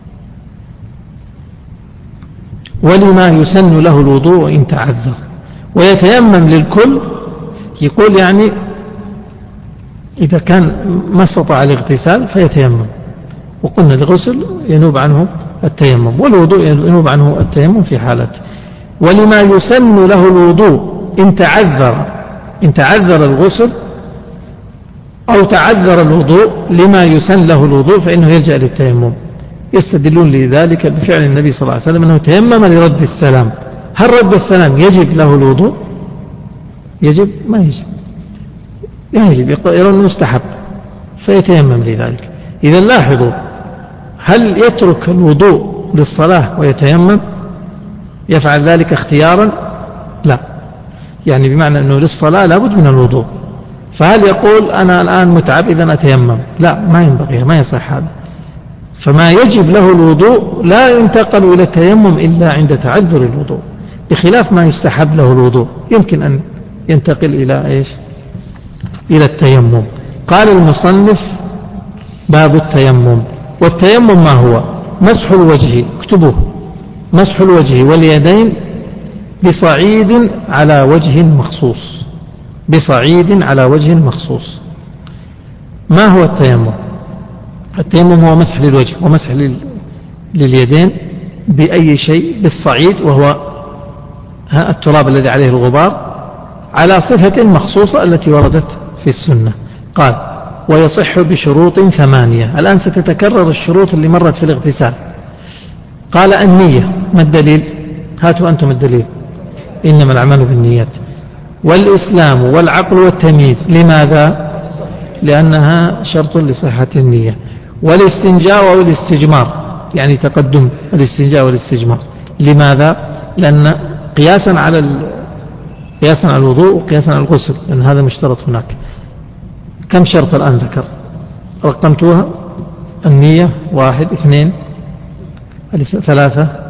ولما يسن له الوضوء إن تعذر. ويتيمم للكل، يقول يعني إذا كان ما استطاع الاغتسال فيتيمم، وقلنا الغسل ينوب عنه التيمم، والوضوء ينوب عنه التيمم في حالته. ولما يسن له الوضوء إن تعذر الغسل أو تعذر الوضوء، لما يسن له الوضوء فإنه يلجأ للتيمم. يستدلون لذلك بفعل النبي صلى الله عليه وسلم أنه تيمم لرد السلام. هل رد السلام يجب له الوضوء؟ يجب؟ ما يجب، يرى مستحب فيتيمم لذلك. إذا لاحظوا، هل يترك الوضوء للصلاة ويتيمم؟ يفعل ذلك اختيارا؟ لا، يعني بمعنى أنه للصلاة لابد من الوضوء، فهل يقول أنا الآن متعب إذا أتيمم؟ لا، ما ينبغي، ما يصح هذا. فما يجب له الوضوء لا ينتقل إلى التيمم إلا عند تعذر الوضوء، بخلاف ما يستحب له الوضوء يمكن أن ينتقل إلى إيش؟ إلى التيمم. قال المصنف: باب التيمم. والتيمم ما هو؟ مسح الوجه، اكتبوه، مسح الوجه واليدين بصعيد على وجه مخصوص، بصعيد على وجه مخصوص. ما هو التيمم؟ التيمم هو مسح للوجه ومسح لليدين بأي شيء بالصعيد، وهو التراب الذي عليه الغبار، على صفة مخصوصة التي وردت في السنة. قال: ويصح بشروط 8. الآن ستتكرر الشروط اللي مرت في الاغتسال. قال: النية. ما الدليل؟ هاتوا أنتم الدليل. إنما الأعمال بالنيات. والإسلام والعقل والتمييز. لماذا؟ لأنها شرط لصحة النية. والاستنجاء والاستجمار، يعني تقدم الاستنجاء والاستجمار. لماذا؟ لأن قياسا على الوضوء وقياسا على الغسل، لأن هذا مشترط هناك. كم شرط الآن ذكر؟ رقمتوها: النية 1، 2، 3،